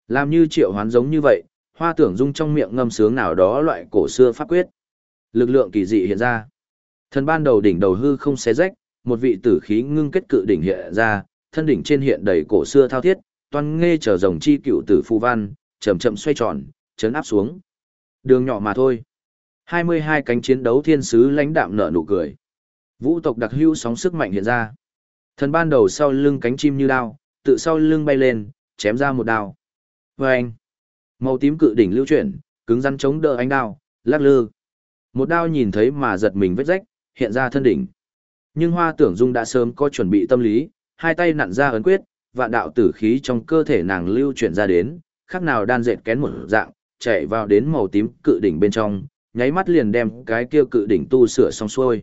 Làm như triệu hoán giống như vậy, Hoa Tưởng Dung trong miệng ngâm sướng nào đó loại cổ xưa pháp quyết. Lực lượng kỳ dị hiện ra. Thần ban đầu đỉnh đầu hư không xé rách, một vị tử khí ngưng kết cự đỉnh hiện ra, thân đỉnh trên hiện đầy cổ xưa thao thiết, toan nghe trở rồng chi cựu tử phù văn, chậm chậm xoay tròn, chấn áp xuống. Đường nhỏ mà thôi. 22 cánh chiến đấu thiên sứ lãnh đạm nở nụ cười. Vũ tộc đặc hữu sóng sức mạnh hiện ra. Thần ban đầu sau lưng cánh chim như đao, tự sau lưng bay lên, chém ra một đao. Vâng! Màu tím cự đỉnh lưu chuyển, cứng rắn chống đỡ ánh đao, lắc lư. Một đao nhìn thấy mà giật mình vết rách, hiện ra thân đỉnh. Nhưng Hoa Tưởng Dung đã sớm có chuẩn bị tâm lý, hai tay nặn ra ấn quyết, vạn đạo tử khí trong cơ thể nàng lưu chuyển ra đến, khác nào đan dệt kén một dạng, chạy vào đến màu tím cự đỉnh bên trong, nháy mắt liền đem cái kia cự đỉnh tu sửa xong xuôi.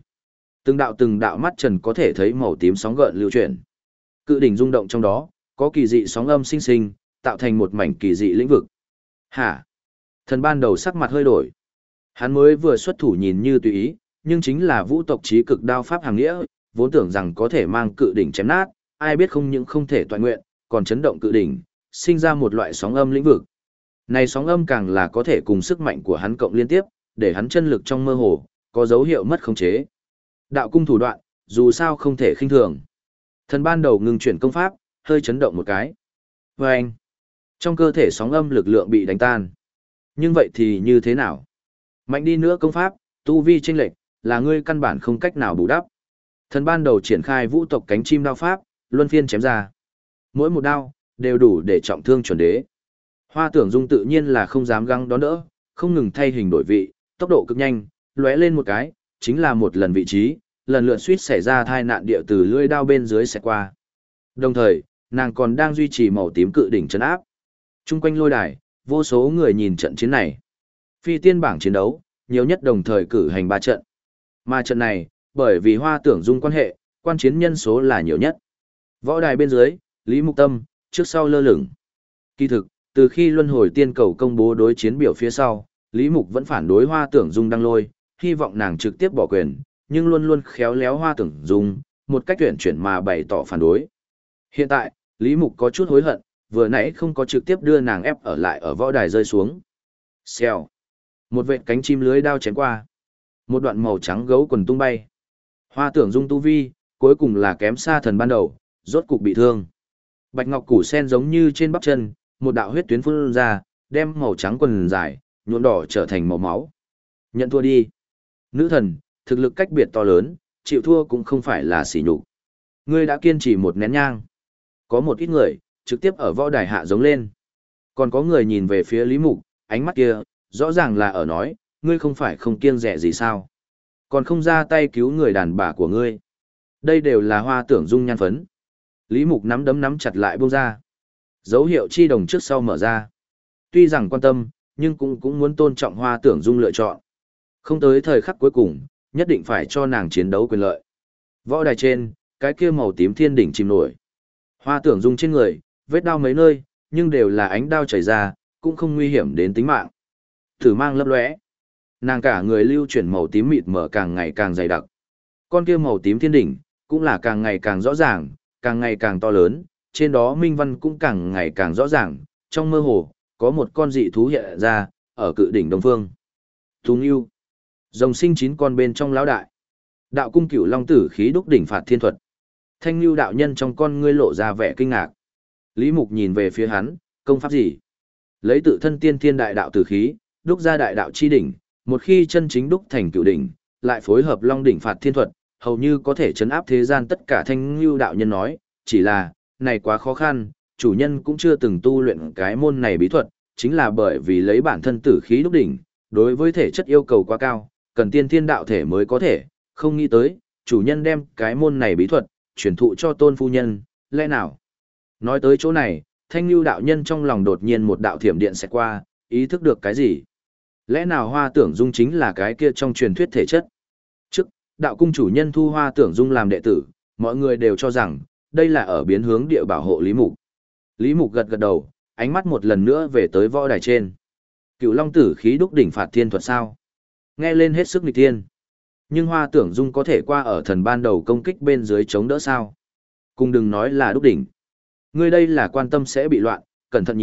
Từng đạo mắt trần có thể thấy màu tím sóng gợn lưu chuyển. Cự đỉnh rung động trong đó, có kỳ dị sóng âm sinh sinh, tạo thành một mảnh kỳ dị lĩnh vực. Hả? Thần ban đầu sắc mặt hơi đổi. Hắn mới vừa xuất thủ nhìn như tùy ý, nhưng chính là vũ tộc trí cực đao pháp hàng nghĩa, vốn tưởng rằng có thể mang cự đỉnh chém nát, ai biết không những không thể toàn nguyện, còn chấn động cự đỉnh, sinh ra một loại sóng âm lĩnh vực. Này sóng âm càng là có thể cùng sức mạnh của hắn cộng liên tiếp, để hắn chân lực trong mơ hồ, có dấu hiệu mất khống chế. Đạo cung thủ đoạn, dù sao không thể khinh thường. Thần ban đầu ngừng chuyển công pháp, hơi chấn động một cái. Và anh, trong cơ thể sóng âm lực lượng bị đánh tan. Nhưng vậy thì như thế nào? Mạnh đi nữa công pháp, tu vi chênh lệch, là ngươi căn bản không cách nào bù đắp. Thần ban đầu triển khai vũ tộc cánh chim đao pháp, luân phiên chém ra. Mỗi một đao, đều đủ để trọng thương chuẩn đế. Hoa Tưởng Dung tự nhiên là không dám găng đón đỡ, không ngừng thay hình đổi vị, tốc độ cực nhanh, lóe lên một cái, chính là một lần vị trí, lần lượt suýt xảy ra thai nạn địa từ lưỡi đao bên dưới xẹt qua. Đồng thời, nàng còn đang duy trì màu tím cự đỉnh trấn áp. Trung quanh lôi đài, vô số người nhìn trận chiến này. Phi tiên bảng chiến đấu, nhiều nhất đồng thời cử hành 3 trận. Mà trận này, bởi vì Hoa Tưởng Dung quan hệ, quan chiến nhân số là nhiều nhất. Võ đài bên dưới, Lý Mục Tâm, trước sau lơ lửng. Kỳ thực, từ khi Luân Hồi Tiên Cầu công bố đối chiến biểu phía sau, Lý Mục vẫn phản đối Hoa Tưởng Dung đăng lôi, hy vọng nàng trực tiếp bỏ quyền, nhưng luôn luôn khéo léo Hoa Tưởng Dung, một cách tuyển chuyển mà bày tỏ phản đối. Hiện tại, Lý Mục có chút hối hận, vừa nãy không có trực tiếp đưa nàng ép ở lại ở võ đài rơi xuống. Xèo. Một vệt cánh chim lưới đao chém qua. Một đoạn màu trắng gấu quần tung bay. Hoa Tưởng Dung tu vi, cuối cùng là kém xa thần ban đầu, rốt cục bị thương. Bạch ngọc củ sen giống như trên bắp chân, một đạo huyết tuyến phun ra, đem màu trắng quần dài, nhuộm đỏ trở thành màu máu. Nhận thua đi. Nữ thần, thực lực cách biệt to lớn, chịu thua cũng không phải là sỉ nhục. Ngươi đã kiên trì một nén nhang. Có một ít người, trực tiếp ở võ đài hạ giống lên. Còn có người nhìn về phía Lý Mục, ánh mắt kia, rõ ràng là ở nói, ngươi không phải không kiêng dè gì sao. Còn không ra tay cứu người đàn bà của ngươi. Đây đều là Hoa Tưởng Dung nhan phấn. Lý Mục nắm đấm nắm chặt lại buông ra. Dấu hiệu chi đồng trước sau mở ra. Tuy rằng quan tâm, nhưng cũng muốn tôn trọng Hoa Tưởng Dung lựa chọn. Không tới thời khắc cuối cùng, nhất định phải cho nàng chiến đấu quyền lợi. Võ đài trên, cái kia màu tím thiên đỉnh chìm nổi. Hoa Tưởng Dung trên người, vết đau mấy nơi, nhưng đều là ánh đao chảy ra, cũng không nguy hiểm đến tính mạng. Thử mang lấp lóe. Nàng cả người lưu chuyển màu tím mịt mờ càng ngày càng dày đặc. Con kia màu tím thiên đỉnh, cũng là càng ngày càng rõ ràng, càng ngày càng to lớn, trên đó minh văn cũng càng ngày càng rõ ràng, trong mơ hồ, có một con dị thú hiện ra, ở cự đỉnh đông phương. Thú Ngưu. Rồng sinh 9 con bên trong lão đại. Đạo cung cửu long tử khí đúc đỉnh phạt thiên thuật. Thanh Ngưu đạo nhân trong con ngươi lộ ra vẻ kinh ngạc. Lý Mục nhìn về phía hắn, công pháp gì? Lấy tự thân tiên thiên đại đạo tử khí, đúc ra đại đạo chi đỉnh, một khi chân chính đúc thành cửu đỉnh, lại phối hợp long đỉnh phạt thiên thuật, hầu như có thể chấn áp thế gian tất cả. Thanh Ngưu đạo nhân nói, chỉ là, này quá khó khăn, chủ nhân cũng chưa từng tu luyện cái môn này bí thuật, chính là bởi vì lấy bản thân tử khí đúc đỉnh, đối với thể chất yêu cầu quá cao, cần tiên thiên đạo thể mới có thể, không nghĩ tới, chủ nhân đem cái môn này bí thuật, truyền thụ cho tôn phu nhân, lẽ nào? Nói tới chỗ này, Thanh Nhu đạo nhân trong lòng đột nhiên một đạo thiểm điện sẽ qua, ý thức được cái gì? Lẽ nào Hoa Tưởng Dung chính là cái kia trong truyền thuyết thể chất? Trước, đạo cung chủ nhân thu Hoa Tưởng Dung làm đệ tử, mọi người đều cho rằng, đây là ở biến hướng địa bảo hộ Lý Mục. Lý Mục gật gật đầu, ánh mắt một lần nữa về tới võ đài trên. Cựu Long tử khí đúc đỉnh phạt thiên thuật sao? Nghe lên hết sức nghịch thiên. Nhưng Hoa Tưởng Dung có thể qua ở thần ban đầu công kích bên dưới chống đỡ sao? Cùng đừng nói là đúc đỉnh. Ngươi đây là quan tâm sẽ bị loạn, cẩn thận nhìn,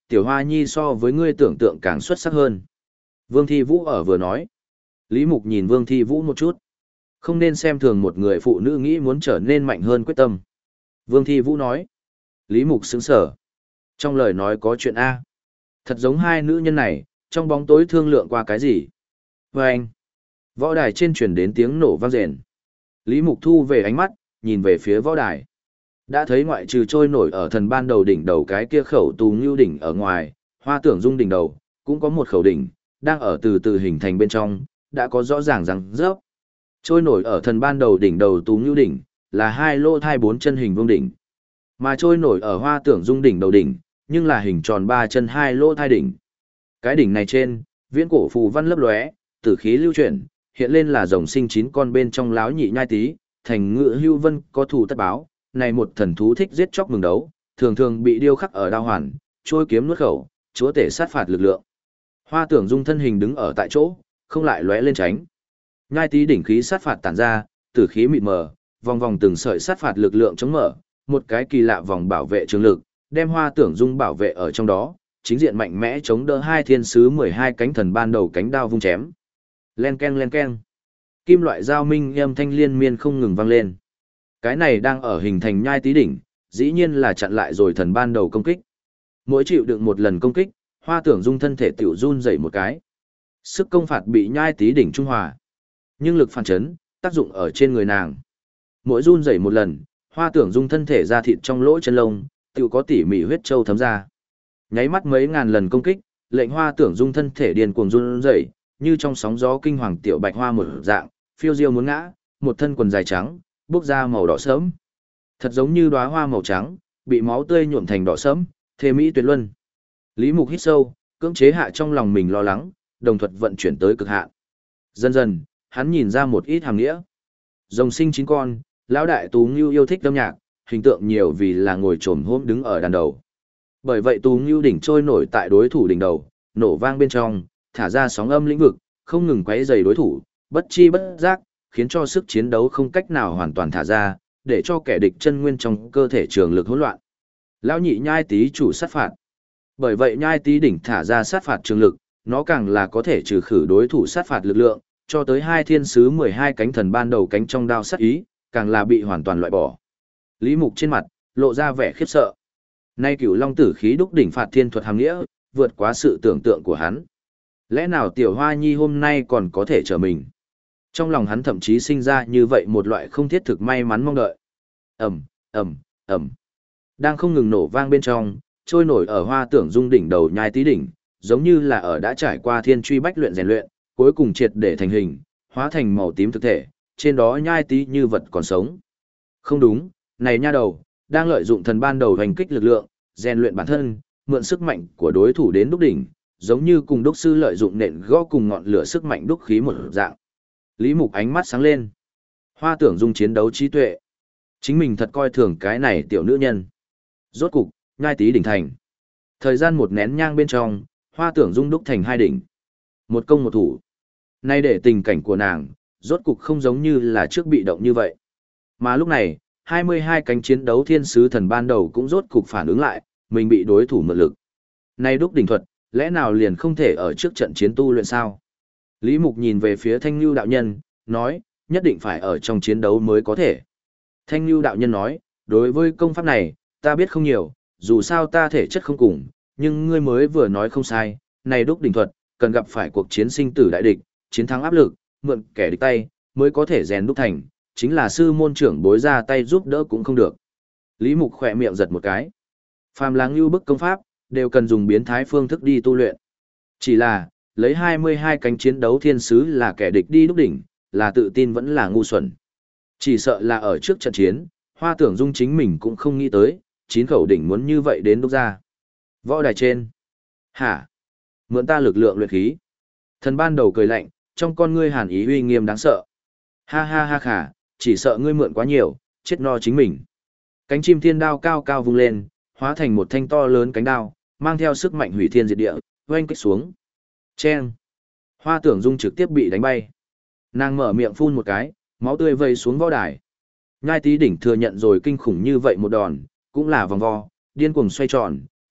tiểu hoa nhi so với ngươi tưởng tượng càng xuất sắc hơn. Vương Thi Vũ ở vừa nói. Lý Mục nhìn Vương Thi Vũ một chút. Không nên xem thường một người phụ nữ nghĩ muốn trở nên mạnh hơn quyết tâm. Vương Thi Vũ nói. Lý Mục sững sở. Trong lời nói có chuyện A. Thật giống hai nữ nhân này, trong bóng tối thương lượng qua cái gì. Và anh. Võ đài trên truyền đến tiếng nổ vang rền. Lý Mục thu về ánh mắt, nhìn về phía võ đài. Đã thấy ngoại trừ trôi nổi ở thần ban đầu đỉnh đầu cái kia khẩu tù ngưu đỉnh ở ngoài, Hoa Tưởng Dung đỉnh đầu, cũng có một khẩu đỉnh, đang ở từ từ hình thành bên trong, đã có rõ ràng răng rớp. Trôi nổi ở thần ban đầu đỉnh đầu tù ngưu đỉnh, là hai lô thai bốn chân hình vương đỉnh. Mà trôi nổi ở Hoa Tưởng Dung đỉnh đầu đỉnh, nhưng là hình tròn ba chân hai lô thai đỉnh. Cái đỉnh này trên, viễn cổ phù văn lấp lóe, tử khí lưu chuyển, hiện lên là rồng sinh 9 con bên trong láo nhị nhai tí, thành ngựa hưu vân có thù tất báo, này một thần thú thích giết chóc mừng đấu, thường thường bị điêu khắc ở đao hoàn, trôi kiếm nuốt khẩu, chúa tể sát phạt lực lượng. Hoa Tưởng Dung thân hình đứng ở tại chỗ, không lại lóe lên tránh. Nhai tí đỉnh khí sát phạt tản ra, tử khí mịt mờ, vòng vòng từng sợi sát phạt lực lượng chống mở, một cái kỳ lạ vòng bảo vệ trường lực, đem Hoa Tưởng Dung bảo vệ ở trong đó, chính diện mạnh mẽ chống đỡ hai thiên sứ 12 cánh thần ban đầu cánh đao vung chém. Len ken len ken. Kim loại giao minh âm thanh liên miên không ngừng vang lên. Cái này đang ở hình thành nhai tí đỉnh, dĩ nhiên là chặn lại rồi thần ban đầu công kích. Mỗi chịu đựng một lần công kích, Hoa Tưởng Dung thân thể tiểu run dậy một cái. Sức công phạt bị nhai tí đỉnh trung hòa. Nhưng lực phản chấn, tác dụng ở trên người nàng. Mỗi run dậy một lần, Hoa Tưởng Dung thân thể ra thịt trong lỗ chân lông, tiểu có tỉ mỉ huyết châu thấm ra. Nháy mắt mấy ngàn lần công kích, lệnh Hoa Tưởng Dung thân thể điên cuồng run rẩy, như trong sóng gió kinh hoàng tiểu bạch hoa một dạng, phiêu diêu muốn ngã, một thân quần dài trắng, bốc ra màu đỏ sẫm. Thật giống như đóa hoa màu trắng, bị máu tươi nhuộm thành đỏ sẫm, thê mỹ tuyệt luân. Lý Mục hít sâu, cưỡng chế hạ trong lòng mình lo lắng, đồng thuật vận chuyển tới cực hạn. Dần dần, hắn nhìn ra một ít hàm nghĩa. Rồng sinh 9 con, lão đại Tú Ngưu yêu thích âm nhạc, hình tượng nhiều vì là ngồi trồm hôm đứng ở đàn đầu. Bởi vậy Tú Ngưu đỉnh trôi nổi tại đối thủ đỉnh đầu, nổ vang bên trong, thả ra sóng âm lĩnh vực, không ngừng quấy rầy đối thủ, bất chi bất giác, khiến cho sức chiến đấu không cách nào hoàn toàn thả ra, để cho kẻ địch chân nguyên trong cơ thể trường lực hỗn loạn. Lão nhị nhai tí chủ sát phạt. Bởi vậy nhai tí đỉnh thả ra sát phạt trường lực, nó càng là có thể trừ khử đối thủ sát phạt lực lượng, cho tới hai thiên sứ 12 cánh thần ban đầu cánh trong đao sát ý, càng là bị hoàn toàn loại bỏ. Lý Mục trên mặt, lộ ra vẻ khiếp sợ. Nay Cửu Long tử khí đúc đỉnh phạt thiên thuật hàm nghĩa, vượt quá sự tưởng tượng của hắn. Lẽ nào Tiểu Hoa Nhi hôm nay còn có thể trở mình? Trong lòng hắn thậm chí sinh ra như vậy một loại không thiết thực may mắn mong đợi. Ầm, ầm, ầm. Đang không ngừng nổ vang bên trong, trôi nổi ở Hoa Tưởng Dung đỉnh đầu nhai tí đỉnh, giống như là ở đã trải qua thiên truy bách luyện rèn luyện, cuối cùng triệt để thành hình, hóa thành màu tím thực thể, trên đó nhai tí như vật còn sống. Không đúng, này nha đầu, đang lợi dụng thần ban đầu hành kích lực lượng, rèn luyện bản thân, mượn sức mạnh của đối thủ đến đúc đỉnh, giống như cùng đúc sư lợi dụng nện gõ cùng ngọn lửa sức mạnh đúc khí một dạng. Lý Mục ánh mắt sáng lên. Hoa Tưởng Dung chiến đấu trí tuệ. Chính mình thật coi thường cái này tiểu nữ nhân. Rốt cục, nhai tí đỉnh thành. Thời gian một nén nhang bên trong, Hoa Tưởng Dung đúc thành hai đỉnh. Một công một thủ. Nay để tình cảnh của nàng, rốt cục không giống như là trước bị động như vậy. Mà lúc này, 22 cánh chiến đấu thiên sứ thần ban đầu cũng rốt cục phản ứng lại, mình bị đối thủ mượn lực. Nay đúc đỉnh thuật, lẽ nào liền không thể ở trước trận chiến tu luyện sao? Lý Mục nhìn về phía Thanh Nhu đạo nhân, nói, nhất định phải ở trong chiến đấu mới có thể. Thanh Nhu đạo nhân nói, đối với công pháp này, ta biết không nhiều, dù sao ta thể chất không cùng, nhưng ngươi mới vừa nói không sai, này đúc đỉnh thuật, cần gặp phải cuộc chiến sinh tử đại địch, chiến thắng áp lực, mượn kẻ địch tay, mới có thể rèn đúc thành, chính là sư môn trưởng bối ra tay giúp đỡ cũng không được. Lý Mục khỏe miệng giật một cái. Phàm là ngưu bức công pháp, đều cần dùng biến thái phương thức đi tu luyện. Chỉ là, lấy 22 cánh chiến đấu thiên sứ là kẻ địch đi đúc đỉnh, là tự tin vẫn là ngu xuẩn. Chỉ sợ là ở trước trận chiến, Hoa Tưởng Dung chính mình cũng không nghĩ tới, 9 khẩu đỉnh muốn như vậy đến đúc ra. Võ đài trên. Hả? Mượn ta lực lượng luyện khí. Thần ban đầu cười lạnh, trong con ngươi hàn ý uy nghiêm đáng sợ. Ha ha ha khả, chỉ sợ ngươi mượn quá nhiều, chết no chính mình. Cánh chim thiên đao cao cao vung lên, hóa thành một thanh to lớn cánh đao, mang theo sức mạnh hủy thiên diệt địa, oanh kích xuống. Chen. Hoa Tưởng Dung trực tiếp bị đánh bay. Nàng mở miệng phun một cái, máu tươi vây xuống võ đài. Nhai tí đỉnh thừa nhận rồi kinh khủng như vậy một đòn, cũng là vòng vo, điên cuồng xoay tròn,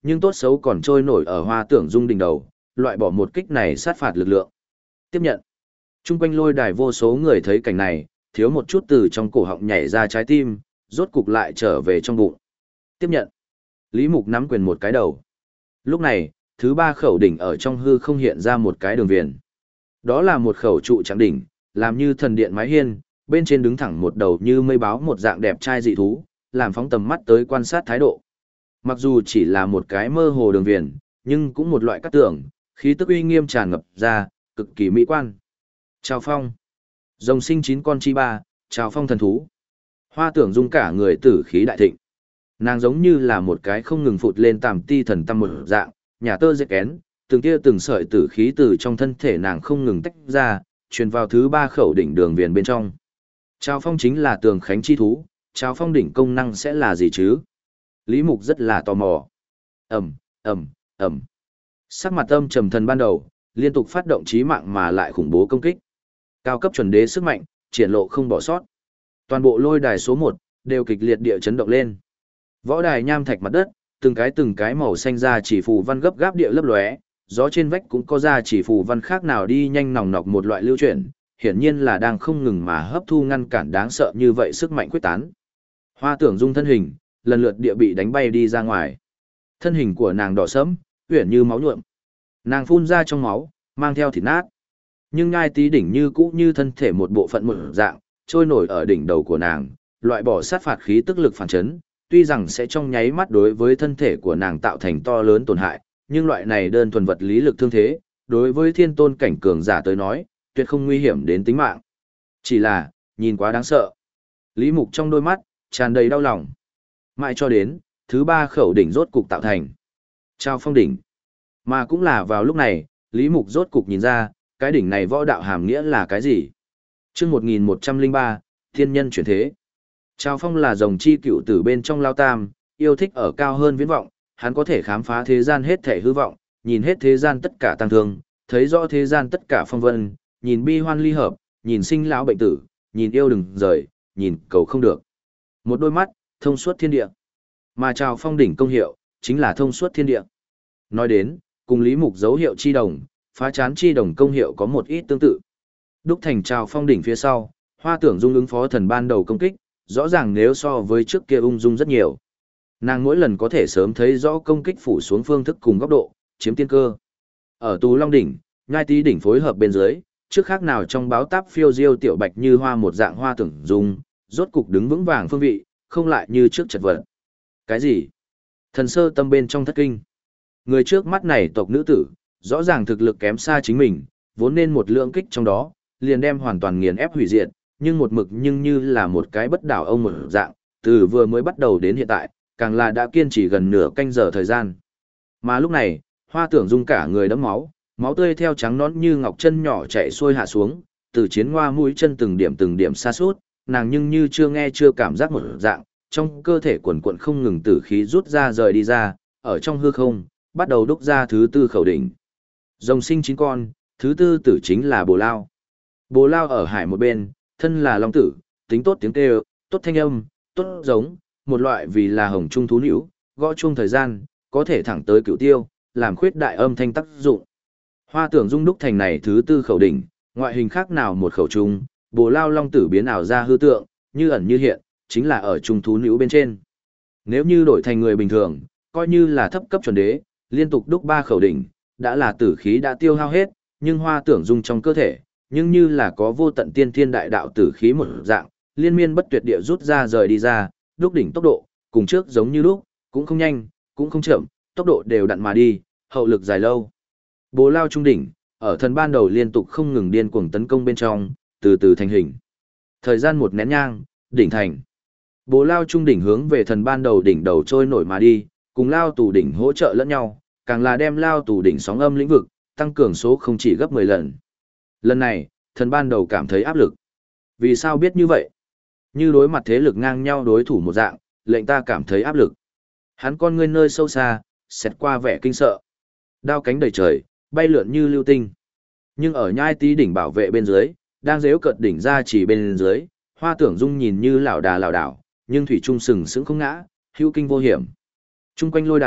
nhưng tốt xấu còn trôi nổi ở Hoa Tưởng Dung đỉnh đầu, loại bỏ một kích này sát phạt lực lượng. Tiếp nhận. Trung quanh lôi đài vô số người thấy cảnh này, thiếu một chút từ trong cổ họng nhảy ra trái tim, rốt cục lại trở về trong bụng. Tiếp nhận. Lý Mục nắm quyền một cái đầu. Lúc này, thứ ba khẩu đỉnh ở trong hư không hiện ra một cái đường viền. Đó là một khẩu trụ trắng đỉnh, làm như thần điện mái hiên, bên trên đứng thẳng một đầu như mây báo một dạng đẹp trai dị thú, làm phóng tầm mắt tới quan sát thái độ. Mặc dù chỉ là một cái mơ hồ đường viền, nhưng cũng một loại cát tường, khí tức uy nghiêm tràn ngập ra, cực kỳ mỹ quan. Chào phong. Rồng sinh 9 con chi ba, chào phong thần thú. Hoa Tưởng Dung cả người tử khí đại thịnh. Nàng giống như là một cái không ngừng phụt lên tàm ti thần tâm một dạng, nhà tơ dệt kén, từng tia từng sợi tử khí từ trong thân thể nàng không ngừng tách ra, truyền vào thứ ba khẩu đỉnh đường viền bên trong. Chào phong chính là tường khánh chi thú, chào phong đỉnh công năng sẽ là gì chứ? Lý Mục rất là tò mò. Ầm, ầm, ầm. Sắc mặt âm trầm thần ban đầu, liên tục phát động chí mạng mà lại khủng bố công kích. Cao cấp chuẩn đế sức mạnh, triển lộ không bỏ sót. Toàn bộ lôi đài số 1 đều kịch liệt địa chấn động lên. Võ đài nham thạch mặt đất, từng cái màu xanh ra chỉ phù văn gấp gáp địa lấp lóe, gió trên vách cũng có ra chỉ phù văn khác nào đi nhanh nòng nọc một loại lưu chuyển, hiển nhiên là đang không ngừng mà hấp thu ngăn cản đáng sợ như vậy sức mạnh quyết tán. Hoa Tưởng Dung thân hình, lần lượt địa bị đánh bay đi ra ngoài. Thân hình của nàng đỏ sẫm, uyển như máu nhuộm. Nàng phun ra trong máu, mang theo thịt nát. Nhưng ngai tí đỉnh như cũ như thân thể một bộ phận một dạng, trôi nổi ở đỉnh đầu của nàng, loại bỏ sát phạt khí tức lực phản chấn, tuy rằng sẽ trong nháy mắt đối với thân thể của nàng tạo thành to lớn tổn hại, nhưng loại này đơn thuần vật lý lực thương thế, đối với thiên tôn cảnh cường giả tới nói, tuyệt không nguy hiểm đến tính mạng. Chỉ là, nhìn quá đáng sợ. Lý Mục trong đôi mắt, tràn đầy đau lòng. Mãi cho đến, thứ ba khẩu đỉnh rốt cục tạo thành. Trao phong đỉnh. Mà cũng là vào lúc này, Lý Mục rốt cục nhìn ra, cái đỉnh này võ đạo hàm nghĩa là cái gì? Chương 1103, thiên nhân chuyển thế. Trao phong là rồng chi cựu tử bên trong lao tam, yêu thích ở cao hơn viễn vọng, hắn có thể khám phá thế gian hết thể hư vọng, nhìn hết thế gian tất cả tăng thương, thấy rõ thế gian tất cả phong vân, nhìn bi hoan ly hợp, nhìn sinh lão bệnh tử, nhìn yêu đừng rời, nhìn cầu không được. Một đôi mắt, thông suốt thiên địa. Mà trào phong đỉnh công hiệu, chính là thông suốt thiên địa. Nói đến, cùng Lý Mục dấu hiệu chi đồng, phá chán chi đồng công hiệu có một ít tương tự. Đúc thành trào phong đỉnh phía sau, Hoa Tưởng Dung ứng phó thần ban đầu công kích, rõ ràng nếu so với trước kia ung dung rất nhiều. Nàng mỗi lần có thể sớm thấy rõ công kích phủ xuống phương thức cùng góc độ, chiếm tiên cơ. Ở Tú Long đỉnh, Nhai Tý đỉnh phối hợp bên dưới, trước khác nào trong báo táp phiêu diêu tiểu bạch như hoa một dạng Hoa Tưởng Dung, rốt cục đứng vững vàng phương vị, không lại như trước chật vật. Cái gì? Thần sơ tâm bên trong thất kinh. Người trước mắt này tộc nữ tử, rõ ràng thực lực kém xa chính mình, vốn nên một lượng kích trong đó, liền đem hoàn toàn nghiền ép hủy diệt, nhưng một mực nhưng như là một cái bất đảo ông một dạng, từ vừa mới bắt đầu đến hiện tại, càng là đã kiên trì gần nửa canh giờ thời gian. Mà lúc này, Hoa Tưởng Dung cả người đẫm máu, máu tươi theo trắng nõn như ngọc chân nhỏ chảy xuôi hạ xuống, từ chiến hoa mũi chân từng điểm xa suốt, nàng nhưng như chưa nghe chưa cảm giác một dạng, trong cơ thể quần quận không ngừng tử khí rút ra rời đi ra, ở trong hư không, bắt đầu đúc ra thứ tư khẩu đỉnh. Rồng sinh 9 con, thứ tư tử chính là Bồ Lao. Bồ Lao ở hải một bên, thân là long tử, tính tốt tiếng kêu, tốt thanh âm, tốt giống, một loại vì là hồng trung thú nữ, gõ chuông thời gian, có thể thẳng tới cửu tiêu, làm khuyết đại âm thanh tác dụng. Hoa Tưởng Dung đúc thành này thứ tư khẩu đỉnh, ngoại hình khác nào một khẩu trung, Bồ Lao long tử biến ảo ra hư tượng, như ẩn như hiện, chính là ở trung thú nữ bên trên. Nếu như đổi thành người bình thường, coi như là thấp cấp chuẩn đế, liên tục đúc 3 khẩu đỉnh, đã là tử khí đã tiêu hao hết, nhưng Hoa Tưởng Dung trong cơ thể, nhưng như là có vô tận tiên thiên đại đạo tử khí một dạng, liên miên bất tuyệt địa rút ra rời đi ra, đúc đỉnh tốc độ, cùng trước giống như lúc, cũng không nhanh, cũng không chậm, tốc độ đều đặn mà đi, hậu lực dài lâu. Bồ Lao trung đỉnh, ở thần ban đầu liên tục không ngừng điên cuồng tấn công bên trong, từ từ thành hình. Thời gian một nén nhang, đỉnh thành. Bồ Lao trung đỉnh hướng về thần ban đầu đỉnh đầu trôi nổi mà đi, cùng Lao tù đỉnh hỗ trợ lẫn nhau, càng là đem Lao tù đỉnh sóng âm lĩnh vực, tăng cường số không chỉ gấp 10 lần. Lần này, thần ban đầu cảm thấy áp lực. Vì sao biết như vậy? Như đối mặt thế lực ngang nhau đối thủ một dạng, lệnh ta cảm thấy áp lực. Hắn con ngươi nơi sâu xa, xẹt qua vẻ kinh sợ. Đao cánh đầy trời, bay lượn như lưu tinh. Nhưng ở Nhai Tý đỉnh bảo vệ bên dưới, đang giễu cợt đỉnh ra chỉ bên dưới, Hoa Tưởng Dung nhìn như lảo đảo, nhưng thủy trung sừng sững không ngã, hữu kinh vô hiểm. Trung quanh lôi đài,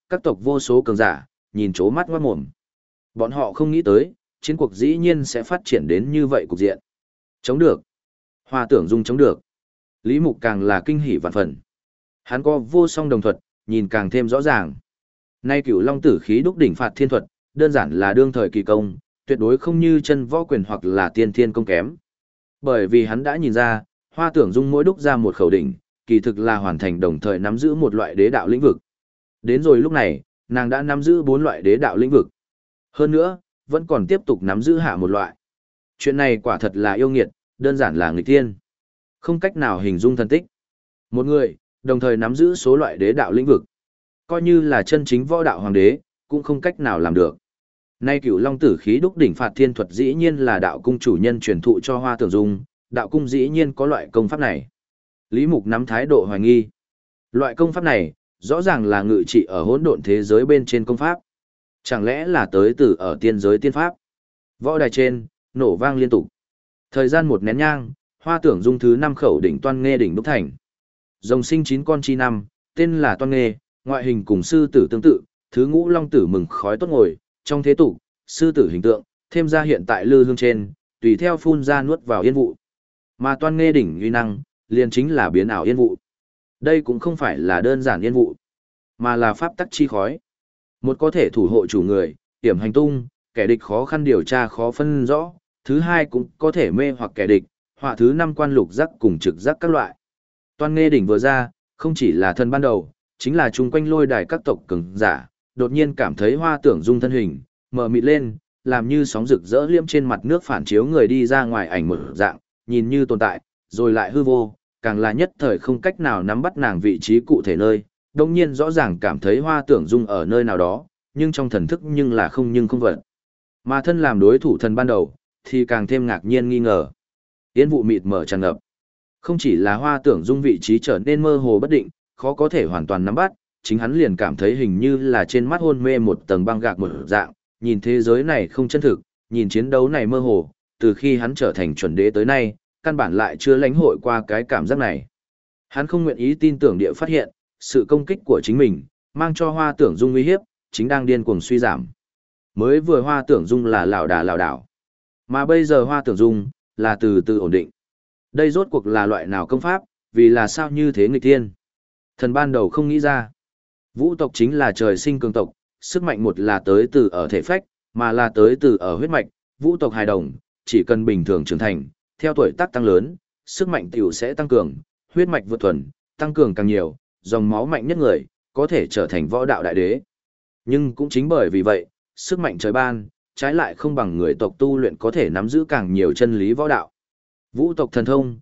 các tộc vô số cường giả, nhìn chố mắt ngoát mồm. Bọn họ không nghĩ tới, chiến cuộc dĩ nhiên sẽ phát triển đến như vậy cục diện. Chống được. Hoa Tưởng Dung chống được. Lý Mục càng là kinh hỉ vạn phần. Hắn có vô song đồng thuật, nhìn càng thêm rõ ràng. Nay Cửu Long Tử khí đúc đỉnh phạt thiên thuật, đơn giản là đương thời kỳ công, tuyệt đối không như chân võ quyền hoặc là tiên thiên công kém. Bởi vì hắn đã nhìn ra, Hoa Tưởng Dung mỗi đúc ra một khẩu đỉnh, kỳ thực là hoàn thành đồng thời nắm giữ một loại đế đạo lĩnh vực. Đến rồi lúc này, nàng đã nắm giữ 4 loại đế đạo lĩnh vực. Hơn nữa, vẫn còn tiếp tục nắm giữ hạ một loại. Chuyện này quả thật là yêu nghiệt, đơn giản là nghịch thiên. Không cách nào hình dung thân tích. Một người, đồng thời nắm giữ số loại đế đạo lĩnh vực. Coi như là chân chính võ đạo hoàng đế, cũng không cách nào làm được. Nay Cửu Long Tử khí đúc đỉnh phạt thiên thuật dĩ nhiên là đạo cung chủ nhân truyền thụ cho Hoa Tưởng Dung, đạo cung dĩ nhiên có loại công pháp này. Lý Mục nắm thái độ hoài nghi. Loại công pháp này, rõ ràng là ngự trị ở hỗn độn thế giới bên trên công pháp. Chẳng lẽ là tới từ ở tiên giới tiên pháp? Võ đài trên, nổ vang liên tục. Thời gian một nén nhang, Hoa Tưởng Dung thứ 5 khẩu đỉnh Toan Nghê đỉnh đúc thành. Rồng sinh 9 con chi năm, tên là Toan Nghê, ngoại hình cùng sư tử tương tự, thứ ngũ long tử mừng khói tốt ngồi, trong thế tục, sư tử hình tượng, thêm ra hiện tại lư hương trên, tùy theo phun ra nuốt vào yên vụ. Mà Toan Nghê đỉnh uy năng, liền chính là biến ảo yên vụ. Đây cũng không phải là đơn giản yên vụ, mà là pháp tắc chi khói. Một có thể thủ hộ chủ người, hiểm hành tung, kẻ địch khó khăn điều tra khó phân rõ, thứ hai cũng có thể mê hoặc kẻ địch, họa thứ 5 quan lục giác cùng trực giác các loại. Toan Nghê đỉnh vừa ra, không chỉ là thân ban đầu, chính là chung quanh lôi đài các tộc cường giả, đột nhiên cảm thấy Hoa Tưởng Dung thân hình, mở mịt lên, làm như sóng rực rỡ liêm trên mặt nước phản chiếu người đi ra ngoài ảnh một dạng, nhìn như tồn tại, rồi lại hư vô, càng là nhất thời không cách nào nắm bắt nàng vị trí cụ thể nơi, đồng nhiên rõ ràng cảm thấy Hoa Tưởng Dung ở nơi nào đó, nhưng trong thần thức nhưng là không vật. Mà thân làm đối thủ thần ban đầu, thì càng thêm ngạc nhiên nghi ngờ. Yên vụ mịt mở tràn ngập. Không chỉ là Hoa Tưởng Dung vị trí trở nên mơ hồ bất định, khó có thể hoàn toàn nắm bắt, chính hắn liền cảm thấy hình như là trên mắt hôn mê một tầng băng gạc một dạng, nhìn thế giới này không chân thực, nhìn chiến đấu này mơ hồ, từ khi hắn trở thành chuẩn đế tới nay, căn bản lại chưa lãnh hội qua cái cảm giác này. Hắn không nguyện ý tin tưởng địa phát hiện, sự công kích của chính mình, mang cho Hoa Tưởng Dung uy hiếp, chính đang điên cuồng suy giảm. Mới vừa Hoa Tưởng Dung là lảo đảo, mà bây giờ Hoa Tưởng Dung là từ từ ổn định. Đây rốt cuộc là loại nào công pháp, vì là sao như thế nghịch thiên? Thần ban đầu không nghĩ ra. Vũ tộc chính là trời sinh cường tộc, sức mạnh một là tới từ ở thể phách, mà là tới từ ở huyết mạch. Vũ tộc hài đồng, chỉ cần bình thường trưởng thành, theo tuổi tác tăng lớn, sức mạnh tiểu sẽ tăng cường, huyết mạch vượt thuần, tăng cường càng nhiều, dòng máu mạnh nhất người, có thể trở thành võ đạo đại đế. Nhưng cũng chính bởi vì vậy, sức mạnh trời ban, trái lại không bằng người tộc tu luyện có thể nắm giữ càng nhiều chân lý võ đạo. Vũ tộc thần thông,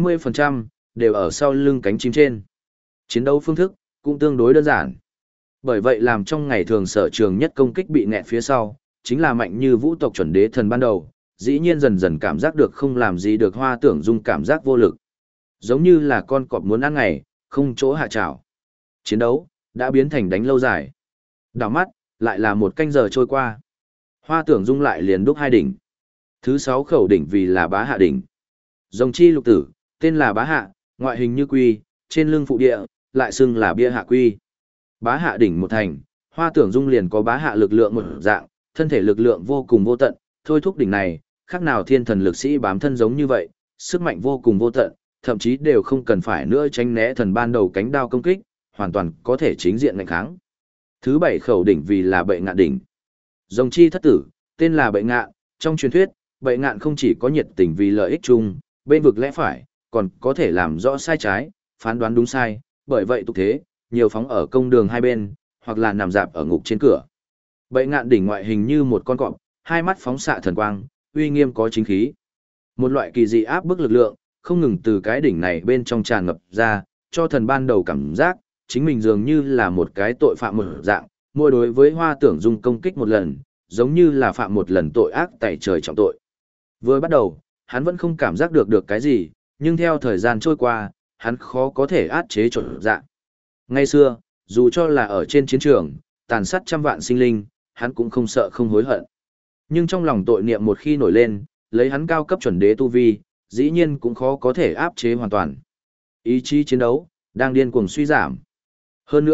80% đều ở sau lưng cánh chim trên. Chiến đấu phương thức cũng tương đối đơn giản. Bởi vậy làm trong ngày thường sở trường nhất công kích bị nghẹt phía sau, chính là mạnh như vũ tộc chuẩn đế thần ban đầu, dĩ nhiên dần dần cảm giác được không làm gì được Hoa Tưởng Dung cảm giác vô lực. Giống như là con cọp muốn ăn ngày, không chỗ hạ trảo. Chiến đấu đã biến thành đánh lâu dài. Đảo mắt, lại là 1 canh giờ trôi qua. Hoa Tưởng Dung lại liền đúc 2 đỉnh. Thứ 6 khẩu đỉnh vì là Bá Hạ đỉnh. Rồng chi lục tử, tên là Bá Hạ, ngoại hình như quy, trên lưng phụ địa, lại xưng là bia hạ quy. Bá Hạ đỉnh một thành, Hoa Tưởng Dung liền có Bá Hạ lực lượng một dạng, thân thể lực lượng vô cùng vô tận, thôi thúc đỉnh này, khác nào thiên thần lực sĩ bám thân giống như vậy, sức mạnh vô cùng vô tận, thậm chí đều không cần phải nữa tránh né thần ban đầu cánh đao công kích, hoàn toàn có thể chính diện ngạnh kháng. Thứ 7 khẩu đỉnh vì là Bệ Ngạn đỉnh. Rồng chi thất tử, tên là Bệ Ngạn, trong truyền thuyết, Bệ Ngạn không chỉ có nhiệt tình vì lợi ích chung, bên vực lẽ phải, còn có thể làm rõ sai trái, phán đoán đúng sai, bởi vậy tục thế, nhiều phóng ở công đường hai bên, hoặc là nằm dạp ở ngục trên cửa. Bệ Ngạn đỉnh ngoại hình như một con cọp, hai mắt phóng xạ thần quang, uy nghiêm có chính khí. Một loại kỳ dị áp bức lực lượng, không ngừng từ cái đỉnh này bên trong tràn ngập ra, cho thần ban đầu cảm giác, chính mình dường như là một cái tội phạm một dạng, mỗi đối với Hoa Tưởng Dung công kích một lần, giống như là phạm một lần tội ác tày trời trọng tội. Vừa bắt đầu, hắn vẫn không cảm giác được cái gì, nhưng theo thời gian trôi qua, hắn khó có thể át chế trộn dạng. Ngày xưa, dù cho là ở trên chiến trường, tàn sát trăm vạn sinh linh, hắn cũng không sợ không hối hận. Nhưng trong lòng tội niệm một khi nổi lên, lấy hắn cao cấp chuẩn đế tu vi, dĩ nhiên cũng khó có thể áp chế hoàn toàn. Ý chí chiến đấu, đang điên cuồng suy giảm. Hơn nữa,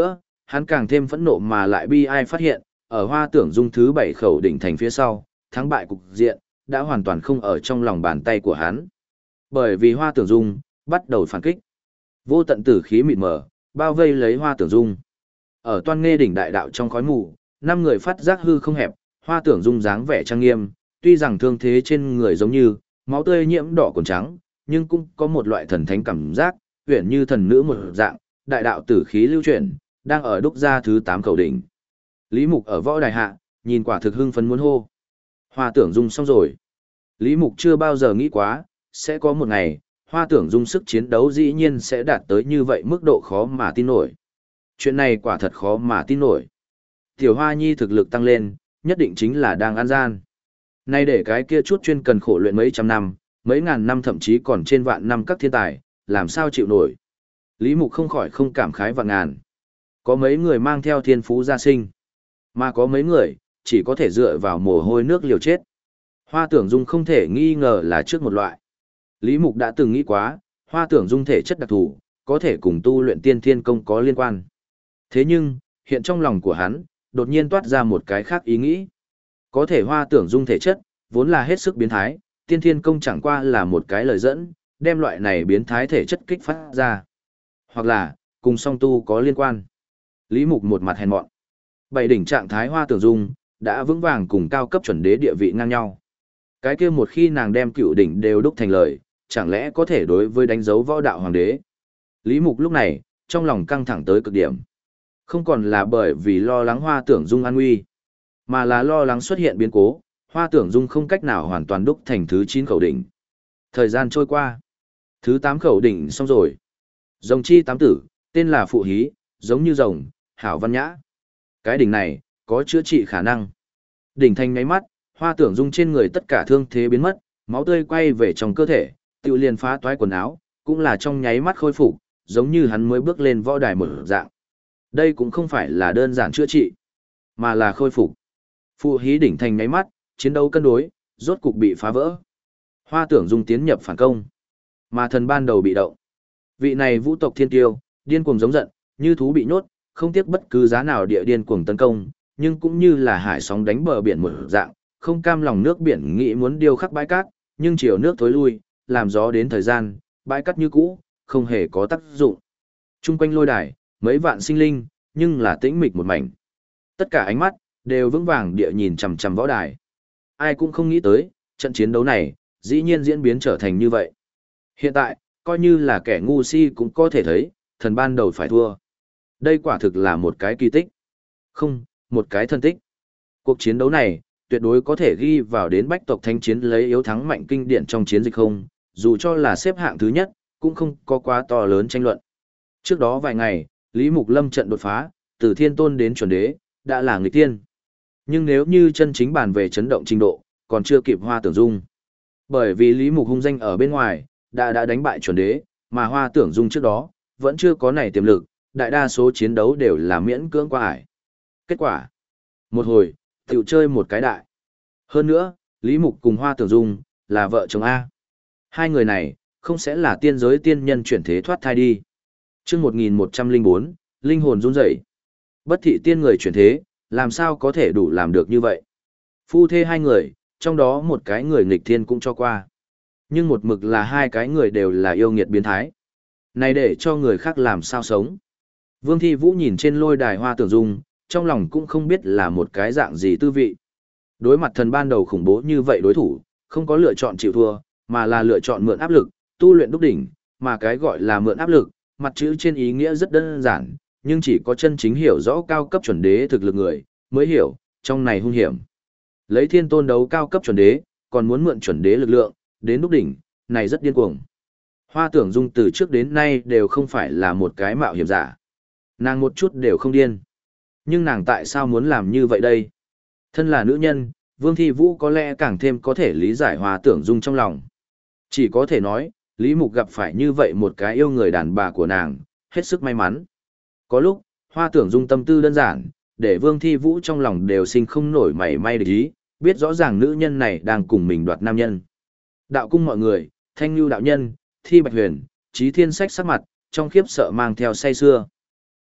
hắn càng thêm phẫn nộ mà lại bi ai phát hiện, ở Hoa Tưởng Dung thứ 7 khẩu đỉnh thành phía sau, thắng bại cục diện đã hoàn toàn không ở trong lòng bàn tay của hắn. Bởi vì Hoa Tưởng Dung bắt đầu phản kích. Vô tận tử khí mịt mờ, bao vây lấy Hoa Tưởng Dung. Ở Toan Nghê đỉnh đại đạo trong khói mù, 5 người phát giác hư không hẹp, Hoa Tưởng Dung dáng vẻ trang nghiêm, tuy rằng thương thế trên người giống như máu tươi nhiễm đỏ cồn trắng, nhưng cũng có một loại thần thánh cảm giác, huyền như thần nữ một dạng, đại đạo tử khí lưu chuyển, đang ở đúc ra thứ 8 khẩu đỉnh. Lý Mục ở võ đài hạ, nhìn quả thực hưng phấn muốn hô. Hoa Tưởng Dung xong rồi. Lý Mục chưa bao giờ nghĩ quá, sẽ có một ngày, Hoa Tưởng Dung sức chiến đấu dĩ nhiên sẽ đạt tới như vậy mức độ khó mà tin nổi. Chuyện này quả thật khó mà tin nổi. Tiểu Hoa Nhi thực lực tăng lên, nhất định chính là đang ăn gian. Nay để cái kia chút chuyên cần khổ luyện mấy trăm năm, mấy ngàn năm thậm chí còn trên vạn năm các thiên tài, làm sao chịu nổi. Lý Mục không khỏi không cảm khái vạn ngàn. Có mấy người mang theo thiên phú gia sinh, mà có mấy người, chỉ có thể dựa vào mồ hôi nước liều chết. Hoa Tưởng Dung không thể nghi ngờ là trước một loại. Lý Mục đã từng nghĩ quá, Hoa Tưởng Dung thể chất đặc thù, có thể cùng tu luyện tiên thiên công có liên quan. Thế nhưng, hiện trong lòng của hắn, đột nhiên toát ra một cái khác ý nghĩ. Có thể Hoa Tưởng Dung thể chất, vốn là hết sức biến thái, tiên thiên công chẳng qua là một cái lời dẫn, đem loại này biến thái thể chất kích phát ra. Hoặc là, cùng song tu có liên quan. Lý Mục một mặt hèn mọn. 7 đỉnh trạng thái Hoa Tưởng Dung, đã vững vàng cùng cao cấp chuẩn đế địa vị ngang nhau. Cái kia một khi nàng đem cựu đỉnh đều đúc thành lời, chẳng lẽ có thể đối với đánh dấu võ đạo hoàng đế. Lý Mục lúc này, trong lòng căng thẳng tới cực điểm. Không còn là bởi vì lo lắng Hoa Tưởng Dung an nguy, mà là lo lắng xuất hiện biến cố, Hoa Tưởng Dung không cách nào hoàn toàn đúc thành thứ 9 khẩu đỉnh. Thời gian trôi qua, thứ 8 khẩu đỉnh xong rồi. Rồng chi tám tử, tên là Phụ Hí, giống như rồng, hảo văn nhã. Cái đỉnh này, có chữa trị khả năng. Đỉnh thành ngáy mắt, Hoa Tưởng Dung trên người tất cả thương thế biến mất, máu tươi quay về trong cơ thể, tự liền phá toái quần áo, cũng là trong nháy mắt khôi phục, giống như hắn mới bước lên võ đài mở dạng. Đây cũng không phải là đơn giản chữa trị, mà là khôi phục. Phụ Hí đỉnh thành nháy mắt, chiến đấu cân đối, rốt cục bị phá vỡ. Hoa Tưởng Dung tiến nhập phản công, mà thần ban đầu bị động. Vị này vũ tộc thiên tiêu, điên cuồng giống giận, như thú bị nhốt, không tiếc bất cứ giá nào địa điên cuồng tấn công, nhưng cũng như là hải sóng đánh bờ biển một dạng, không cam lòng nước biển nghĩ muốn điêu khắc bãi cát, nhưng chiều nước thối lui, làm gió đến thời gian, bãi cát như cũ, không hề có tác dụng. Trung quanh lôi đài, mấy vạn sinh linh, nhưng là tĩnh mịch một mảnh. Tất cả ánh mắt đều vững vàng địa nhìn chằm chằm võ đài. Ai cũng không nghĩ tới, trận chiến đấu này dĩ nhiên diễn biến trở thành như vậy. Hiện tại, coi như là kẻ ngu si cũng có thể thấy, thần ban đầu phải thua. Đây quả thực là một cái kỳ tích. Không, một cái thân tích. Cuộc chiến đấu này, tuyệt đối có thể ghi vào đến bách tộc thanh chiến lấy yếu thắng mạnh kinh điển trong chiến dịch không, dù cho là xếp hạng thứ nhất, cũng không có quá to lớn tranh luận. Trước đó vài ngày, Lý Mục Lâm trận đột phá, từ thiên tôn đến chuẩn đế, đã là nghịch tiên. Nhưng nếu như chân chính bàn về chấn động trình độ, còn chưa kịp Hoa Tưởng Dung. Bởi vì Lý Mục hung danh ở bên ngoài, đã đánh bại chuẩn đế, mà Hoa Tưởng Dung trước đó, vẫn chưa có này tiềm lực, đại đa số chiến đấu đều là miễn cưỡng qua ải. Kết quả, một hồi, tiểu chơi một cái đại. Hơn nữa, Lý Mục cùng Hoa Tưởng Dung, là vợ chồng A. Hai người này, không sẽ là tiên giới tiên nhân chuyển thế thoát thai đi. Trước 1104, linh hồn run rẩy. Bất thị tiên người chuyển thế, làm sao có thể đủ làm được như vậy? Phu thê hai người, trong đó một cái người nghịch thiên cũng cho qua. Nhưng một mực là hai cái người đều là yêu nghiệt biến thái. Này để cho người khác làm sao sống. Vương Thi Vũ nhìn trên lôi đài Hoa Tưởng Dung, trong lòng cũng không biết là một cái dạng gì tư vị. Đối mặt thần ban đầu khủng bố như vậy đối thủ, không có lựa chọn chịu thua, mà là lựa chọn mượn áp lực, tu luyện đúc đỉnh, mà cái gọi là mượn áp lực, mặt chữ trên ý nghĩa rất đơn giản, nhưng chỉ có chân chính hiểu rõ cao cấp chuẩn đế thực lực người, mới hiểu, trong này hung hiểm. Lấy thiên tôn đấu cao cấp chuẩn đế, còn muốn mượn chuẩn đế lực lượng, đến đúc đỉnh, này rất điên cuồng. Hoa Tưởng Dung từ trước đến nay đều không phải là một cái mạo hiểm giả. Nàng một chút đều không điên. Nhưng nàng tại sao muốn làm như vậy đây? Thân là nữ nhân, Vương Thi Vũ có lẽ càng thêm có thể lý giải Hoa Tưởng Dung trong lòng. Chỉ có thể nói, Lý Mục gặp phải như vậy một cái yêu người đàn bà của nàng, hết sức may mắn. Có lúc, Hoa Tưởng Dung tâm tư đơn giản, để Vương Thi Vũ trong lòng đều sinh không nổi mảy may để ý, biết rõ ràng nữ nhân này đang cùng mình đoạt nam nhân. Đạo cung mọi người, Thanh Nhu đạo nhân, Thi Bạch Huyền, Chí Thiên Sách sắc mặt, trong khiếp sợ mang theo say xưa.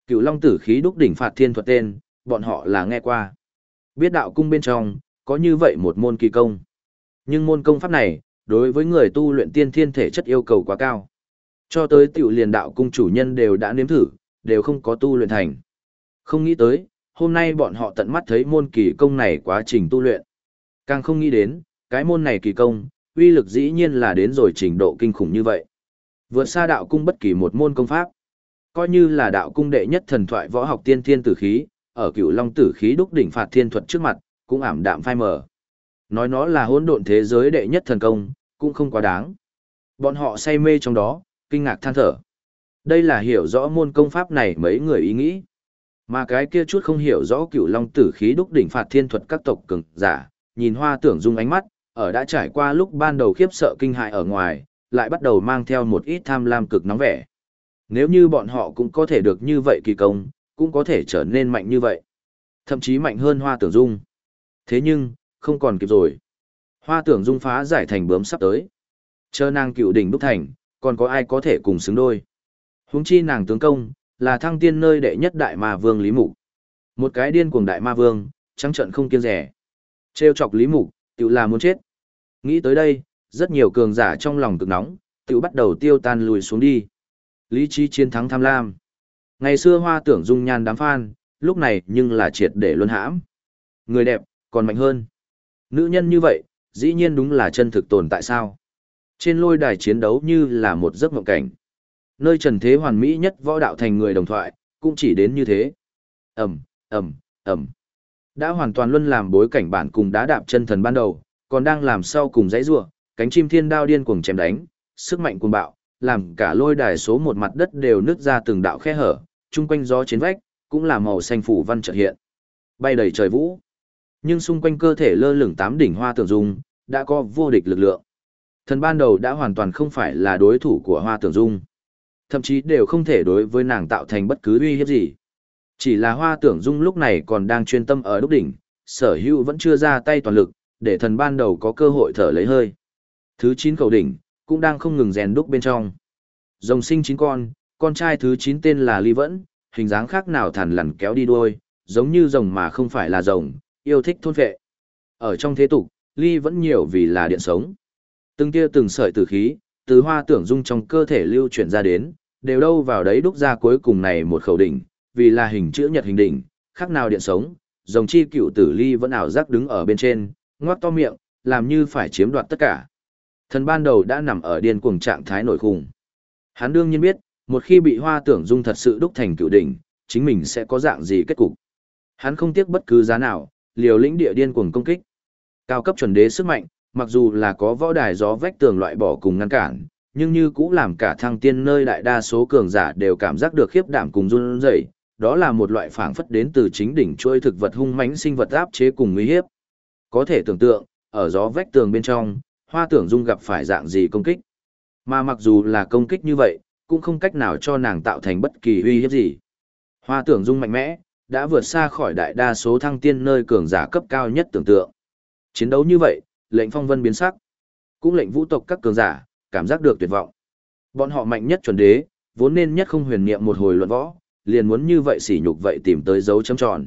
Cửu Long Tử khí đúc đỉnh phạt thiên thuật tên, bọn họ là nghe qua. Biết đạo cung bên trong, có như vậy một môn kỳ công. Nhưng môn công pháp này, đối với người tu luyện tiên thiên thể chất yêu cầu quá cao. Cho tới tiểu liền đạo cung chủ nhân đều đã nếm thử, đều không có tu luyện thành. Không nghĩ tới, hôm nay bọn họ tận mắt thấy môn kỳ công này quá trình tu luyện. Càng không nghĩ đến, cái môn này kỳ công, uy lực dĩ nhiên là đến rồi trình độ kinh khủng như vậy. Vượt xa đạo cung bất kỳ một môn công pháp. Coi như là đạo cung đệ nhất thần thoại võ học tiên thiên tử khí, ở Cửu Long Tử khí đúc đỉnh phạt thiên thuật trước mặt, cũng ảm đạm phai mờ. Nói nó là hỗn độn thế giới đệ nhất thần công, cũng không quá đáng. Bọn họ say mê trong đó, kinh ngạc than thở. Đây là hiểu rõ môn công pháp này mấy người ý nghĩ. Mà cái kia chút không hiểu rõ Cửu Long Tử khí đúc đỉnh phạt thiên thuật các tộc cường giả, nhìn Hoa Tưởng Dung ánh mắt, ở đã trải qua lúc ban đầu khiếp sợ kinh hại ở ngoài, lại bắt đầu mang theo một ít tham lam cực nóng vẻ. Nếu như bọn họ cũng có thể được như vậy kỳ công, cũng có thể trở nên mạnh như vậy. Thậm chí mạnh hơn Hoa Tưởng Dung. Thế nhưng, không còn kịp rồi. Hoa Tưởng Dung phá giải thành bướm sắp tới. Chờ nàng cựu đỉnh đúc thành, còn có ai có thể cùng xứng đôi. Huống chi nàng tướng công, là thăng tiên nơi đệ nhất đại ma vương Lý Mục. Một cái điên cuồng đại ma vương, trắng trợn không kiêng rẻ. Trêu chọc Lý Mục, tự là muốn chết. Nghĩ tới đây, rất nhiều cường giả trong lòng cực nóng, tự bắt đầu tiêu tan lùi xuống đi. Lý trí chiến thắng tham lam. Ngày xưa Hoa Tưởng Dung nhan đám fan, lúc này nhưng là triệt để luân hãm. Người đẹp, còn mạnh hơn. Nữ nhân như vậy, dĩ nhiên đúng là chân thực tồn tại sao. Trên lôi đài chiến đấu như là một giấc mộng cảnh. Nơi trần thế hoàn mỹ nhất võ đạo thành người đồng thoại, cũng chỉ đến như thế. Ẩm, Ẩm, Ẩm. Đã hoàn toàn luân làm bối cảnh bản cùng đá đạp chân thần ban đầu, còn đang làm sau cùng dãy rủa, cánh chim thiên đao điên cuồng chém đánh, sức mạnh cuồng bạo, làm cả lôi đài số một mặt đất đều nứt ra từng đạo khe hở, chung quanh gió chiến vách, cũng là màu xanh phủ văn chợt hiện. Bay đầy trời vũ. Nhưng xung quanh cơ thể lơ lửng tám đỉnh Hoa Tưởng Dung, đã có vô địch lực lượng. Thần ban đầu đã hoàn toàn không phải là đối thủ của Hoa Tưởng Dung. Thậm chí đều không thể đối với nàng tạo thành bất cứ uy hiếp gì. Chỉ là Hoa Tưởng Dung lúc này còn đang chuyên tâm ở đúc đỉnh, sở hữu vẫn chưa ra tay toàn lực, để thần ban đầu có cơ hội thở lấy hơi. Thứ 9 khẩu đỉnh, cũng đang không ngừng rèn đúc bên trong. Rồng sinh 9 con trai thứ 9 tên là Ly Vẫn, hình dáng khác nào thằn lằn kéo đi đuôi, giống như rồng mà không phải là rồng, yêu thích thôn phệ. Ở trong thế tục, Ly Vẫn nhiều vì là điện sống. Từng tia từng sợi tử khí, từ Hoa Tưởng Dung trong cơ thể lưu chuyển ra đến, đều đâu vào đấy đúc ra cuối cùng này một khẩu đỉnh, vì là hình chữ nhật hình đỉnh, khác nào điện sống, rồng chi cựu tử Ly Vẫn ảo giác đứng ở bên trên, ngoác to miệng, làm như phải chiếm đoạt tất cả. Thần ban đầu đã nằm ở điên cuồng trạng thái nổi khủng. Hắn đương nhiên biết, một khi bị Hoa Tưởng Dung thật sự đúc thành cựu đỉnh, chính mình sẽ có dạng gì kết cục. Hắn không tiếc bất cứ giá nào, liều lĩnh địa điên cuồng công kích. Cao cấp chuẩn đế sức mạnh, mặc dù là có võ đài gió vách tường loại bỏ cùng ngăn cản, nhưng như cũng làm cả thăng tiên nơi đại đa số cường giả đều cảm giác được khiếp đảm cùng run rẩy. Đó là một loại phảng phất đến từ chính đỉnh trôi thực vật hung mãnh sinh vật áp chế cùng nguy hiếp. Có thể tưởng tượng, ở gió vách tường bên trong, Hoa Tưởng Dung gặp phải dạng gì công kích. Mà mặc dù là công kích như vậy, cũng không cách nào cho nàng tạo thành bất kỳ uy hiếp gì. Hoa Tưởng Dung mạnh mẽ, đã vượt xa khỏi đại đa số thăng tiên nơi cường giả cấp cao nhất tưởng tượng. Chiến đấu như vậy, lệnh phong vân biến sắc, cũng lệnh vũ tộc các cường giả cảm giác được tuyệt vọng. Bọn họ mạnh nhất chuẩn đế, vốn nên nhất không huyền niệm một hồi luận võ, liền muốn như vậy sỉ nhục vậy tìm tới dấu chấm tròn.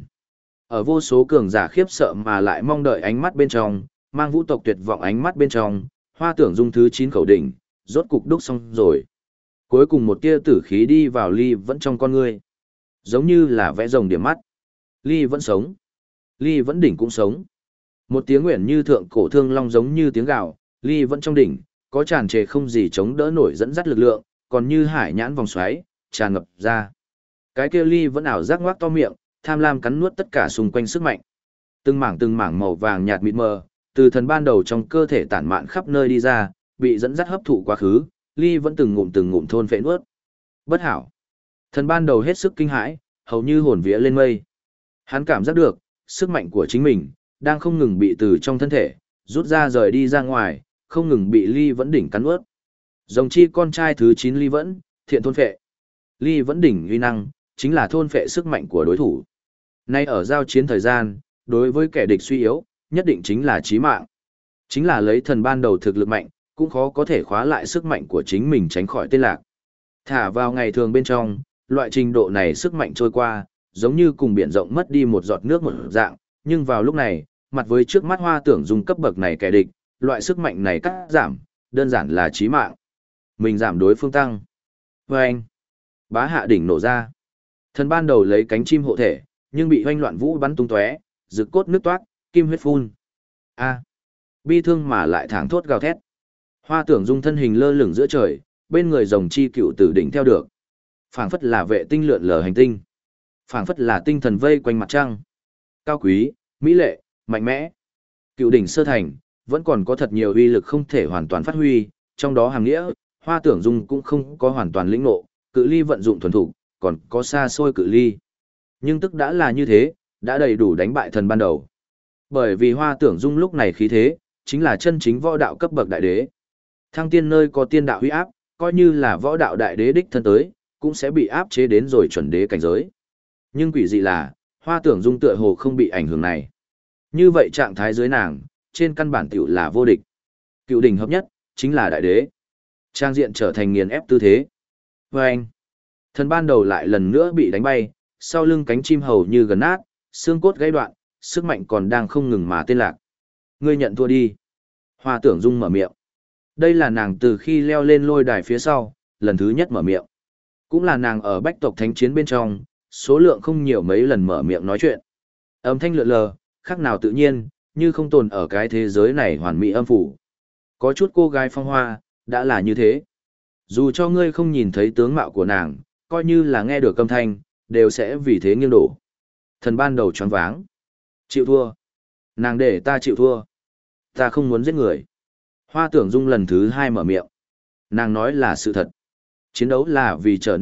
Ở vô số cường giả khiếp sợ mà lại mong đợi ánh mắt bên trong, mang vũ tộc tuyệt vọng ánh mắt bên trong, Hoa Tưởng Dung thứ 9 khẩu đỉnh, rốt cục đúc xong rồi. Cuối cùng một tia tử khí đi vào Ly Vẫn trong con ngươi, giống như là vẽ rồng điểm mắt. Ly Vẫn sống, Ly Vẫn đỉnh cũng sống. Một tiếng nguyện như thượng cổ thương long giống như tiếng gào, Ly Vẫn trong đỉnh, có tràn trề không gì chống đỡ nổi dẫn dắt lực lượng, còn như hải nhãn vòng xoáy, tràn ngập ra. Cái kia Ly Vẫn ảo giác ngoác to miệng, tham lam cắn nuốt tất cả xung quanh sức mạnh. Từng mảng màu vàng nhạt mịt mờ, từ thần ban đầu trong cơ thể tản mạn khắp nơi đi ra, bị dẫn dắt hấp thụ quá khứ, Ly Vẫn từng ngụm thôn phệ nuốt. Bất hảo. Thần ban đầu hết sức kinh hãi, hầu như hồn vía lên mây. Hắn cảm giác được, sức mạnh của chính mình đang không ngừng bị từ trong thân thể rút ra rời đi ra ngoài, không ngừng bị Ly Vẫn đỉnh cắn nuốt. Rồng chi con trai thứ 9 Ly Vẫn, thiện thôn phệ. Ly Vẫn đỉnh uy năng chính là thôn phệ sức mạnh của đối thủ. Nay ở giao chiến thời gian, đối với kẻ địch suy yếu, nhất định chính là chí mạng. Chính là lấy thần ban đầu thực lực mạnh, cũng khó có thể khóa lại sức mạnh của chính mình tránh khỏi tên lạc. Thả vào ngày thường bên trong, Loại trình độ này sức mạnh trôi qua, giống như cùng biển rộng mất đi một giọt nước một dạng, nhưng vào lúc này, mặt với trước mắt Hoa Tưởng Dung cấp bậc này kẻ địch, loại sức mạnh này cắt giảm, đơn giản là chí mạng. Mình giảm đối phương tăng. Và anh, bá hạ đỉnh nổ ra. Thần ban đầu lấy cánh chim hộ thể, nhưng bị hoanh loạn vũ bắn tung tóe, rực cốt nước toát, kim huyết phun. A, bi thương mà lại thẳng thốt gào thét. Hoa Tưởng Dung thân hình lơ lửng giữa trời, bên người rồng chi cựu tử đỉnh theo được. Phảng phất là vệ tinh lượn lờ hành tinh. Phảng phất là tinh thần vây quanh mặt trăng. Cao quý, mỹ lệ, mạnh mẽ. Cựu đỉnh sơ thành, vẫn còn có thật nhiều uy lực không thể hoàn toàn phát huy, trong đó hàm nghĩa, Hoa Tưởng Dung cũng không có hoàn toàn lĩnh ngộ, cự ly vận dụng thuần thủ, còn có xa xôi cự ly. Nhưng tức đã là như thế, đã đầy đủ đánh bại thần ban đầu. Bởi vì Hoa Tưởng Dung lúc này khí thế, chính là chân chính võ đạo cấp bậc đại đế. Thăng tiên nơi có tiên đạo huy áp, coi như là võ đạo đại đế đích thân tới, cũng sẽ bị áp chế đến rồi chuẩn đế cảnh giới. Nhưng quỷ dị là, Hoa Tưởng Dung tựa hồ không bị ảnh hưởng này. Như vậy trạng thái dưới nàng, trên căn bản tiểu là vô địch. Cựu đỉnh hợp nhất, chính là đại đế. Trang diện trở thành nghiền ép tư thế. Và anh, thần ban đầu lại lần nữa bị đánh bay, sau lưng cánh chim hầu như gần nát, xương cốt gãy đoạn, sức mạnh còn đang không ngừng mà tên lạc. Ngươi nhận thua đi. Hoa Tưởng Dung mở miệng. Đây là nàng từ khi leo lên lôi đài phía sau, lần thứ nhất mở miệng. Cũng là nàng ở bách tộc thánh chiến bên trong, số lượng không nhiều mấy lần mở miệng nói chuyện. Âm thanh lượn lờ, khác nào tự nhiên, như không tồn ở cái thế giới này hoàn mỹ âm phủ. Có chút cô gái phong hoa, đã là như thế. Dù cho ngươi không nhìn thấy tướng mạo của nàng, coi như là nghe được âm thanh, đều sẽ vì thế nghiêng đổ. Thần ban đầu choáng váng. Chịu thua. Nàng để ta chịu thua. Ta không muốn giết người. Hoa Tưởng Dung lần thứ hai mở miệng. Nàng nói là sự thật. Chiến đấu là vì trở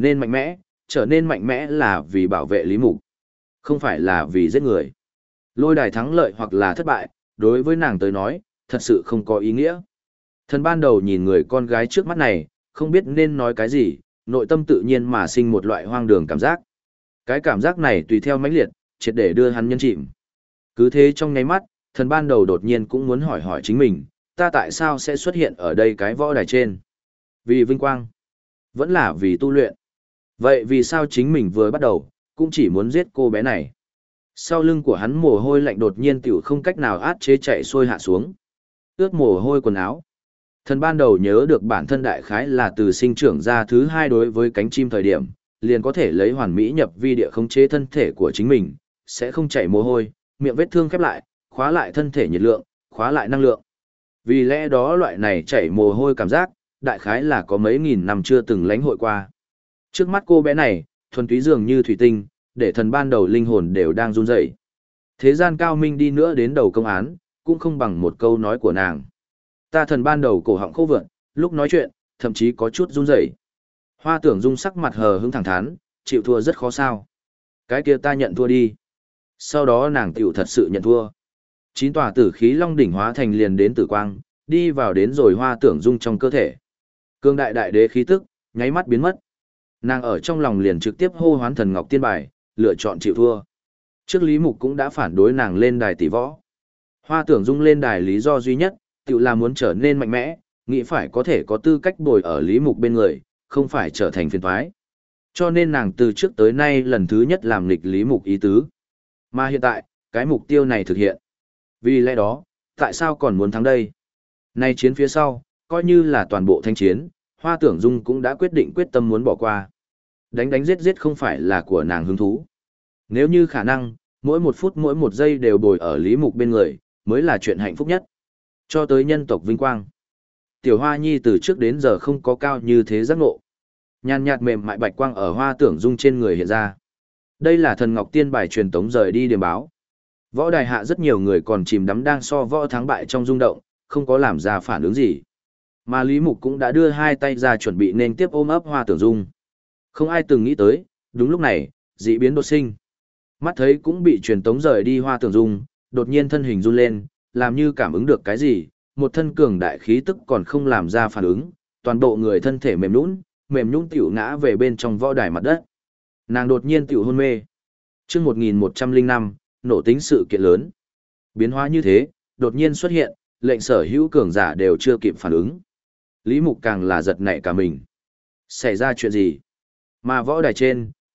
nên mạnh mẽ là vì bảo vệ Lý Mục. Không phải là vì giết người. Lôi đài thắng lợi hoặc là thất bại, đối với nàng tới nói, thật sự không có ý nghĩa. Thần ban đầu nhìn người con gái trước mắt này, không biết nên nói cái gì, nội tâm tự nhiên mà sinh một loại hoang đường cảm giác. Cái cảm giác này tùy theo mãnh liệt, triệt để đưa hắn nhân chìm. Cứ thế trong nháy mắt, thần ban đầu đột nhiên cũng muốn hỏi hỏi chính mình, ta tại sao sẽ xuất hiện ở đây cái võ đài trên? Vì vinh quang? Vẫn là vì tu luyện? Vậy vì sao chính mình vừa bắt đầu, cũng chỉ muốn giết cô bé này? Sau lưng của hắn mồ hôi lạnh đột nhiên tiểu không cách nào át chế chạy xuôi hạ xuống. Ướt mồ hôi quần áo. Thần ban đầu nhớ được bản thân đại khái là từ sinh trưởng ra thứ hai đối với cánh chim thời điểm, liền có thể lấy hoàn mỹ nhập vi địa khống chế thân thể của chính mình, sẽ không chảy mồ hôi, miệng vết thương khép lại, khóa lại thân thể nhiệt lượng, khóa lại năng lượng. Vì lẽ đó loại này chảy mồ hôi cảm giác, đại khái là có mấy nghìn năm chưa từng lãnh hội qua. Trước mắt cô bé này, thuần túy dường như thủy tinh, để thần ban đầu linh hồn đều đang run rẩy. Thế gian cao minh đi nữa đến đầu công án, cũng không bằng một câu nói của nàng. Ta thần ban đầu cổ họng khô vượn, lúc nói chuyện, thậm chí có chút run rẩy. Hoa Tưởng Dung sắc mặt hờ hững thẳng thắn, chịu thua rất khó sao. Cái kia ta nhận thua đi. Sau đó nàng tiểu thật sự nhận thua. 9 tòa tử khí long đỉnh hóa thành liền đến tử quang, đi vào đến rồi Hoa Tưởng Dung trong cơ thể. Cương đại đại đế khí tức, nháy mắt biến mất. Nàng ở trong lòng liền trực tiếp hô hoán thần ngọc tiên bài, lựa chọn chịu thua. Trước Lý Mục cũng đã phản đối nàng lên đài tỷ võ. Hoa Tưởng Dung lên đài lý do duy nhất, tự là muốn trở nên mạnh mẽ, nghĩ phải có thể có tư cách bồi ở Lý Mục bên người, không phải trở thành phiền toái. Cho nên nàng từ trước tới nay lần thứ nhất làm nghịch Lý Mục ý tứ. Mà hiện tại, cái mục tiêu này thực hiện. Vì lẽ đó, tại sao còn muốn thắng đây? Nay chiến phía sau, coi như là toàn bộ thanh chiến, Hoa Tưởng Dung cũng đã quyết định quyết tâm muốn bỏ qua. Đánh đánh giết giết không phải là của nàng hứng thú. Nếu như khả năng, mỗi một phút mỗi một giây đều bồi ở Lý Mục bên người, mới là chuyện hạnh phúc nhất. Cho tới nhân tộc vinh quang. Tiểu Hoa Nhi từ trước đến giờ không có cao như thế giác ngộ. Nhàn nhạt mềm mại bạch quang ở Hoa Tưởng Dung trên người hiện ra. Đây là thần ngọc tiên bài truyền tống rời đi điểm báo. Võ đài hạ rất nhiều người còn chìm đắm đang so võ thắng bại trong rung động, không có làm ra phản ứng gì. Mà Lý Mục cũng đã đưa hai tay ra chuẩn bị nên tiếp ôm ấp Hoa Tưởng Dung. Không ai từng nghĩ tới, đúng lúc này, dị biến đột sinh. Mắt thấy cũng bị truyền tống rời đi Hoa Tưởng Dung, đột nhiên thân hình run lên, làm như cảm ứng được cái gì, một thân cường đại khí tức còn không làm ra phản ứng, toàn bộ người thân thể mềm nhũn tiểu ngã về bên trong võ đài mặt đất. Nàng đột nhiên tiểu hôn mê. Chương 1105, nổ tính sự kiện lớn. Biến hóa như thế, đột nhiên xuất hiện, lệnh sở hữu cường giả đều chưa kịp phản ứng. Lý Mục càng là giật nảy cả mình. Xảy ra chuyện gì? Mà võ đài trên,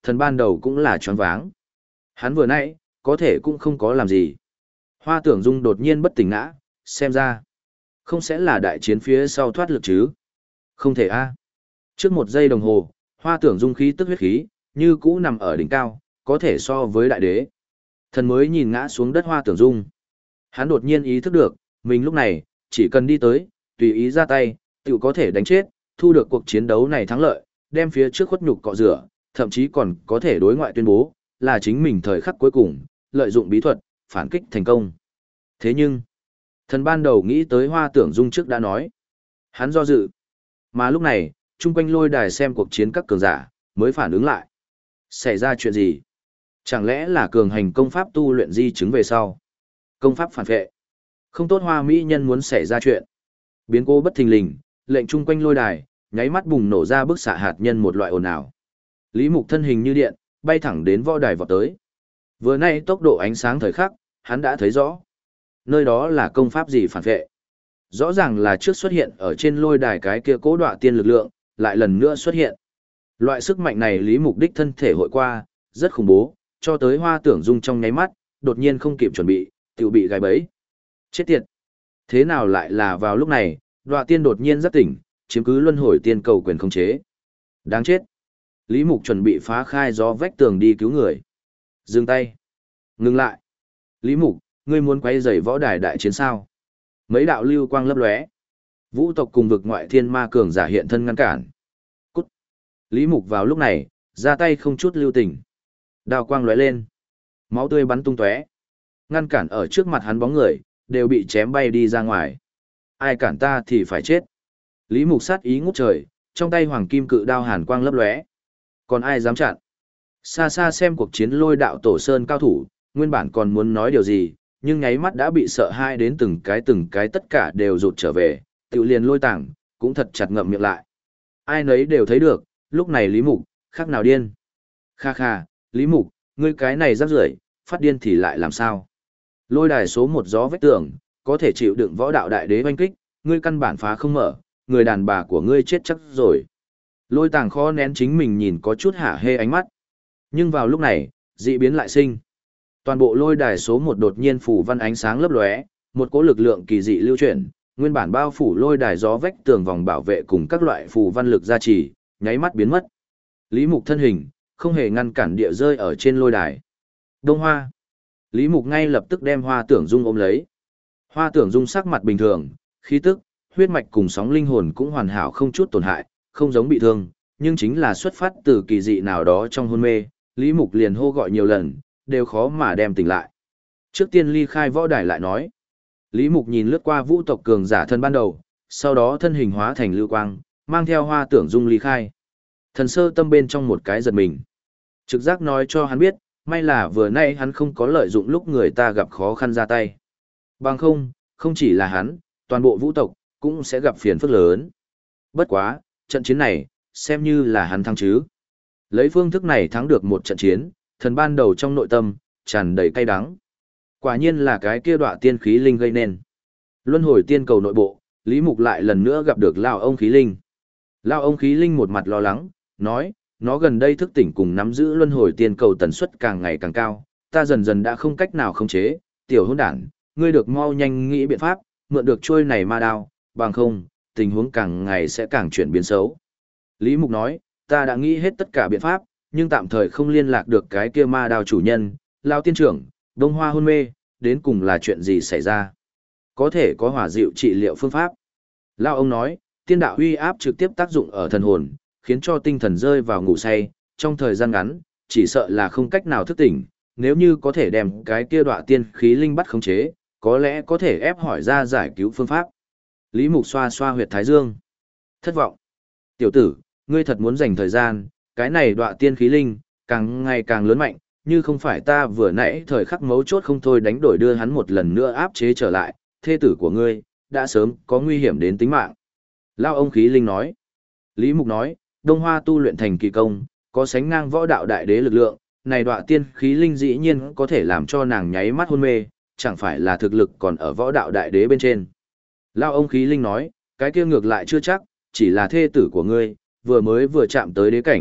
thần ban đầu cũng là choáng váng. Hắn vừa nãy, có thể cũng không có làm gì. Hoa Tưởng Dung đột nhiên bất tỉnh ngã, xem ra. Không sẽ là đại chiến phía sau thoát lực chứ? Không thể a. Trước 1 giây đồng hồ, Hoa Tưởng Dung khí tức huyết khí, như cũ nằm ở đỉnh cao, có thể so với đại đế. Thần mới nhìn ngã xuống đất Hoa Tưởng Dung. Hắn đột nhiên ý thức được, mình lúc này, chỉ cần đi tới, tùy ý ra tay, tự có thể đánh chết, thu được cuộc chiến đấu này thắng lợi, đem phía trước khuất nhục cọ rửa, thậm chí còn có thể đối ngoại tuyên bố, là chính mình thời khắc cuối cùng, lợi dụng bí thuật, phản kích thành công. Thế nhưng, thần ban đầu nghĩ tới Hoa Tưởng Dung trước đã nói. Hắn do dự. Mà lúc này, chung quanh lôi đài xem cuộc chiến các cường giả, mới phản ứng lại. Xảy ra chuyện gì? Chẳng lẽ là cường hành công pháp tu luyện di chứng về sau? Công pháp phản vệ. Không tốt Hoa Mỹ nhân muốn xảy ra chuyện. Biến cố bất thình lình, lệnh chung quanh lôi đài, nháy mắt bùng nổ ra bức xạ hạt nhân một loại ồn ào. Lý Mục thân hình như điện, bay thẳng đến võ đài vọt tới. Vừa nay tốc độ ánh sáng thời khắc, hắn đã thấy rõ. Nơi đó là công pháp gì phản vệ. Rõ ràng là trước xuất hiện ở trên lôi đài cái kia cố đọa tiên lực lượng, lại lần nữa xuất hiện. Loại sức mạnh này Lý Mục đích thân thể hội qua, rất khủng bố, cho tới Hoa Tưởng Dung trong nháy mắt, đột nhiên không kịp chuẩn bị, tiểu bị gài bẫy. Chết tiệt! Thế nào lại là vào lúc này, đọa tiên đột nhiên giác tỉnh, chiếm cứ luân hồi tiên cầu quyền khống chế. Đáng chết! Lý Mục chuẩn bị phá khai gió vách tường đi cứu người. Dừng tay! Ngừng lại! Lý Mục, ngươi muốn quay rầy võ đài đại chiến sao? Mấy đạo lưu quang lấp lóe. Vũ tộc cùng vực ngoại thiên ma cường giả hiện thân ngăn cản. Cút! Lý Mục vào lúc này, ra tay không chút lưu tình. Đao quang lóe lên. Máu tươi bắn tung tóe. Ngăn cản ở trước mặt hắn bóng người, đều bị chém bay đi ra ngoài. Ai cản ta thì phải chết. Lý Mục sát ý ngút trời, trong tay hoàng kim cự đao hàn quang lấp lóe. Còn ai dám chặn? Xa xa xem cuộc chiến lôi đạo tổ sơn cao thủ, nguyên bản còn muốn nói điều gì, nhưng nháy mắt đã bị sợ hai đến từng cái tất cả đều rụt trở về, tự liền lôi tảng, cũng thật chặt ngậm miệng lại. Ai nấy đều thấy được, lúc này Lý Mục, khác nào điên. Kha kha, Lý Mục, ngươi cái này rắc rưởi, phát điên thì lại làm sao? Lôi đài số 1 gió vách tường, có thể chịu đựng võ đạo đại đế oanh kích, ngươi căn bản phá không mở, người đàn bà của ngươi chết chắc rồi. Lôi tàng khó nén chính mình nhìn có chút hả hê ánh mắt. Nhưng vào lúc này, dị biến lại sinh. Toàn bộ lôi đài số 1 đột nhiên phủ văn ánh sáng lấp lóe, một cỗ lực lượng kỳ dị lưu chuyển, nguyên bản bao phủ lôi đài gió vách tường vòng bảo vệ cùng các loại phù văn lực gia trì, nháy mắt biến mất. Lý Mục thân hình, không hề ngăn cản địa rơi ở trên lôi đài. Đông Hoa. Lý Mục ngay lập tức đem Hoa Tưởng Dung ôm lấy. Hoa Tưởng Dung sắc mặt bình thường, khí tức, huyết mạch cùng sóng linh hồn cũng hoàn hảo không chút tổn hại, không giống bị thương, nhưng chính là xuất phát từ kỳ dị nào đó trong hôn mê, Lý Mục liền hô gọi nhiều lần, đều khó mà đem tỉnh lại. Trước tiên ly khai võ đài lại nói. Lý Mục nhìn lướt qua vũ tộc cường giả thân ban đầu, sau đó thân hình hóa thành lưu quang, mang theo Hoa Tưởng Dung ly khai. Thần sơ tâm bên trong một cái giật mình. Trực giác nói cho hắn biết, may là vừa nay hắn không có lợi dụng lúc người ta gặp khó khăn ra tay. Bằng không, không chỉ là hắn, toàn bộ vũ tộc, cũng sẽ gặp phiền phức lớn. Bất quá, trận chiến này, xem như là hắn thắng chứ. Lấy phương thức này thắng được một trận chiến, thần ban đầu trong nội tâm, tràn đầy cay đắng. Quả nhiên là cái kia đọa tiên khí linh gây nên. Luân hồi tiên cầu nội bộ, Lý Mục lại lần nữa gặp được Lao ông khí linh. Lao ông khí linh một mặt lo lắng, nói, nó gần đây thức tỉnh cùng nắm giữ luân hồi tiên cầu tần suất càng ngày càng cao, ta dần dần đã không cách nào khống chế, tiểu hỗn đản, ngươi được mau nhanh nghĩ biện pháp, mượn được trôi này ma đao, bằng không, tình huống càng ngày sẽ càng chuyển biến xấu. Lý Mục nói, ta đã nghĩ hết tất cả biện pháp, nhưng tạm thời không liên lạc được cái kia ma đao chủ nhân, Lao tiên trưởng, Đông Hoa hôn mê, đến cùng là chuyện gì xảy ra. Có thể có hỏa dịu trị liệu phương pháp. Lao ông nói, tiên đạo uy áp trực tiếp tác dụng ở thần hồn, khiến cho tinh thần rơi vào ngủ say, trong thời gian ngắn, chỉ sợ là không cách nào thức tỉnh, nếu như có thể đem cái kia đọa tiên khí linh bắt khống chế, có lẽ có thể ép hỏi ra giải cứu phương pháp. Lý Mục xoa xoa huyệt thái dương. Thất vọng. Tiểu tử, ngươi thật muốn dành thời gian, cái này đọa tiên khí linh, càng ngày càng lớn mạnh, như không phải ta vừa nãy thời khắc mấu chốt không thôi đánh đổi đưa hắn một lần nữa áp chế trở lại, thê tử của ngươi, đã sớm có nguy hiểm đến tính mạng. Lao ông khí linh nói. Lý Mục nói, Đông Hoa tu luyện thành kỳ công, có sánh ngang võ đạo đại đế lực lượng, này đọa tiên khí linh dĩ nhiên có thể làm cho nàng nháy mắt hôn mê, chẳng phải là thực lực còn ở võ đạo đại đế bên trên. Lao ông khí linh nói, cái kia ngược lại chưa chắc, chỉ là thê tử của ngươi, vừa mới vừa chạm tới đế cảnh,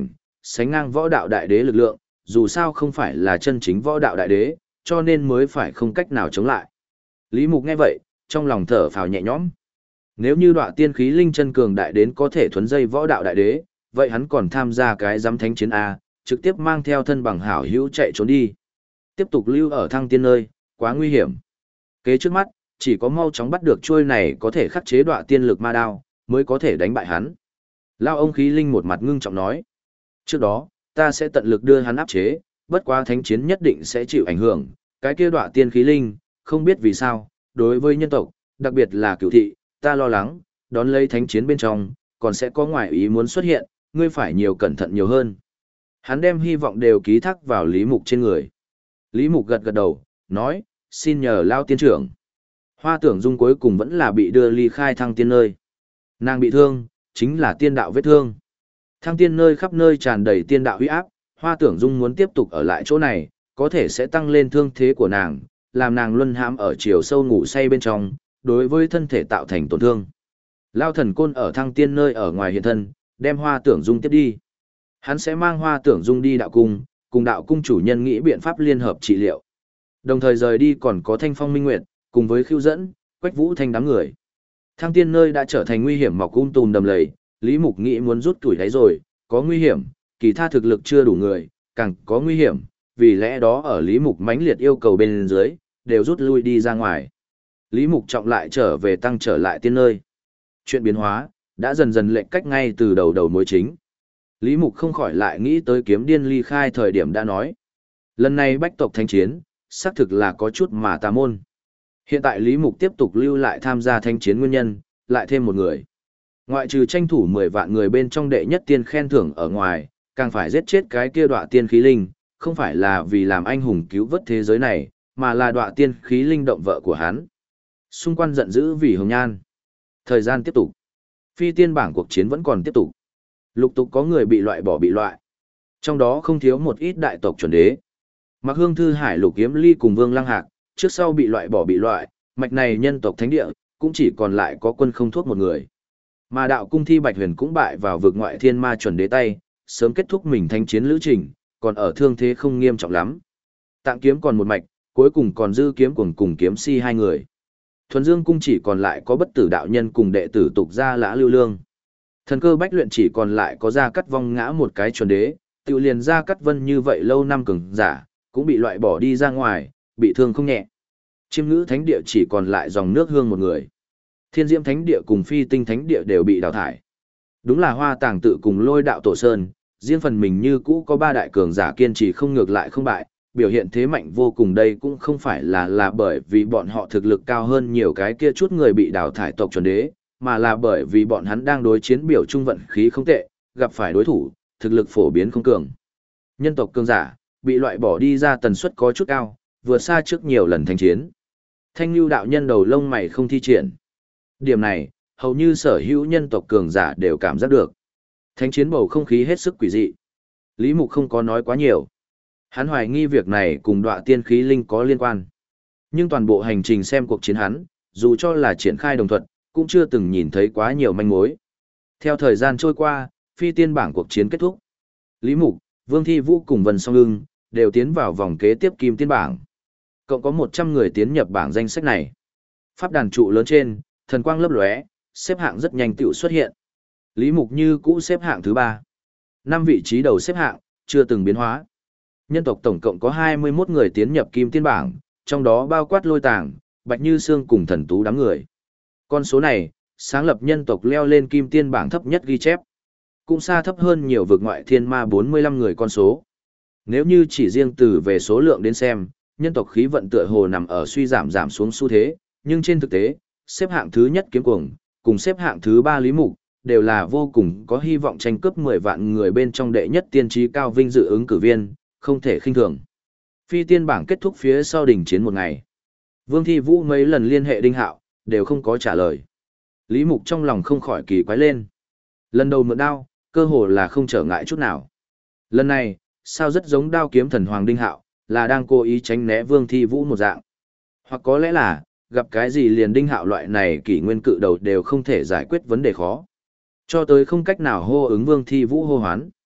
sánh ngang võ đạo đại đế lực lượng, dù sao không phải là chân chính võ đạo đại đế, cho nên mới phải không cách nào chống lại. Lý Mục nghe vậy, trong lòng thở phào nhẹ nhõm. Nếu như Đọa Tiên Khí Linh chân cường đại đến có thể thuấn dây võ đạo đại đế, vậy hắn còn tham gia cái giám thánh chiến A, trực tiếp mang theo thân bằng hảo hữu chạy trốn đi. Tiếp tục lưu ở Thăng Tiên nơi, quá nguy hiểm. Kế trước mắt, chỉ có mau chóng bắt được chuôi này có thể khắc chế Đọa Tiên lực ma đao, mới có thể đánh bại hắn. Lao ông Khí Linh một mặt ngưng trọng nói. Trước đó, ta sẽ tận lực đưa hắn áp chế, bất quá thánh chiến nhất định sẽ chịu ảnh hưởng. Cái kia Đọa Tiên Khí Linh, không biết vì sao, đối với nhân tộc, đặc biệt là cửu thị, ta lo lắng, đón lấy thánh chiến bên trong, còn sẽ có ngoại ý muốn xuất hiện, ngươi phải nhiều cẩn thận nhiều hơn. Hắn đem hy vọng đều ký thác vào Lý Mục trên người. Lý Mục gật gật đầu, nói, xin nhờ Lao tiên trưởng. Hoa Tưởng Dung cuối cùng vẫn là bị đưa ly khai Thăng Tiên nơi. Nàng bị thương, chính là tiên đạo vết thương. Thăng Tiên nơi khắp nơi tràn đầy tiên đạo uy áp, Hoa Tưởng Dung muốn tiếp tục ở lại chỗ này, có thể sẽ tăng lên thương thế của nàng, làm nàng luân hãm ở chiều sâu ngủ say bên trong, đối với thân thể tạo thành tổn thương. Lao Thần Côn ở Thăng Tiên nơi ở ngoài hiện thân, đem Hoa Tưởng Dung tiếp đi. Hắn sẽ mang Hoa Tưởng Dung đi đạo cung, cùng đạo cung chủ nhân nghĩ biện pháp liên hợp trị liệu. Đồng thời rời đi còn có Thanh Phong Minh Nguyệt, cùng với Khưu Dẫn, Quách Vũ Thanh đám người. Thăng Tiên nơi đã trở thành nguy hiểm mọc tùm đầm lầy, Lý Mục nghĩ muốn rút tuổi đáy rồi, có nguy hiểm, kỳ tha thực lực chưa đủ người, càng có nguy hiểm, vì lẽ đó ở Lý Mục mãnh liệt yêu cầu bên dưới, đều rút lui đi ra ngoài. Lý Mục trọng lại trở về tăng trở lại tiên nơi. Chuyện biến hóa, đã dần dần lệch cách ngay từ đầu mối chính. Lý Mục không khỏi lại nghĩ tới Kiếm Điên ly khai thời điểm đã nói. Lần này bách tộc thánh chiến, xác thực là có chút mà tà môn. Hiện tại Lý Mục tiếp tục lưu lại tham gia thánh chiến nguyên nhân, lại thêm một người. Ngoại trừ tranh thủ 10 vạn người bên trong đệ nhất tiên khen thưởng ở ngoài, càng phải giết chết cái kia Đọa Tiên Khí Linh, không phải là vì làm anh hùng cứu vớt thế giới này, mà là Đọa Tiên Khí Linh động vợ của hắn. Xung quanh giận dữ vì hồng nhan. Thời gian tiếp tục. Phi tiên bảng cuộc chiến vẫn còn tiếp tục. Lục tục có người bị loại. Trong đó không thiếu một ít đại tộc chuẩn đế. Mạc Hương Thư Hải Lục Kiếm Ly cùng Vương Lăng Hạc, trước sau bị loại, mạch này nhân tộc thánh địa, cũng chỉ còn lại có Quân Không Thuốc một người. Mà đạo cung Thi Bạch Huyền cũng bại vào vực ngoại thiên ma chuẩn đế tay, sớm kết thúc mình thánh chiến lữ trình, còn ở thương thế không nghiêm trọng lắm. Tạng kiếm còn một mạch, cuối cùng còn dư kiếm cuồng cùng kiếm si hai người. Thuần Dương cung chỉ còn lại có Bất Tử đạo nhân cùng đệ tử tục gia Lã Lưu Lương. Thần Cơ Bách luyện chỉ còn lại có Gia Cắt Vong ngã một cái chuẩn đế, tự liền Gia Cắt Vân như vậy lâu năm cường giả, cũng bị loại bỏ đi ra ngoài, bị thương không nhẹ. Chiêm Ngữ thánh địa chỉ còn lại dòng nước hương một người. Thiên Diễm thánh địa cùng Phi Tinh thánh địa đều bị đào thải. Đúng là Hoa Tàng tự cùng Lôi đạo tổ sơn, riêng phần mình như cũ có 3 đại cường giả kiên trì không ngược lại không bại, biểu hiện thế mạnh vô cùng. Đây cũng không phải là bởi vì bọn họ thực lực cao hơn nhiều cái kia chút người bị đào thải tộc chuẩn đế, mà là bởi vì bọn hắn đang đối chiến biểu trung vận khí không tệ, gặp phải đối thủ, thực lực phổ biến không cường. Nhân tộc cường giả, bị loại bỏ đi ra tần suất có chút cao, vượt xa trước nhiều lần thanh chiến. Thanh Nhu đạo nhân đầu lông mày không thi triển. Điểm này, hầu như sở hữu nhân tộc cường giả đều cảm giác được. Thánh chiến bầu không khí hết sức quỷ dị. Lý Mục không có nói quá nhiều. Hắn hoài nghi việc này cùng Đọa Tiên Khí Linh có liên quan. Nhưng toàn bộ hành trình xem cuộc chiến hắn, dù cho là triển khai đồng thuận, cũng chưa từng nhìn thấy quá nhiều manh mối. Theo thời gian trôi qua, phi tiên bảng cuộc chiến kết thúc. Lý Mục, Vương Thi Vũ cùng Vân Song Ưng đều tiến vào vòng kế tiếp kim tiên bảng. Cộng có 100 người tiến nhập bảng danh sách này. Pháp đàn trụ lớn trên, thần quang lấp lóe, xếp hạng rất nhanh tựu xuất hiện. Lý Mục như cũ xếp hạng thứ 3. 5 vị trí đầu xếp hạng, chưa từng biến hóa. Nhân tộc tổng cộng có 21 người tiến nhập kim tiên bảng, trong đó bao quát Lôi Tàng, Bạch Như Sương cùng Thần Tú đám người. Con số này, sáng lập nhân tộc leo lên kim tiên bảng thấp nhất ghi chép. Cũng xa thấp hơn nhiều vực ngoại thiên ma 45 người con số. Nếu như chỉ riêng từ về số lượng đến xem, nhân tộc khí vận tựa hồ nằm ở suy giảm xuống xu thế, nhưng trên thực tế, xếp hạng thứ nhất Kiếm Cuồng, cùng xếp hạng thứ 3 Lý Mục, đều là vô cùng có hy vọng tranh cướp 10 vạn người bên trong đệ nhất tiên trí cao vinh dự ứng cử viên, không thể khinh thường. Phi tiên bảng kết thúc phía sau đỉnh chiến một ngày. Vương Thi Vũ mấy lần liên hệ Đinh Hạo, đều không có trả lời. Lý Mục trong lòng không khỏi kỳ quái lên. Lần đầu mượn đao, cơ hồ là không trở ngại chút nào. Lần này, sao rất giống đao kiếm thần hoàng Đinh Hạo, là đang cố ý tránh né Vương Thi Vũ một dạng. Hoặc có lẽ là, gặp cái gì liền Đinh Hạo loại này kỷ nguyên cự đầu đều không thể giải quyết vấn đề khó. Cho tới không cách nào hô ứng Vương Thi Vũ hô hoán.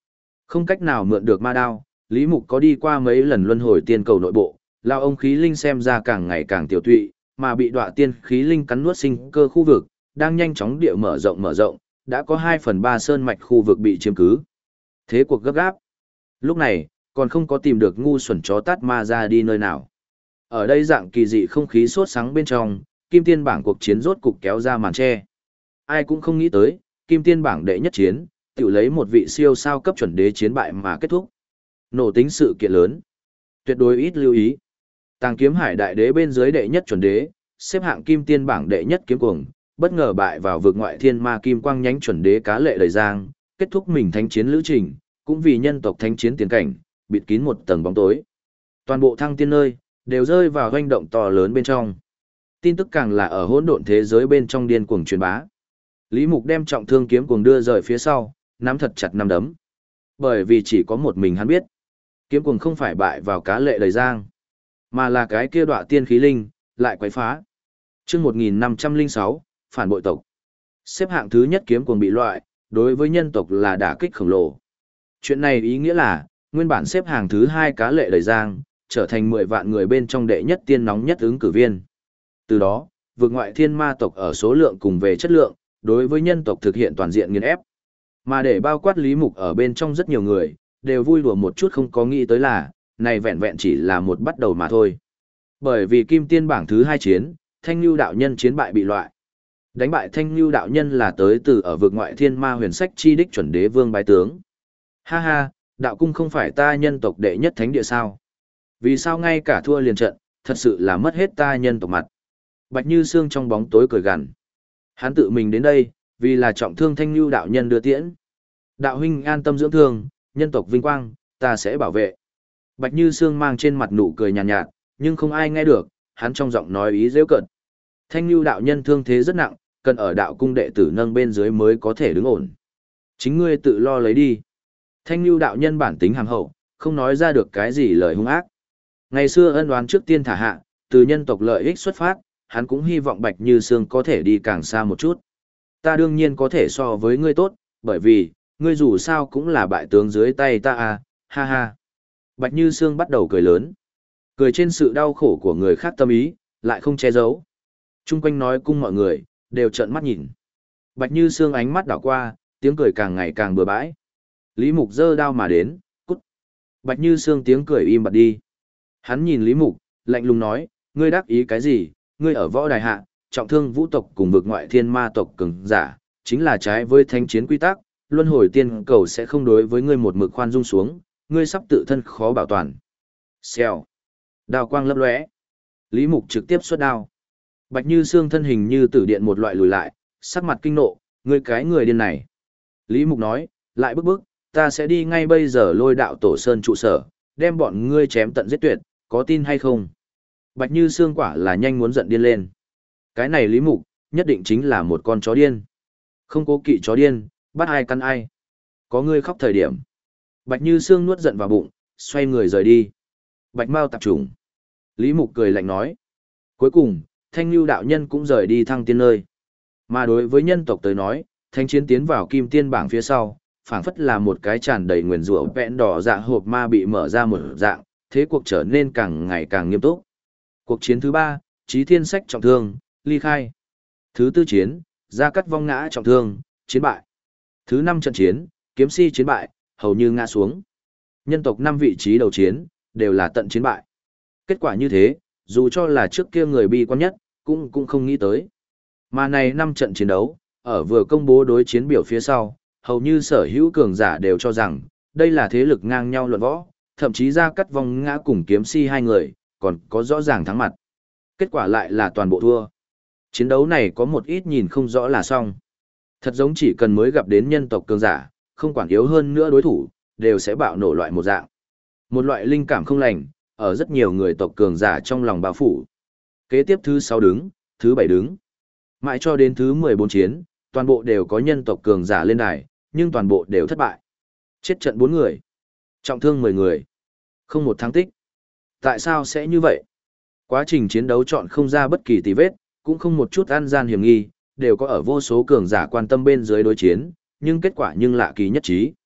Không cách nào mượn được ma đao, Lý Mục có đi qua mấy lần luân hồi tiên cầu nội bộ, lao ông khí linh xem ra càng ngày càng tiểu tụy, mà bị đọa tiên khí linh cắn nuốt sinh cơ khu vực, đang nhanh chóng địa mở rộng, đã có 2/3 sơn mạch khu vực bị chiếm cứ. Thế cuộc gấp gáp. Lúc này, còn không có tìm được ngu xuẩn chó tát ma ra đi nơi nào. Ở đây dạng kỳ dị không khí sốt sắng bên trong, Kim Tiên bảng cuộc chiến rốt cục kéo ra màn che. Ai cũng không nghĩ tới, Kim Tiên bảng đệ nhất chiến, tự lấy một vị siêu sao cấp chuẩn đế chiến bại mà kết thúc. Nổ tính sự kiện lớn. Tuyệt đối ít lưu ý. Tàng Kiếm Hải đại đế bên dưới đệ nhất chuẩn đế, xếp hạng Kim Tiên bảng đệ nhất kiếm cuồng, bất ngờ bại vào vực ngoại thiên ma kim quang nhánh chuẩn đế cá lệ đầy giang, kết thúc mình thánh chiến lữ trình, cũng vì nhân tộc thánh chiến tiến cảnh, bịt kín một tầng bóng tối. Toàn bộ thăng tiên nơi, đều rơi vào hoành động to lớn bên trong. Tin tức càng là ở hỗn độn thế giới bên trong điên cuồng truyền bá. Lý Mục đem trọng thương kiếm cuồng đưa rời phía sau, nắm thật chặt nắm đấm. Bởi vì chỉ có một mình hắn biết, kiếm cuồng không phải bại vào cá lệ đầy giang, mà là cái kia đọa tiên khí linh, lại quấy phá. Chương 1506, phản bội tộc. Xếp hạng thứ nhất kiếm cuồng bị loại, đối với nhân tộc là đả kích khổng lồ. Chuyện này ý nghĩa là, nguyên bản xếp hàng thứ hai cá lệ đầy giang, trở thành 10 vạn người bên trong đệ nhất tiên nóng nhất ứng cử viên. Từ đó, vượt ngoại thiên ma tộc ở số lượng cùng về chất lượng, đối với nhân tộc thực hiện toàn diện nghiền ép. Mà để bao quát Lý Mục ở bên trong rất nhiều người, đều vui đùa một chút không có nghĩ tới là, này vẹn vẹn chỉ là một bắt đầu mà thôi. Bởi vì Kim Tiên bảng thứ hai chiến, Thanh Nhu đạo nhân chiến bại bị loại. Đánh bại Thanh Nhu đạo nhân là tới từ ở vực ngoại thiên ma huyền sách chi đích chuẩn đế vương bái tướng. Ha ha, đạo cung không phải ta nhân tộc đệ nhất thánh địa sao? Vì sao ngay cả thua liền trận, thật sự là mất hết ta nhân tộc mặt. Bạch Như Sương trong bóng tối cười gằn. Hắn tự mình đến đây, vì là trọng thương Thanh Nhu đạo nhân đưa tiễn. Đạo huynh an tâm dưỡng thương, nhân tộc vinh quang, ta sẽ bảo vệ. Bạch Như Sương mang trên mặt nụ cười nhàn nhạt, nhưng không ai nghe được, hắn trong giọng nói ý giễu cợt. Thanh Nhu đạo nhân thương thế rất nặng, cần ở đạo cung đệ tử nâng bên dưới mới có thể đứng ổn. Chính ngươi tự lo lấy đi. Thanh Nhu đạo nhân bản tính hàm hậu, không nói ra được cái gì lời hung ác. Ngày xưa ân oán trước tiên thả hạ, từ nhân tộc lợi ích xuất phát, hắn cũng hy vọng Bạch Như Sương có thể đi càng xa một chút. Ta đương nhiên có thể so với ngươi tốt, bởi vì, ngươi dù sao cũng là bại tướng dưới tay ta à, ha ha. Bạch Như Sương bắt đầu cười lớn. Cười trên sự đau khổ của người khác tâm ý, lại không che giấu. Trung quanh nói cung mọi người, đều trợn mắt nhìn. Bạch Như Sương ánh mắt đảo qua, tiếng cười càng ngày càng bừa bãi. Lý Mục giơ đao mà đến, cút. Bạch Như Sương tiếng cười im bặt đi. Hắn nhìn Lý Mục, lạnh lùng nói, ngươi đắc ý cái gì, ngươi ở võ đài hạ, trọng thương vũ tộc cùng vực ngoại thiên ma tộc cường giả, chính là trái với thánh chiến quy tắc, luân hồi tiên cầu sẽ không đối với ngươi một mực khoan dung xuống, ngươi sắp tự thân khó bảo toàn. Xèo. Đao quang lấp lóe. Lý Mục trực tiếp xuất đao. Bạch Như Sương thân hình như tử điện một loại lùi lại, sắc mặt kinh nộ, ngươi cái người điên này. Lý Mục nói, lại bức, ta sẽ đi ngay bây giờ lôi đạo tổ sơn trụ sở, đem bọn ngươi chém tận giết tuyệt, có tin hay không? Bạch Như Sương quả là nhanh muốn giận điên lên. Cái này Lý Mục, nhất định chính là một con chó điên. Không cố kỵ chó điên, bắt ai căn ai. Có ngươi khóc thời điểm. Bạch Như Sương nuốt giận vào bụng, xoay người rời đi. Bạch Mao tạp chủng. Lý Mục cười lạnh nói. Cuối cùng, Thanh Nhu đạo nhân cũng rời đi thăng tiên nơi. Mà đối với nhân tộc tới nói, thanh chiến tiến vào kim tiên bảng phía sau, phảng phất là một cái tràn đầy nguyền rủa vẹn đỏ dạ hộp ma bị mở ra một dạng, thế cuộc trở nên càng ngày càng nghiêm túc. Cuộc chiến thứ 3, Chí Thiên Sách trọng thương, ly khai. Thứ 4 chiến, Gia Cắt vong ngã trọng thương, chiến bại. Thứ 5 trận chiến, Kiếm Si chiến bại, hầu như ngã xuống. Nhân tộc 5 vị trí đầu chiến, đều là tận chiến bại. Kết quả như thế, dù cho là trước kia người bi quan nhất, cũng không nghĩ tới. Mà này 5 trận chiến đấu, ở vừa công bố đối chiến biểu phía sau, hầu như sở hữu cường giả đều cho rằng, đây là thế lực ngang nhau luận võ, thậm chí Gia Cắt vong ngã cùng Kiếm Si hai người, còn có rõ ràng thắng mặt. Kết quả lại là toàn bộ thua. Chiến đấu này có một ít nhìn không rõ là xong. Thật giống chỉ cần mới gặp đến nhân tộc cường giả, không quản yếu hơn nữa đối thủ, đều sẽ bạo nổ loại một dạng. Một loại linh cảm không lành, ở rất nhiều người tộc cường giả trong lòng bao phủ. Kế tiếp thứ 6 đứng, thứ 7 đứng. Mãi cho đến thứ 14 chiến, toàn bộ đều có nhân tộc cường giả lên đài, nhưng toàn bộ đều thất bại. Chết trận 4 người, trọng thương 10 người, không một thắng tích. Tại sao sẽ như vậy? Quá trình chiến đấu chọn không ra bất kỳ tì vết, cũng không một chút an gian hiểm nghi, đều có ở vô số cường giả quan tâm bên dưới đối chiến, nhưng kết quả nhưng lạ kỳ nhất trí.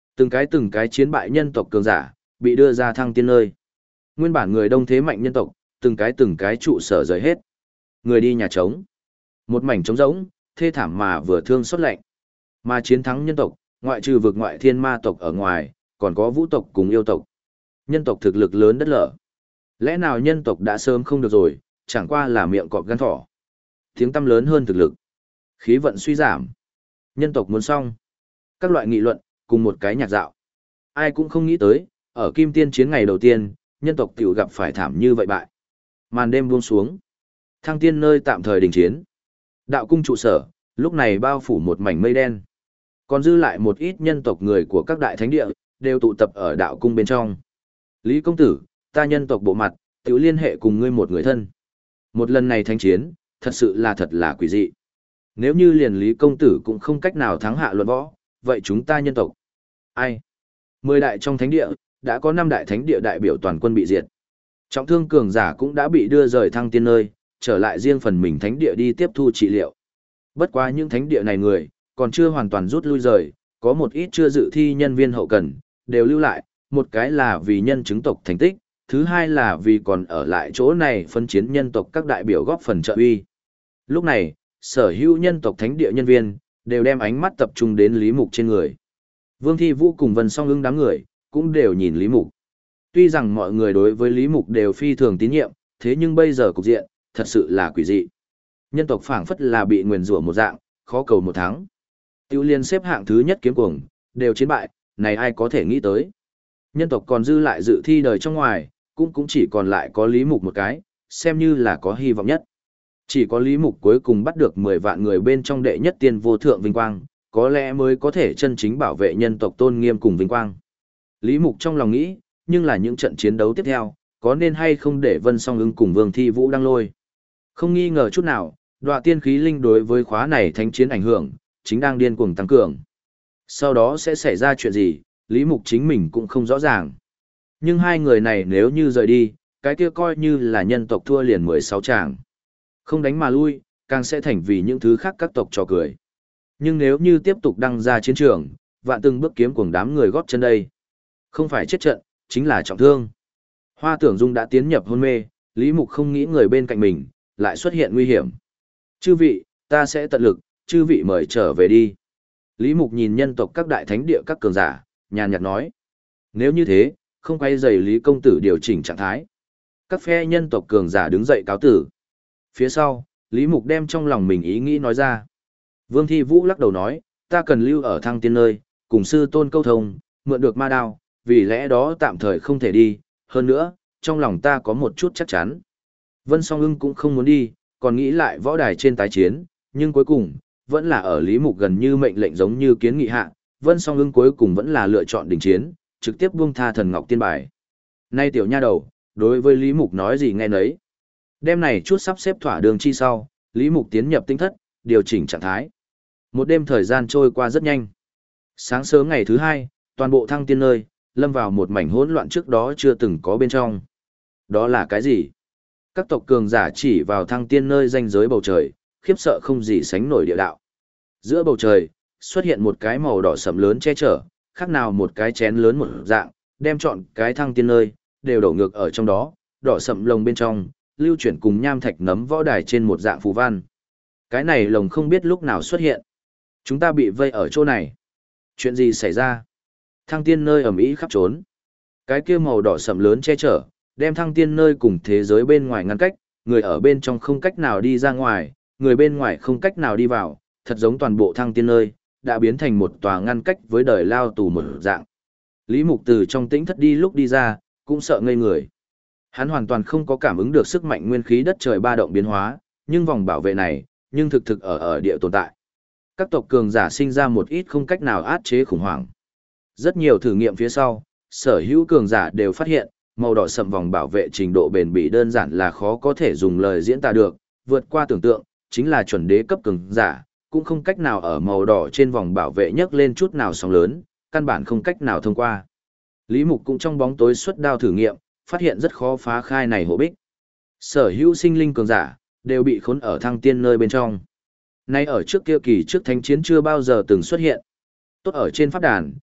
Từng cái chiến bại nhân tộc cường giả, bị đưa ra thăng tiên nơi. Nguyên bản người đông thế mạnh nhân tộc, từng cái trụ sở rời hết. Người đi nhà trống. Một mảnh trống rỗng, thê thảm mà vừa thương xót lạnh. Mà chiến thắng nhân tộc, ngoại trừ vực ngoại thiên ma tộc ở ngoài, còn có vũ tộc cùng yêu tộc. Nhân tộc thực lực lớn đất lở. Lẽ nào nhân tộc đã sớm không được rồi, chẳng qua là miệng cọp gan thỏ. Tiếng tăm lớn hơn thực lực. Khí vận suy giảm. Nhân tộc muốn xong. Các loại nghị luận, cùng một cái nhạc dạo. Ai cũng không nghĩ tới, ở Kim Tiên chiến ngày đầu tiên, nhân tộc tiểu gặp phải thảm như vậy bại. Màn đêm buông xuống. Thăng tiên nơi tạm thời đình chiến. Đạo cung trụ sở, lúc này bao phủ một mảnh mây đen. Còn dư lại một ít nhân tộc người của các đại thánh địa, đều tụ tập ở đạo cung bên trong. Lý công tử, ta nhân tộc bộ mặt, tiểu liên hệ cùng ngươi một người thân. Một lần này thánh chiến, thật là quỷ dị. Nếu như liền Lý công tử cũng không cách nào thắng hạ luận võ, vậy chúng ta nhân tộc. Ai? 10 đại trong thánh địa, đã có 5 đại thánh địa đại biểu toàn quân bị diệt. Trọng thương cường giả cũng đã bị đưa rời thăng tiên nơi, trở lại riêng phần mình thánh địa đi tiếp thu trị liệu. Bất quá những thánh địa này người, còn chưa hoàn toàn rút lui rời, có một ít chưa dự thi nhân viên hậu cần, đều lưu lại, một cái là vì nhân chứng tộc thành tích, thứ hai là vì còn ở lại chỗ này phân chiến nhân tộc các đại biểu góp phần trợ uy. Lúc này, sở hữu nhân tộc thánh địa nhân viên, đều đem ánh mắt tập trung đến Lý Mục trên người. Vương Thi Vũ cùng Vân Song Ưng đám người, cũng đều nhìn Lý Mục. Tuy rằng mọi người đối với Lý Mục đều phi thường tín nhiệm, thế nhưng bây giờ cục diện, thật sự là quỷ dị. Nhân tộc phảng phất là bị nguyền rủa một dạng, khó cầu một thắng. Tiêu liên xếp hạng thứ nhất kiếm cuồng, đều chiến bại, này ai có thể nghĩ tới. Nhân tộc còn dư lại dự thi đời trong ngoài, cũng chỉ còn lại có Lý Mục một cái, xem như là có hy vọng nhất. Chỉ có Lý Mục cuối cùng bắt được 10 vạn người bên trong đệ nhất tiên vô thượng vinh quang, có lẽ mới có thể chân chính bảo vệ nhân tộc tôn nghiêm cùng vinh quang. Lý Mục trong lòng nghĩ, nhưng là những trận chiến đấu tiếp theo, có nên hay không để Vân Song Ưng cùng Vương Thi Vũ đăng lôi. Không nghi ngờ chút nào, đọa tiên khí linh đối với khóa này thánh chiến ảnh hưởng, chính đang điên cuồng tăng cường. Sau đó sẽ xảy ra chuyện gì, Lý Mục chính mình cũng không rõ ràng. Nhưng hai người này nếu như rời đi, cái kia coi như là nhân tộc thua liền 16 tràng. Không đánh mà lui, càng sẽ thành vì những thứ khác các tộc trò cười. Nhưng nếu như tiếp tục đăng ra chiến trường, vạn từng bước kiếm cuồng đám người góp chân đây. Không phải chết trận, chính là trọng thương. Hoa Tưởng Dung đã tiến nhập hôn mê, Lý Mục không nghĩ người bên cạnh mình, lại xuất hiện nguy hiểm. Chư vị, ta sẽ tận lực, chư vị mời trở về đi. Lý Mục nhìn nhân tộc các đại thánh địa các cường giả, nhàn nhạt nói. Nếu như thế, không quay dày Lý công tử điều chỉnh trạng thái. Các phe nhân tộc cường giả đứng dậy cáo tử. Phía sau, Lý Mục đem trong lòng mình ý nghĩ nói ra. Vương Thi Vũ lắc đầu nói, ta cần lưu ở thăng tiên nơi, cùng sư tôn câu thông, mượn được ma đao, vì lẽ đó tạm thời không thể đi, hơn nữa, trong lòng ta có một chút chắc chắn. Vân Song Ưng cũng không muốn đi, còn nghĩ lại võ đài trên tái chiến, nhưng cuối cùng, vẫn là ở Lý Mục gần như mệnh lệnh giống như kiến nghị hạ, Vân Song Ưng cuối cùng vẫn là lựa chọn đình chiến, trực tiếp buông tha thần ngọc tiên bài. Nay tiểu nha đầu, đối với Lý Mục nói gì nghe nấy. Đêm này chút sắp xếp thỏa đường chi sau, Lý Mục tiến nhập tinh thất, điều chỉnh trạng thái. Một đêm thời gian trôi qua rất nhanh. Sáng sớm ngày thứ hai, toàn bộ thăng tiên nơi, lâm vào một mảnh hỗn loạn trước đó chưa từng có bên trong. Đó là cái gì? Các tộc cường giả chỉ vào thăng tiên nơi ranh giới bầu trời, khiếp sợ không gì sánh nổi địa đạo. Giữa bầu trời, xuất hiện một cái màu đỏ sẫm lớn che chở, khác nào một cái chén lớn một dạng, đem trọn cái thăng tiên nơi, đều đổ ngược ở trong đó, đỏ sẫm lồng bên trong, lưu chuyển cùng nham thạch nấm võ đài trên một dạng phù văn. Cái này lồng không biết lúc nào xuất hiện. Chúng ta bị vây ở chỗ này. Chuyện gì xảy ra? Thăng tiên nơi ầm ĩ khắp trốn. Cái kia màu đỏ sẫm lớn che chở, đem thăng tiên nơi cùng thế giới bên ngoài ngăn cách, người ở bên trong không cách nào đi ra ngoài, người bên ngoài không cách nào đi vào, thật giống toàn bộ thăng tiên nơi, đã biến thành một tòa ngăn cách với đời lao tù một dạng. Lý Mục từ trong tĩnh thất đi lúc đi ra, cũng sợ ngây người. Hắn hoàn toàn không có cảm ứng được sức mạnh nguyên khí đất trời ba động biến hóa, nhưng vòng bảo vệ này, nhưng thực ở địa tồn tại. Các tộc cường giả sinh ra một ít không cách nào át chế khủng hoảng. Rất nhiều thử nghiệm phía sau, sở hữu cường giả đều phát hiện, màu đỏ sậm vòng bảo vệ trình độ bền bỉ đơn giản là khó có thể dùng lời diễn tả được, vượt qua tưởng tượng, chính là chuẩn đế cấp cường giả, cũng không cách nào ở màu đỏ trên vòng bảo vệ nhấc lên chút nào sóng lớn, căn bản không cách nào thông qua. Lý Mục cũng trong bóng tối xuất đao thử nghiệm, phát hiện rất khó phá khai này hộ bích. Sở hữu sinh linh cường giả, đều bị khốn ở thăng tiên nơi bên trong. Nay ở trước kia kỳ trước thánh chiến chưa bao giờ từng xuất hiện. Tốt ở trên pháp đàn,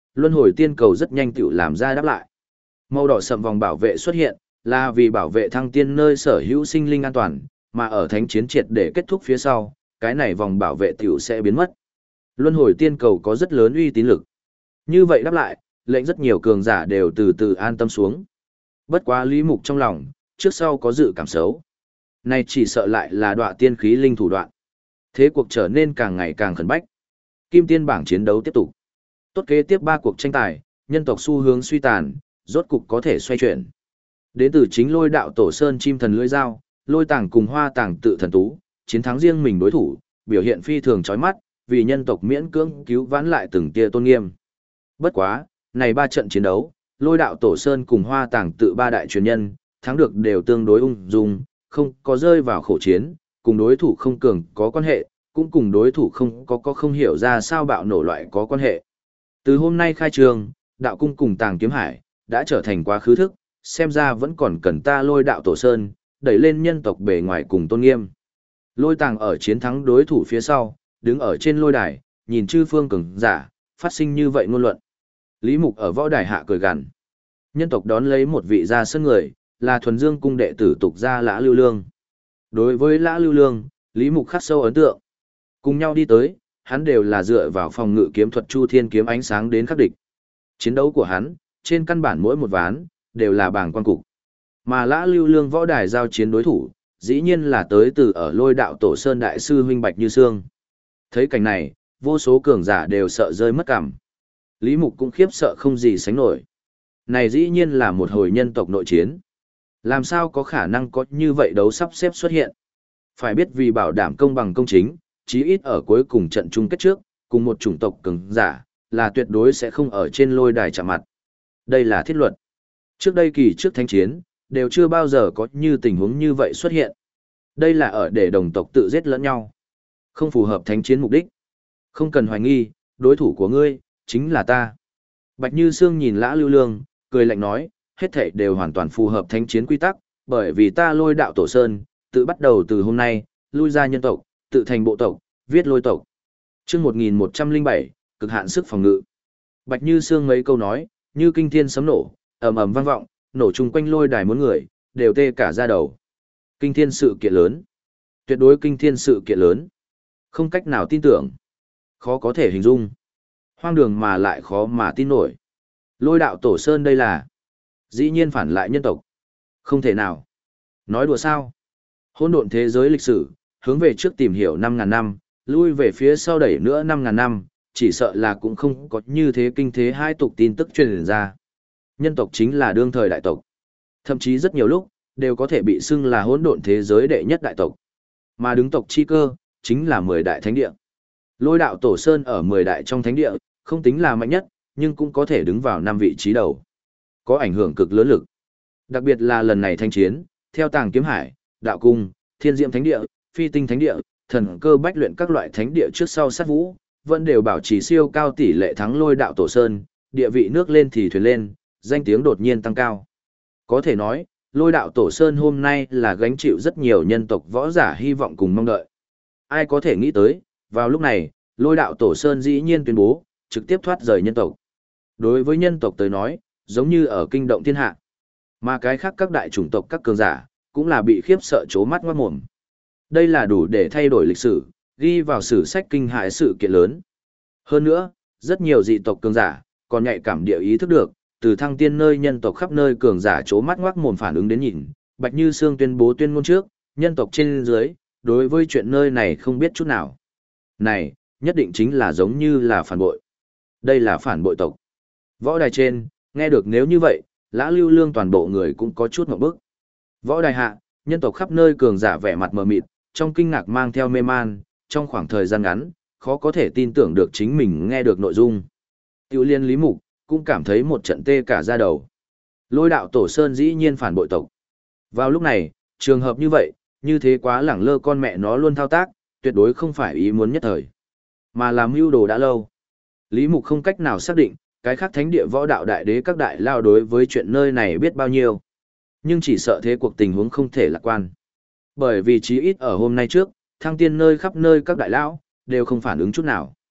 luân hồi tiên cầu rất nhanh tựu làm ra đáp lại. Màu đỏ sậm vòng bảo vệ xuất hiện, là vì bảo vệ thăng tiên nơi sở hữu sinh linh an toàn, mà ở thánh chiến triệt để kết thúc phía sau, cái này vòng bảo vệ tiểu sẽ biến mất. Luân hồi tiên cầu có rất lớn uy tín lực. Như vậy đáp lại, lệnh rất nhiều cường giả đều từ từ an tâm xuống. Bất quá Lý Mục trong lòng, trước sau có dự cảm xấu. Này chỉ sợ lại là đọa tiên khí linh thủ đoạn. Thế cuộc trở nên càng ngày càng khẩn bách. Kim tiên bảng chiến đấu tiếp tục. Tốt kế tiếp 3 cuộc tranh tài, nhân tộc xu hướng suy tàn, rốt cục có thể xoay chuyển. Đến từ chính Lôi đạo tổ sơn chim thần lưỡi dao, Lôi tàng cùng Hoa tàng tự thần tú, chiến thắng riêng mình đối thủ, biểu hiện phi thường chói mắt, vì nhân tộc miễn cưỡng cứu vãn lại từng tia tôn nghiêm. Bất quá, này 3 trận chiến đấu, Lôi đạo tổ sơn cùng Hoa tàng tự 3 đại truyền nhân, thắng được đều tương đối ung dung, không có rơi vào khổ chiến, cùng đối thủ không cường có quan hệ, cũng cùng đối thủ không hiểu ra sao bạo nổ loại có quan hệ. Từ hôm nay khai trường, đạo cung cùng Tàng Kiếm Hải đã trở thành quá khứ thức, xem ra vẫn còn cần ta Lôi đạo tổ sơn, đẩy lên nhân tộc bề ngoài cùng tôn nghiêm. Lôi Tàng ở chiến thắng đối thủ phía sau, đứng ở trên lôi đài, nhìn chư phương cường giả, phát sinh như vậy ngôn luận. Lý Mục ở võ đài hạ cười gằn. Nhân tộc đón lấy một vị ra sân người, là thuần dương cung đệ tử tục gia Lã Lưu Lương. Đối với Lã Lưu Lương, Lý Mục khắc sâu ấn tượng. Cùng nhau đi tới, hắn đều là dựa vào phòng ngự kiếm thuật Chu Thiên kiếm ánh sáng đến khắc địch. Chiến đấu của hắn, trên căn bản mỗi một ván, đều là bảng quan cục. Mà Lã Lưu Lương võ đài giao chiến đối thủ, dĩ nhiên là tới từ ở Lôi đạo tổ sơn đại sư huynh Bạch Như Sương. Thấy cảnh này, vô số cường giả đều sợ rơi mất cảm. Lý Mục cũng khiếp sợ không gì sánh nổi. Này dĩ nhiên là một hồi nhân tộc nội chiến. Làm sao có khả năng có như vậy đấu sắp xếp xuất hiện? Phải biết vì bảo đảm công bằng công chính, chí ít ở cuối cùng trận chung kết trước, cùng một chủng tộc cường giả, là tuyệt đối sẽ không ở trên lôi đài chạm mặt. Đây là thiết luật. Trước đây kỳ trước thánh chiến, đều chưa bao giờ có như tình huống như vậy xuất hiện. Đây là ở để đồng tộc tự giết lẫn nhau. Không phù hợp thánh chiến mục đích. Không cần hoài nghi, đối thủ của ngươi, chính là ta. Bạch Như Sương nhìn Lã Lưu Lương, cười lạnh nói, hết thảy đều hoàn toàn phù hợp thánh chiến quy tắc, bởi vì ta Lôi đạo tổ sơn, tự bắt đầu từ hôm nay, lui ra nhân tộc, tự thành bộ tộc, viết lôi tộc. Chương 1107, cực hạn sức phòng ngự. Bạch Như Sương mấy câu nói, như kinh thiên sấm nổ, ầm ầm vang vọng, nổ chung quanh lôi đài muốn người, đều tê cả da đầu. Kinh thiên sự kiện lớn. Tuyệt đối kinh thiên sự kiện lớn. Không cách nào tin tưởng. Khó có thể hình dung. Hoang đường mà lại khó mà tin nổi. Lôi đạo tổ sơn đây là dĩ nhiên phản lại nhân tộc. Không thể nào. Nói đùa sao? Hỗn độn thế giới lịch sử, hướng về trước tìm hiểu 5.000 năm, lui về phía sau đẩy nữa 5.000 năm, chỉ sợ là cũng không có như thế kinh thế hai tục tin tức truyền ra. Nhân tộc chính là đương thời đại tộc. Thậm chí rất nhiều lúc, đều có thể bị xưng là hỗn độn thế giới đệ nhất đại tộc. Mà đứng tộc chi cơ, chính là 10 đại thánh địa. Lôi đạo tổ sơn ở 10 đại trong thánh địa, không tính là mạnh nhất, nhưng cũng có thể đứng vào 5 vị trí đầu. Có ảnh hưởng cực lớn lực. Đặc biệt là lần này thanh chiến, theo Tàng Kiếm Hải, Đạo Cung, Thiên Diệm Thánh Địa, Phi Tinh Thánh Địa, Thần Cơ Bách Luyện các loại thánh địa trước sau sát vũ, vẫn đều bảo trì siêu cao tỷ lệ thắng Lôi đạo tổ sơn, địa vị nước lên thì thuyền lên, danh tiếng đột nhiên tăng cao. Có thể nói, Lôi đạo tổ sơn hôm nay là gánh chịu rất nhiều nhân tộc võ giả hy vọng cùng mong đợi. Ai có thể nghĩ tới, vào lúc này, Lôi đạo tổ sơn dĩ nhiên tuyên bố, trực tiếp thoát rời nhân tộc. Đối với nhân tộc tới nói, giống như ở kinh động thiên hạ. Mà cái khác các đại chủng tộc các cường giả, cũng là bị khiếp sợ chố mắt ngoát mồm. Đây là đủ để thay đổi lịch sử, ghi vào sử sách kinh hại sự kiện lớn. Hơn nữa, rất nhiều dị tộc cường giả, còn nhạy cảm địa ý thức được, từ thăng tiên nơi nhân tộc khắp nơi cường giả chố mắt ngoác mồm phản ứng đến nhìn, Bạch Như Sương tuyên bố tuyên ngôn trước, nhân tộc trên dưới, đối với chuyện nơi này không biết chút nào. Này, nhất định chính là giống như là phản bội. Đây là phản bội tộc. Võ đài trên, nghe được nếu như vậy, Lã Lưu Lương toàn bộ người cũng có chút ngộp bức. Võ đài hạ, nhân tộc khắp nơi cường giả vẻ mặt mờ mịt, trong kinh ngạc mang theo mê man, trong khoảng thời gian ngắn, khó có thể tin tưởng được chính mình nghe được nội dung. Tiểu liên Lý Mục, cũng cảm thấy một trận tê cả da đầu. Lôi đạo tổ sơn dĩ nhiên phản bội tộc. Vào lúc này, trường hợp như vậy, như thế quá lẳng lơ con mẹ nó luôn thao tác, tuyệt đối không phải ý muốn nhất thời, mà làm mưu đồ đã lâu. Lý Mục không cách nào xác định, cái khác thánh địa võ đạo đại đế các đại lao đối với chuyện nơi này biết bao nhiêu. Nhưng chỉ sợ thế cuộc tình huống không thể lạc quan. Bởi vì chí ít ở hôm nay trước, thăng tiên nơi khắp nơi các đại lao, đều không phản ứng chút nào.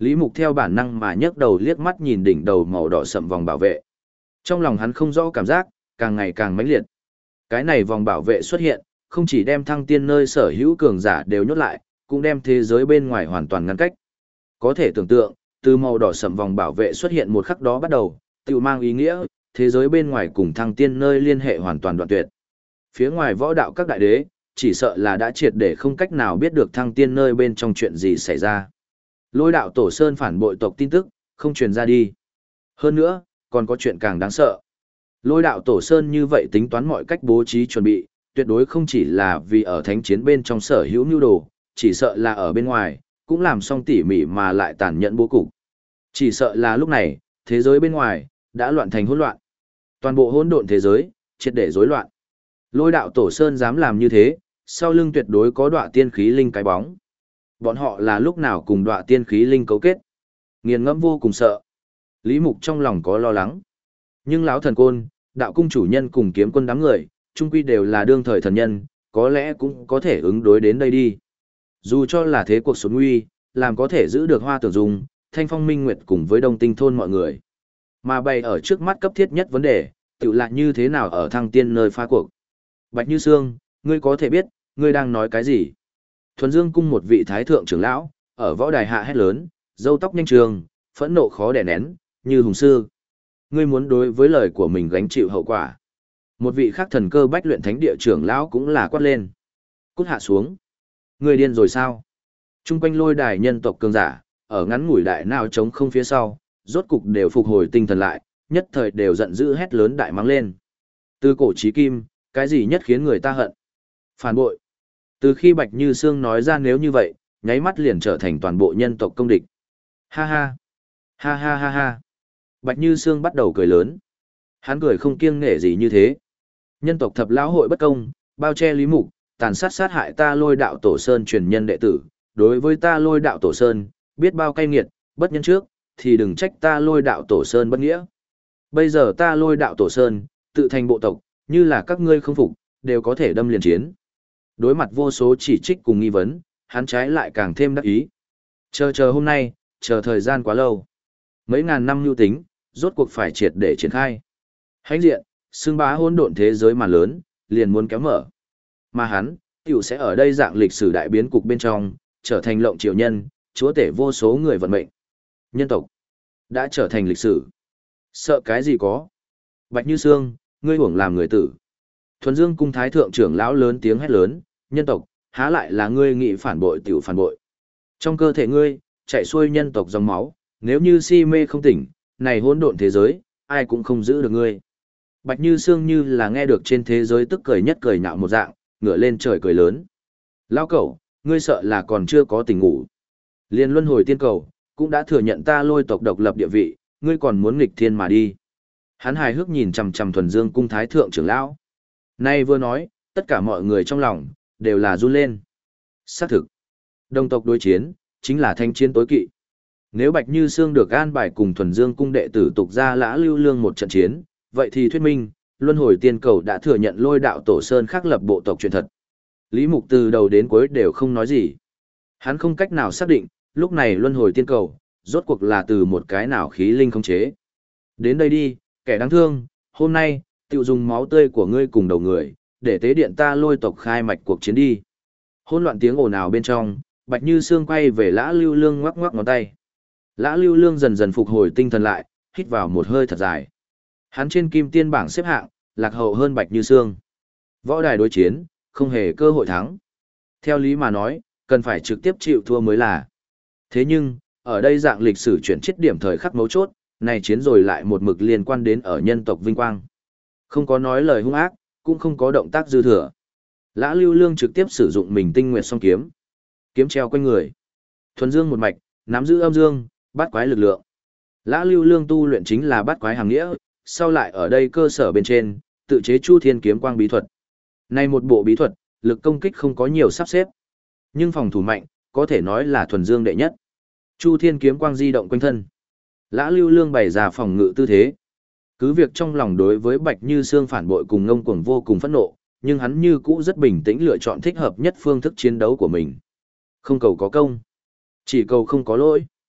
Lý Mục theo bản năng mà nhấc đầu liếc mắt nhìn đỉnh đầu màu đỏ sậm vòng bảo vệ. Trong lòng hắn không rõ cảm giác, càng ngày càng mãnh liệt. Cái này vòng bảo vệ xuất hiện, không chỉ đem thăng tiên nơi sở hữu cường giả đều nhốt lại, cũng đem thế giới bên ngoài hoàn toàn ngăn cách. Có thể tưởng tượng, từ màu đỏ sậm vòng bảo vệ xuất hiện một khắc đó bắt đầu, tự mang ý nghĩa, thế giới bên ngoài cùng thăng tiên nơi liên hệ hoàn toàn đoạn tuyệt. Phía ngoài võ đạo các đại đế, chỉ sợ là đã triệt để không cách nào biết được thăng tiên nơi bên trong chuyện gì xảy ra. Lôi đạo tổ sơn phản bội tộc tin tức, không truyền ra đi. Hơn nữa, còn có chuyện càng đáng sợ. Lôi đạo tổ sơn như vậy tính toán mọi cách bố trí chuẩn bị, tuyệt đối không chỉ là vì ở thánh chiến bên trong sở hữu nhu đồ, chỉ sợ là ở bên ngoài, cũng làm xong tỉ mỉ mà lại tàn nhẫn bố cục. Chỉ sợ là lúc này, thế giới bên ngoài, đã loạn thành hỗn loạn. Toàn bộ hỗn độn thế giới, triệt để rối loạn. Lôi đạo tổ sơn dám làm như thế, sau lưng tuyệt đối có đọa tiên khí linh cái bóng. Bọn họ là lúc nào cùng đọa tiên khí linh cấu kết. Nghiền ngẫm vô cùng sợ. Lý Mục trong lòng có lo lắng. Nhưng lão thần côn, đạo cung chủ nhân cùng kiếm quân đám người, chung quy đều là đương thời thần nhân, có lẽ cũng có thể ứng đối đến đây đi. Dù cho là thế cuộc xốn nguy, làm có thể giữ được Hoa Tưởng Dung, Thanh Phong Minh Nguyệt cùng với Đông Tinh thôn mọi người. Mà bày ở trước mắt cấp thiết nhất vấn đề, tự là như thế nào ở thăng tiên nơi phá cuộc. Bạch Như Sương, ngươi có thể biết, ngươi đang nói cái gì? Thuần Dương cung một vị thái thượng trưởng lão, ở võ đài hạ hét lớn, râu tóc nhanh trường, phẫn nộ khó đè nén, như hùng sư. Ngươi muốn đối với lời của mình gánh chịu hậu quả. Một vị khác thần cơ bách luyện thánh địa trưởng lão cũng là quát lên. Cút hạ xuống. Ngươi điên rồi sao? Trung quanh lôi đài nhân tộc cường giả, ở ngắn ngủi đại nào trống không phía sau, rốt cục đều phục hồi tinh thần lại, nhất thời đều giận dữ hét lớn đại mắng lên. Từ cổ chí kim, cái gì nhất khiến người ta hận? Phản bội. Từ khi Bạch Như Sương nói ra nếu như vậy, nháy mắt liền trở thành toàn bộ nhân tộc công địch. Ha ha. Ha ha ha ha. Bạch Như Sương bắt đầu cười lớn. Hắn cười không kiêng nể gì như thế. Nhân tộc thập lão hội bất công, bao che Lý Mục, tàn sát sát hại ta Lôi đạo tổ sơn truyền nhân đệ tử. Đối với ta Lôi đạo tổ sơn, biết bao cay nghiệt, bất nhân trước, thì đừng trách ta Lôi đạo tổ sơn bất nghĩa. Bây giờ ta Lôi đạo tổ sơn, tự thành bộ tộc, như là các ngươi không phục, đều có thể đâm liền chiến. Đối mặt vô số chỉ trích cùng nghi vấn, hắn trái lại càng thêm đắc ý. Chờ hôm nay, chờ thời gian quá lâu. Mấy ngàn năm lưu tính, rốt cuộc phải triệt để triển khai. Hãnh diện, xương bá hỗn độn thế giới mà lớn, liền muốn kéo mở. Mà hắn, tiểu sẽ ở đây dạng lịch sử đại biến cục bên trong, trở thành lộng triều nhân, chúa tể vô số người vận mệnh. Nhân tộc, đã trở thành lịch sử. Sợ cái gì có. Bạch Như Sương, ngươi hưởng làm người tử. Thuần Dương cung thái thượng trưởng lão lớn tiếng hét lớn, nhân tộc, há lại là ngươi nghị phản bội tiểu phản bội. Trong cơ thể ngươi, chạy xuôi nhân tộc dòng máu, nếu như si mê không tỉnh, này hỗn độn thế giới, ai cũng không giữ được ngươi. Bạch Như Sương như là nghe được trên thế giới tức cười nhất cười nhạo một dạng, ngửa lên trời cười lớn. Lao cẩu, ngươi sợ là còn chưa có tỉnh ngủ. Liên luân hồi tiên cầu, cũng đã thừa nhận ta Lôi tộc độc lập địa vị, ngươi còn muốn nghịch thiên mà đi. Hắn hài hước nhìn chằm chằm Thuần Dương cung thái thượng trưởng lão. Nay vừa nói, tất cả mọi người trong lòng, đều là run lên. Xác thực, đồng tộc đối chiến, chính là thanh chiến tối kỵ. Nếu Bạch Như Sương được an bài cùng Thuần Dương cung đệ tử tục ra Lã Lưu Lương một trận chiến, vậy thì thuyết minh, luân hồi tiên cầu đã thừa nhận Lôi đạo tổ sơn khắc lập bộ tộc truyền thật. Lý Mục từ đầu đến cuối đều không nói gì. Hắn không cách nào xác định, lúc này luân hồi tiên cầu, rốt cuộc là từ một cái nào khí linh khống chế. Đến đây đi, kẻ đáng thương, hôm nay, tiêu dùng máu tươi của ngươi cùng đầu người, để tế điện ta Lôi tộc khai mạch cuộc chiến đi. Hỗn loạn tiếng ồn ào bên trong, Bạch Như Sương quay về Lã Lưu Lương ngoắc ngoắc ngón tay. Lã Lưu Lương dần dần phục hồi tinh thần lại, hít vào một hơi thật dài. Hắn trên kim tiên bảng xếp hạng, lạc hậu hơn Bạch Như Sương. Võ đài đối chiến, không hề cơ hội thắng. Theo lý mà nói, cần phải trực tiếp chịu thua mới là. Thế nhưng, ở đây dạng lịch sử chuyển chết điểm thời khắc mấu chốt, này chiến rồi lại một mực liên quan đến ở nhân tộc vinh quang. Không có nói lời hung ác, cũng không có động tác dư thừa. Lã Lưu Lương trực tiếp sử dụng mình tinh nguyệt song kiếm. Kiếm treo quanh người. Thuần dương một mạch, nắm giữ âm dương, bát quái lực lượng. Lã Lưu Lương tu luyện chính là bát quái hàng nghĩa, sau lại ở đây cơ sở bên trên, tự chế Chu Thiên kiếm quang bí thuật. Này một bộ bí thuật, lực công kích không có nhiều sắp xếp, nhưng phòng thủ mạnh, có thể nói là thuần dương đệ nhất. Chu Thiên kiếm quang di động quanh thân. Lã Lưu Lương bày ra phòng ngự tư thế. Cứ việc trong lòng đối với Bạch Như Sương phản bội cùng ngông cuồng vô cùng phẫn nộ, nhưng hắn như cũ rất bình tĩnh lựa chọn thích hợp nhất phương thức chiến đấu của mình. Không cầu có công, chỉ cầu không có lỗi.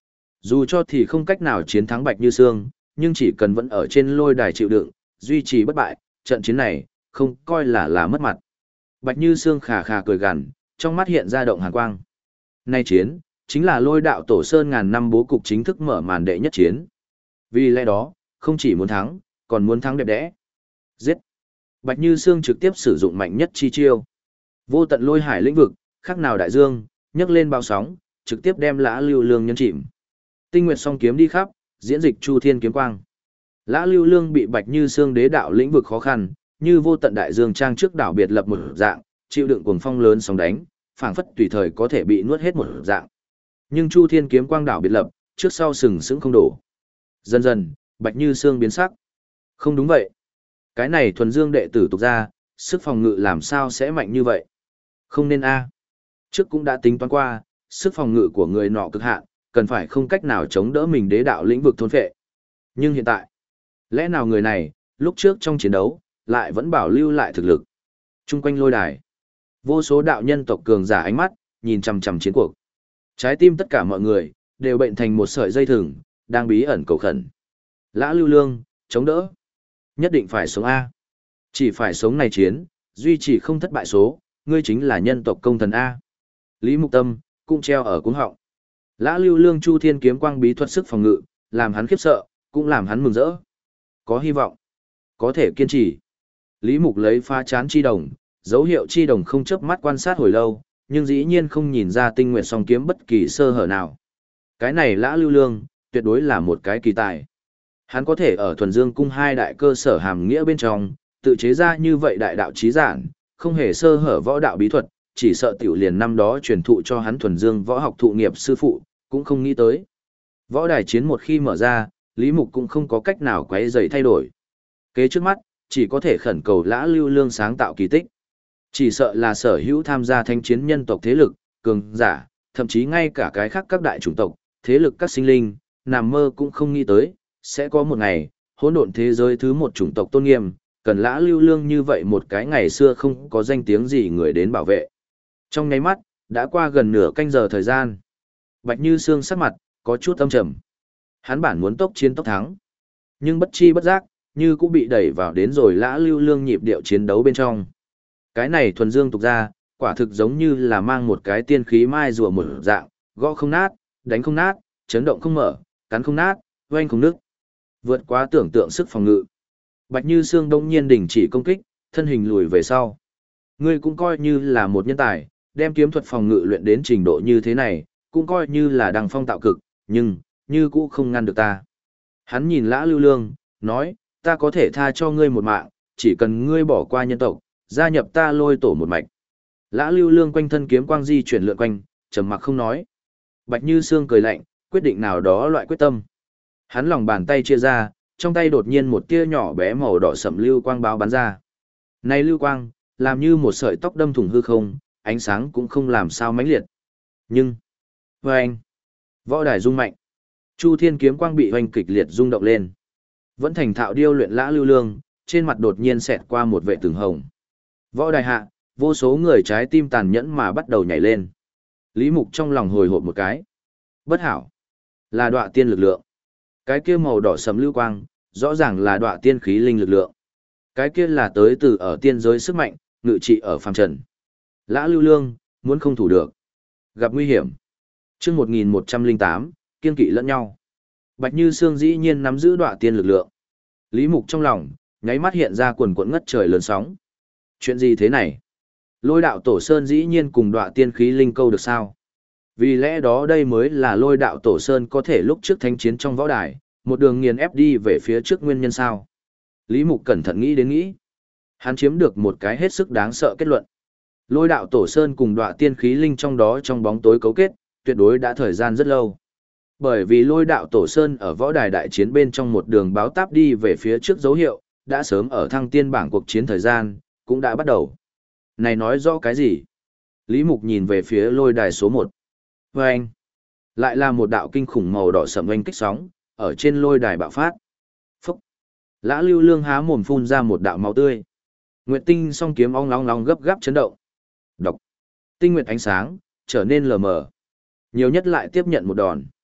Dù cho thì không cách nào chiến thắng Bạch Như Sương, nhưng chỉ cần vẫn ở trên lôi đài chịu đựng, duy trì bất bại, trận chiến này, không coi là mất mặt. Bạch Như Sương khà khà cười gằn, trong mắt hiện ra động hàn quang. Nay chiến, chính là lôi đạo tổ sơn ngàn năm bố cục chính thức mở màn đệ nhất chiến. Vì lẽ đó, không chỉ muốn thắng, còn muốn thắng đẹp đẽ. Giết! Bạch Như Sương trực tiếp sử dụng mạnh nhất chi chiêu. Vô tận lôi hải lĩnh vực, khác nào đại dương, nhấc lên bao sóng, trực tiếp đem Lã Lưu Lương nhấn chìm. Tinh Nguyệt song kiếm đi khắp, diễn dịch Chu Thiên kiếm quang. Lã Lưu Lương bị Bạch Như Sương đế đạo lĩnh vực khó khăn, như vô tận đại dương trang trước đảo biệt lập một dạng, chịu đựng cuồng phong lớn sóng đánh, phảng phất tùy thời có thể bị nuốt hết một dạng. Nhưng Chu Thiên kiếm quang đảo biệt lập, trước sau sừng sững không đổ. Dần dần, Bạch Như Sương biến sắc. Không đúng vậy. Cái này thuần dương đệ tử tục ra, sức phòng ngự làm sao sẽ mạnh như vậy? Không nên a. Trước cũng đã tính toán qua, sức phòng ngự của người nọ cực hạn, cần phải không cách nào chống đỡ mình đế đạo lĩnh vực thôn phệ. Nhưng hiện tại, lẽ nào người này, lúc trước trong chiến đấu, lại vẫn bảo lưu lại thực lực. Trung quanh lôi đài, vô số đạo nhân tộc cường giả ánh mắt, nhìn chằm chằm chiến cuộc. Trái tim tất cả mọi người, đều bệnh thành một sợi dây thừng, đang bí ẩn cầu khẩn. Lã Lưu Lương, chống đỡ. Nhất định phải sống A. Chỉ phải sống này chiến, duy trì không thất bại số, ngươi chính là nhân tộc công thần A. Lý Mục Tâm, cũng treo ở cuống họng. Lã Lưu Lương Chu Thiên kiếm quang bí thuật sức phòng ngự, làm hắn khiếp sợ, cũng làm hắn mừng rỡ. Có hy vọng, có thể kiên trì. Lý Mục lấy pha chán chi đồng, dấu hiệu chi đồng không chớp mắt quan sát hồi lâu, nhưng dĩ nhiên không nhìn ra Tinh Nguyệt song kiếm bất kỳ sơ hở nào. Cái này Lã Lưu Lương, tuyệt đối là một cái kỳ tài. Hắn có thể ở Thuần Dương cung hai đại cơ sở hàm nghĩa bên trong, tự chế ra như vậy đại đạo chí giản, không hề sơ hở võ đạo bí thuật, chỉ sợ tiểu liền năm đó truyền thụ cho hắn Thuần Dương võ học thụ nghiệp sư phụ, cũng không nghĩ tới. Võ đài chiến một khi mở ra, Lý Mục cũng không có cách nào quấy rầy thay đổi. Kế trước mắt, chỉ có thể khẩn cầu Lã Lưu Lương sáng tạo kỳ tích. Chỉ sợ là sở hữu tham gia thanh chiến nhân tộc thế lực, cường giả, thậm chí ngay cả cái khác các đại chủng tộc, thế lực các sinh linh, nằm mơ cũng không nghĩ tới, sẽ có một ngày, hỗn độn thế giới thứ một chủng tộc tôn nghiêm, cần Lã Lưu Lương như vậy một cái ngày xưa không có danh tiếng gì người đến bảo vệ. Trong nháy mắt, đã qua gần nửa canh giờ thời gian. Bạch Như Sương sắc mặt, có chút âm trầm. Hắn bản muốn tốc chiến tốc thắng. Nhưng bất chi bất giác, như cũng bị đẩy vào đến rồi Lã Lưu Lương nhịp điệu chiến đấu bên trong. Cái này thuần dương tục ra, quả thực giống như là mang một cái tiên khí mai rùa một dạng, gõ không nát, đánh không nát, chấn động không mở, cắn không nát, oanh không nứt. Vượt quá tưởng tượng sức phòng ngự. Bạch Như Sương đông nhiên đình chỉ công kích, thân hình lùi về sau. Ngươi cũng coi như là một nhân tài, đem kiếm thuật phòng ngự luyện đến trình độ như thế này, cũng coi như là đăng phong tạo cực, nhưng, như cũ không ngăn được ta. Hắn nhìn Lã Lưu Lương, nói, ta có thể tha cho ngươi một mạng, chỉ cần ngươi bỏ qua nhân tộc, gia nhập ta lôi tổ một mạch. Lã Lưu Lương quanh thân kiếm quang di chuyển lượn quanh, trầm mặc không nói. Bạch Như Sương cười lạnh, quyết định nào đó loại quyết tâm. Hắn lòng bàn tay chia ra, trong tay đột nhiên một tia nhỏ bé màu đỏ sẫm lưu quang báo bắn ra. Này lưu quang, làm như một sợi tóc đâm thủng hư không, ánh sáng cũng không làm sao mãnh liệt. Nhưng, oanh, võ đài rung mạnh. Chu Thiên kiếm quang bị oanh kịch liệt rung động lên. Vẫn thành thạo điêu luyện Lã Lưu Lương, trên mặt đột nhiên xẹt qua một vệ tường hồng. Võ đài hạ, vô số người trái tim tàn nhẫn mà bắt đầu nhảy lên. Lý Mục trong lòng hồi hộp một cái. Bất hảo, là đọa tiên lực lượng. Cái kia màu đỏ sẫm lưu quang, rõ ràng là đọa tiên khí linh lực lượng. Cái kia là tới từ ở tiên giới sức mạnh, ngự trị ở phàm trần. Lã Lưu Lương, muốn không thủ được. Gặp nguy hiểm. Chương 1108, kiên kỵ lẫn nhau. Bạch Như Sương dĩ nhiên nắm giữ đọa tiên lực lượng. Lý Mục trong lòng, nháy mắt hiện ra quần quẫn ngất trời lớn sóng. Chuyện gì thế này? Lôi đạo tổ sơn dĩ nhiên cùng đọa tiên khí linh câu được sao? Vì lẽ đó đây mới là lôi đạo tổ sơn có thể lúc trước thánh chiến trong võ đài, một đường nghiền ép đi về phía trước nguyên nhân sao? Lý Mục cẩn thận nghĩ đến nghĩ. Hắn chiếm được một cái hết sức đáng sợ kết luận. Lôi đạo tổ sơn cùng đọa tiên khí linh trong đó trong bóng tối cấu kết, tuyệt đối đã thời gian rất lâu. Bởi vì lôi đạo tổ sơn ở võ đài đại chiến bên trong một đường báo táp đi về phía trước dấu hiệu, đã sớm ở thăng tiên bảng cuộc chiến thời gian, cũng đã bắt đầu. Này nói rõ cái gì? Lý Mục nhìn về phía lôi đài số 1. Vâng! Lại là một đạo kinh khủng màu đỏ sẫm oanh kích sóng, ở trên lôi đài bạo phát. Phúc! Lã Lưu Lương há mồm phun ra một đạo máu tươi. Nguyệt tinh song kiếm ong long long gấp gáp chấn động. Độc! Tinh nguyệt ánh sáng, trở nên lờ mờ. Nhiều nhất lại tiếp nhận một đòn.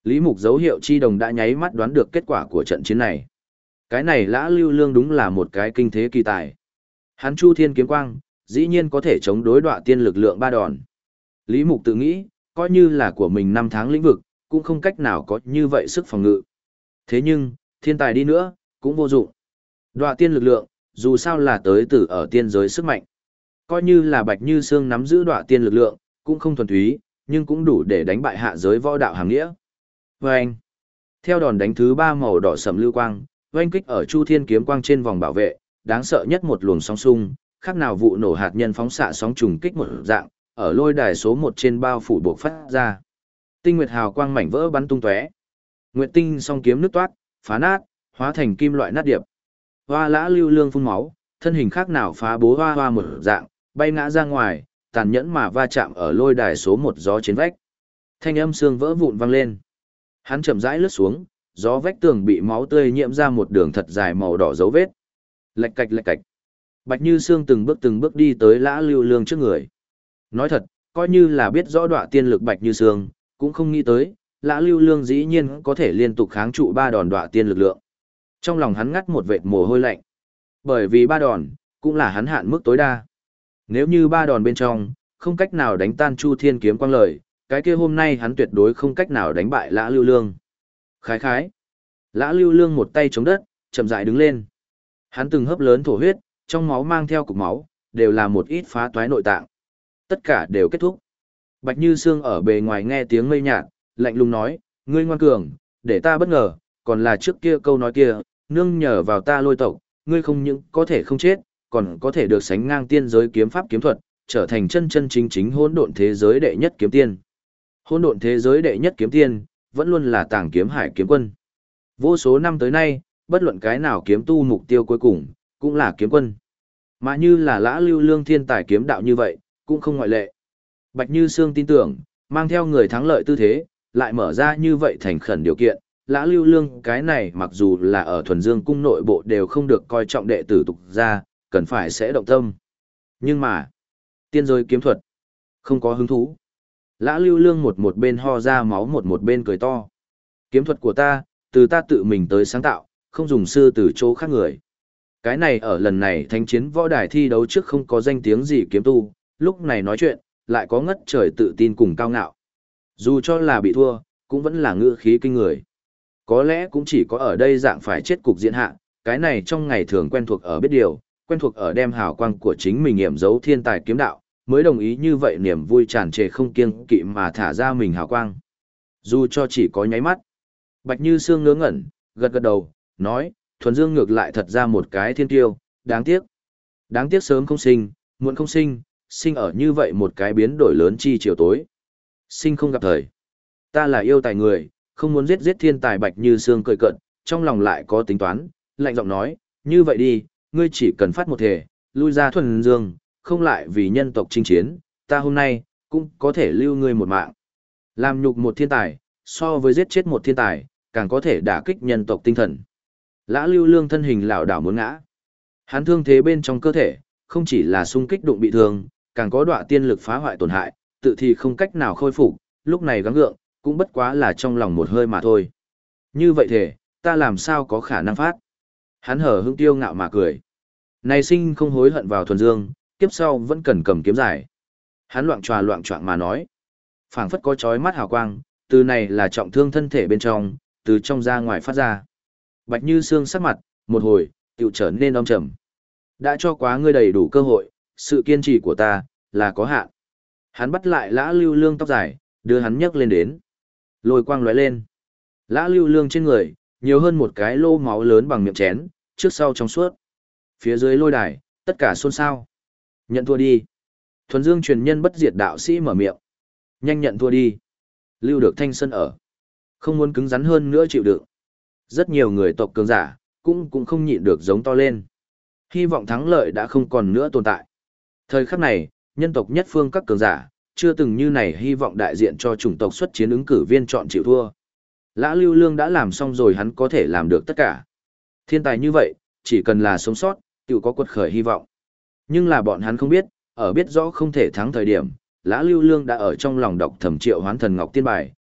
Lý Mục dấu hiệu chi đồng đã nháy mắt đoán được kết quả của trận chiến này. Cái này Lã Lưu Lương đúng là một cái kinh thế kỳ tài. Hắn Chu Thiên kiếm quang, dĩ nhiên có thể chống đối Đoạ Tiên lực lượng 3 đòn. Lý Mục tự nghĩ, coi như là của mình 5 tháng lĩnh vực, cũng không cách nào có như vậy sức phòng ngự. Thế nhưng, thiên tài đi nữa, cũng vô dụng. Đoạ Tiên lực lượng, dù sao là tới từ ở tiên giới sức mạnh. Coi như là Bạch Như Sương nắm giữ Đoạ Tiên lực lượng, cũng không thuần túy, nhưng cũng đủ để đánh bại hạ giới võ đạo hàng nghĩa. Vâng! Theo đòn đánh thứ 3 màu đỏ sẫm lưu quang, oanh kích ở Chu Thiên kiếm quang trên vòng bảo vệ, đáng sợ nhất một luồng sóng xung, khác nào vụ nổ hạt nhân phóng xạ sóng trùng kích một dạng, ở lôi đài số 1 trên bao phủ buộc phát ra. Tinh nguyệt hào quang mảnh vỡ bắn tung tóe. Nguyệt tinh song kiếm nứt toát, phá nát, hóa thành kim loại nát điệp. Hoa Lã Lưu Lương phun máu, thân hình khác nào phá bố hoa hoa một dạng, bay ngã ra ngoài, tàn nhẫn mà va chạm ở lôi đài số 1 gió trên vách. Thanh âm xương vỡ vụn vang lên. Hắn chậm rãi lướt xuống, gió vách tường bị máu tươi nhiễm ra một đường thật dài màu đỏ dấu vết. Lạch cạch lạch cạch. Bạch Như Sương từng bước đi tới Lã Lưu Lương trước người. Nói thật, coi như là biết rõ Đoạ Tiên lực Bạch Như Sương, cũng không nghĩ tới, Lã Lưu Lương dĩ nhiên có thể liên tục kháng trụ 3 đòn Đoạ Tiên lực lượng. Trong lòng hắn ngắt một vệt mồ hôi lạnh. Bởi vì 3 đòn, cũng là hắn hạn mức tối đa. Nếu như 3 đòn bên trong, không cách nào đánh tan Chu Thiên kiếm quang lợi, cái kia hôm nay hắn tuyệt đối không cách nào đánh bại Lã Lưu Lương. Khái khái. Lã Lưu Lương một tay chống đất, chậm rãi đứng lên. Hắn từng hớp lớn thổ huyết, trong máu mang theo cục máu, đều là một ít phá toái nội tạng. Tất cả đều kết thúc. Bạch Như Sương ở bề ngoài nghe tiếng mây nhạt, lạnh lùng nói, ngươi ngoan cường, để ta bất ngờ, còn là trước kia câu nói kia, nương nhờ vào ta Lôi tộc, ngươi không những có thể không chết, còn có thể được sánh ngang tiên giới kiếm pháp kiếm thuật, trở thành chân chân chính chính hỗn độn thế giới đệ nhất kiếm tiên. Hỗn độn thế giới đệ nhất kiếm tiên, vẫn luôn là Tàng Kiếm Hải kiếm quân. Vô số năm tới nay, bất luận cái nào kiếm tu mục tiêu cuối cùng, cũng là kiếm quân. Mà như là Lã Lưu Lương thiên tài kiếm đạo như vậy, cũng không ngoại lệ. Bạch Như Sương tin tưởng, mang theo người thắng lợi tư thế, lại mở ra như vậy thành khẩn điều kiện. Lã Lưu Lương cái này mặc dù là ở Thuần Dương cung nội bộ đều không được coi trọng đệ tử tục ra, cần phải sẽ động tâm. Nhưng mà, tiên giới kiếm thuật, không có hứng thú. Lã Lưu Lương một bên ho ra máu một bên cười to. Kiếm thuật của ta, từ ta tự mình tới sáng tạo, không dùng sư từ chỗ khác người. Cái này ở lần này thánh chiến võ đài thi đấu trước không có danh tiếng gì kiếm tu, lúc này nói chuyện, lại có ngất trời tự tin cùng cao ngạo. Dù cho là bị thua, cũng vẫn là ngữ khí kinh người. Có lẽ cũng chỉ có ở đây dạng phải chết cục diễn hạ, cái này trong ngày thường quen thuộc ở biết điều, quen thuộc ở đem hào quang của chính mình nghiệm giấu thiên tài kiếm đạo, mới đồng ý như vậy niềm vui tràn trề không kiêng kỵ mà thả ra mình hào quang. Dù cho chỉ có nháy mắt. Bạch Như Sương ngớ ngẩn, gật gật đầu, nói, Thuần Dương ngược lại thật ra một cái thiên tiêu, đáng tiếc. Đáng tiếc sớm không sinh, muộn không sinh, sinh ở như vậy một cái biến đổi lớn chi chiều tối. Sinh không gặp thời. Ta là yêu tài người, không muốn giết thiên tài. Bạch Như Sương cười cợt, trong lòng lại có tính toán, lạnh giọng nói, như vậy đi, ngươi chỉ cần phát một thể, lui ra Thuần Dương, không lại vì nhân tộc chinh chiến, ta hôm nay, cũng có thể lưu ngươi một mạng. Làm nhục một thiên tài, so với giết chết một thiên tài, càng có thể đả kích nhân tộc tinh thần. Lã Lưu Lương thân hình lảo đảo muốn ngã. Hắn thương thế bên trong cơ thể, không chỉ là xung kích đụng bị thương, càng có Đoạ Tiên lực phá hoại tổn hại, tự thì không cách nào khôi phục, lúc này gắng gượng, cũng bất quá là trong lòng một hơi mà thôi. Như vậy thể, ta làm sao có khả năng phát? Hắn hở hững tiêu ngạo mà cười. Này sinh không hối hận vào Thuần Dương, kiếp sau vẫn cần cầm kiếm dài. Hắn loạng choạng mà nói. Phảng phất có chói mắt hào quang, từ này là trọng thương thân thể bên trong, từ trong ra ngoài phát ra. Bạch Như Sương sắc mặt, một hồi, tựu trở nên âm trầm. Đã cho quá ngươi đầy đủ cơ hội, sự kiên trì của ta, là có hạn. Hắn bắt lại Lã Lưu Lương tóc dài, đưa hắn nhấc lên đến. Lôi quang lóe lên. Lã Lưu Lương trên người, nhiều hơn một cái lô máu lớn bằng miệng chén, trước sau trong suốt. Phía dưới lôi đài, tất cả xôn xao. Nhận thua đi. Thuần Dương truyền nhân bất diệt đạo sĩ mở miệng. Nhanh nhận thua đi. Lưu được thanh sân ở. Không muốn cứng rắn hơn nữa chịu đựng. Rất nhiều người tộc cường giả, cũng không nhịn được giống to lên. Hy vọng thắng lợi đã không còn nữa tồn tại. Thời khắc này, nhân tộc nhất phương các cường giả, chưa từng như này hy vọng đại diện cho chủng tộc xuất chiến ứng cử viên chọn chịu thua. Lã Lưu Lương đã làm xong rồi, hắn có thể làm được tất cả. Thiên tài như vậy, chỉ cần là sống sót, tự có quật khởi hy vọng. Nhưng là bọn hắn không biết, ở biết rõ không thể thắng thời điểm, Lã Lưu Lương đã ở trong lòng đọc thẩm Triệu Hoán Thần Ngọc Tiên Bài,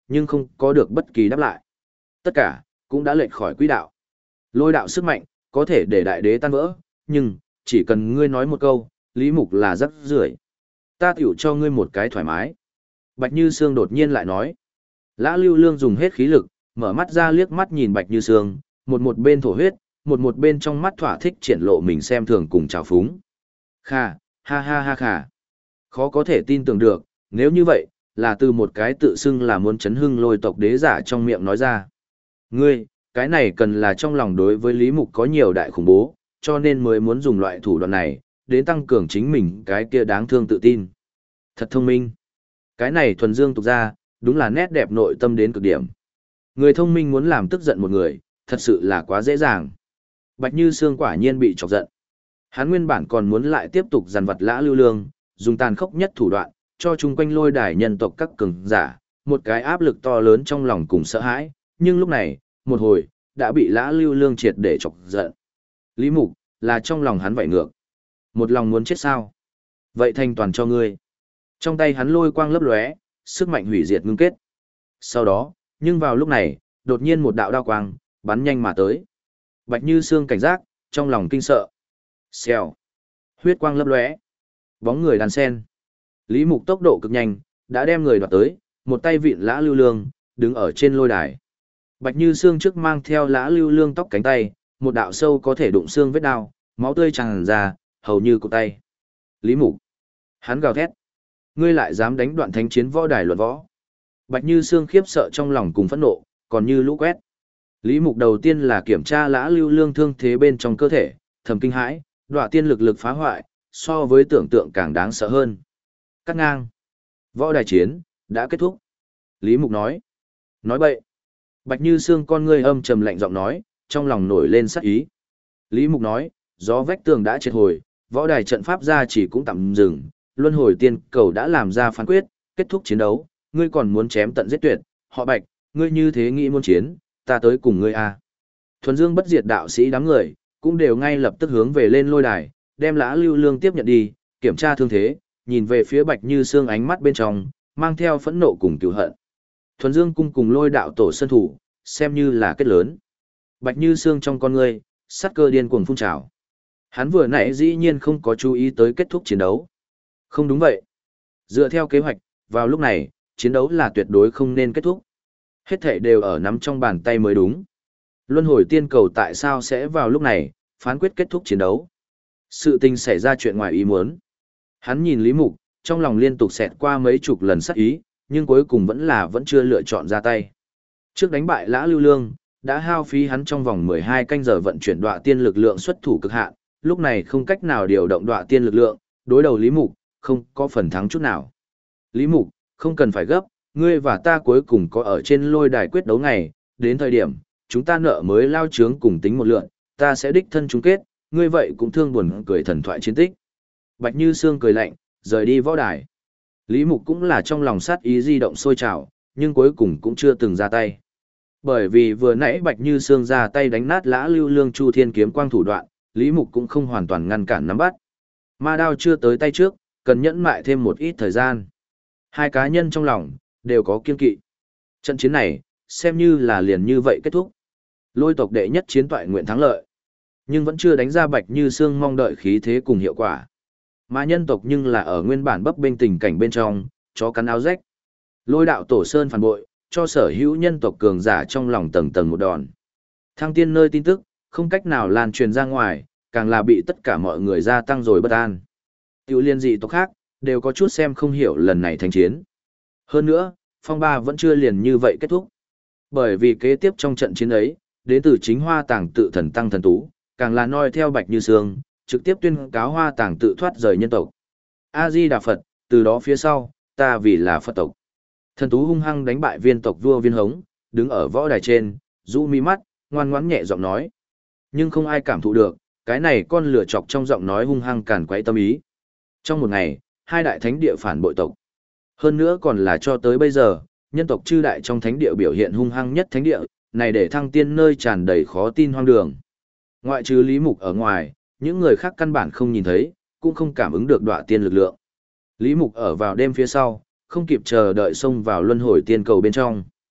nhưng không có được bất kỳ đáp lại. Tất cả, cũng đã lệch khỏi quỹ đạo. Lôi đạo sức mạnh, có thể để đại đế tan vỡ, nhưng, chỉ cần ngươi nói một câu, Lý Mục là rắc rưởi, ta tiểu cho ngươi một cái thoải mái. Bạch Như Sương đột nhiên lại nói. Lã Lưu Lương dùng hết khí lực, mở mắt ra liếc mắt nhìn Bạch Như Sương, một bên thổ huyết, một bên trong mắt thỏa thích triển lộ mình xem thường cùng trào phúng. Khà, ha ha ha khà. Khó có thể tin tưởng được, nếu như vậy, là từ một cái tự xưng là muốn chấn hưng lôi tộc đế giả trong miệng nói ra. Ngươi, cái này cần là trong lòng đối với Lý Mục có nhiều đại khủng bố, cho nên mới muốn dùng loại thủ đoạn này, đến tăng cường chính mình cái kia đáng thương tự tin. Thật thông minh. Cái này thuần dương tục ra, đúng là nét đẹp nội tâm đến cực điểm. Người thông minh muốn làm tức giận một người, thật sự là quá dễ dàng. Bạch Như Sương quả nhiên bị chọc giận. Hắn nguyên bản còn muốn lại tiếp tục dằn vặt Lã Lưu Lương, dùng tàn khốc nhất thủ đoạn, cho chung quanh lôi đài nhân tộc các cường giả, một cái áp lực to lớn trong lòng cùng sợ hãi, nhưng lúc này, một hồi, đã bị Lã Lưu Lương triệt để chọc giận. Lý Mục, là trong lòng hắn vậy ngược. Một lòng muốn chết sao? Vậy thành toàn cho ngươi. Trong tay hắn lôi quang lấp lóe, sức mạnh hủy diệt ngưng kết. Sau đó, nhưng vào lúc này, đột nhiên một đạo đao quang, bắn nhanh mà tới. Bạch Như Sương cảnh giác, trong lòng kinh sợ. Xèo. Huyết quang lấp lóe. Bóng người đàn sen. Lý Mục tốc độ cực nhanh, đã đem người đoạt tới, một tay vịn Lã Lưu Lương, đứng ở trên lôi đài. Bạch Như Sương trước mang theo Lã Lưu Lương tóc cánh tay, một đạo sâu có thể đụng xương vết đao, máu tươi tràn ra, hầu như cụt tay. Lý Mục. Hắn gào thét. Ngươi lại dám đánh đoạn thánh chiến võ đài luận võ. Bạch Như Sương khiếp sợ trong lòng cùng phẫn nộ, còn như lũ quét. Lý Mục đầu tiên là kiểm tra Lã Lưu Lương thương thế bên trong cơ thể, thầm kinh hãi, đọa tiên lực phá hoại, so với tưởng tượng càng đáng sợ hơn. Cắt ngang. Võ đài chiến, đã kết thúc. Lý Mục nói. Nói bậy. Bạch Như Sương con ngươi âm trầm lạnh giọng nói, trong lòng nổi lên sát ý. Lý Mục nói, gió vách tường đã triệt hồi, võ đài trận pháp ra chỉ cũng tạm dừng, luân hồi tiên cầu đã làm ra phán quyết, kết thúc chiến đấu, ngươi còn muốn chém tận giết tuyệt, họ Bạch, ngươi như thế nghĩ muốn chiến, ta tới cùng ngươi à. Thuần Dương bất diệt đạo sĩ đám người, cũng đều ngay lập tức hướng về lên lôi đài, đem Lã Lưu Lương tiếp nhận đi, kiểm tra thương thế, nhìn về phía Bạch Như Sương ánh mắt bên trong, mang theo phẫn nộ cùng cừu hận. Thuần Dương cung cùng lôi đạo tổ sân thủ, xem như là kết lớn. Bạch Như Sương trong con ngươi, sát cơ điên cuồng phun trào. Hắn vừa nãy dĩ nhiên không có chú ý tới kết thúc chiến đấu. Không đúng vậy. Dựa theo kế hoạch, vào lúc này, chiến đấu là tuyệt đối không nên kết thúc. Hết thảy đều ở nắm trong bàn tay mới đúng. Luân hồi tiên cầu tại sao sẽ vào lúc này, phán quyết kết thúc chiến đấu. Sự tình xảy ra chuyện ngoài ý muốn. Hắn nhìn Lý Mục, trong lòng liên tục xẹt qua mấy chục lần sát ý, nhưng cuối cùng vẫn chưa lựa chọn ra tay. Trước đánh bại Lã Lưu Lương, đã hao phí hắn trong vòng 12 canh giờ vận chuyển đọa tiên lực lượng xuất thủ cực hạn, lúc này không cách nào điều động đọa tiên lực lượng, đối đầu Lý Mục, không có phần thắng chút nào. Lý Mục, không cần phải gấp, ngươi và ta cuối cùng có ở trên lôi đài quyết đấu ngày, đến thời điểm, chúng ta nợ mới lao chướng cùng tính một lượng, ta sẽ đích thân chung kết, ngươi vậy cũng thương buồn cười thần thoại chiến tích. Bạch Như Sương cười lạnh, rời đi võ đài. Lý Mục cũng là trong lòng sát ý di động sôi trào, nhưng cuối cùng cũng chưa từng ra tay. Bởi vì vừa nãy Bạch Như Sương ra tay đánh nát Lã Lưu Lương Chu Thiên kiếm quang thủ đoạn, Lý Mục cũng không hoàn toàn ngăn cản nắm bắt. Ma đao chưa tới tay trước, cần nhẫn mại thêm một ít thời gian. Hai cá nhân trong lòng, đều có kiên kỵ. Trận chiến này, xem như là liền như vậy kết thúc. Lôi tộc đệ nhất chiến toại nguyện thắng lợi. Nhưng vẫn chưa đánh ra Bạch Như Sương mong đợi khí thế cùng hiệu quả. Mà nhân tộc nhưng là ở nguyên bản bấp bênh tình cảnh bên trong, chó cắn áo rách. Lôi đạo tổ sơn phản bội, cho sở hữu nhân tộc cường giả trong lòng tầng tầng một đòn. Thăng tiên nơi tin tức, không cách nào lan truyền ra ngoài, càng là bị tất cả mọi người gia tăng rồi bất an. Tiểu liên dị tộc khác, đều có chút xem không hiểu lần này thành chiến. Hơn nữa, phong ba vẫn chưa liền như vậy kết thúc. Bởi vì kế tiếp trong trận chiến ấy, đến từ chính Hoa Tàng tự thần tăng thần tú, càng là noi theo Bạch Như Sương, trực tiếp tuyên cáo Hoa Tàng tự thoát rời nhân tộc. A Di Đà Phật, từ đó phía sau, ta vì là Phật tộc. Thần tú hung hăng đánh bại viên tộc vua Viên Hống, đứng ở võ đài trên, rũ mi mắt, ngoan ngoãn nhẹ giọng nói. Nhưng không ai cảm thụ được, cái này con lửa chọc trong giọng nói hung hăng càn quấy tâm ý. Trong một ngày, hai đại thánh địa phản bội tộc. Hơn nữa còn là cho tới bây giờ, nhân tộc chư đại trong thánh địa biểu hiện hung hăng nhất thánh địa, này để thăng tiên nơi tràn đầy khó tin hoang đường. Ngoại trừ Lý Mục ở ngoài, những người khác căn bản không nhìn thấy, cũng không cảm ứng được đọa tiên lực lượng. Lý Mục ở vào đêm phía sau, không kịp chờ đợi xông vào luân hồi tiên cầu bên trong.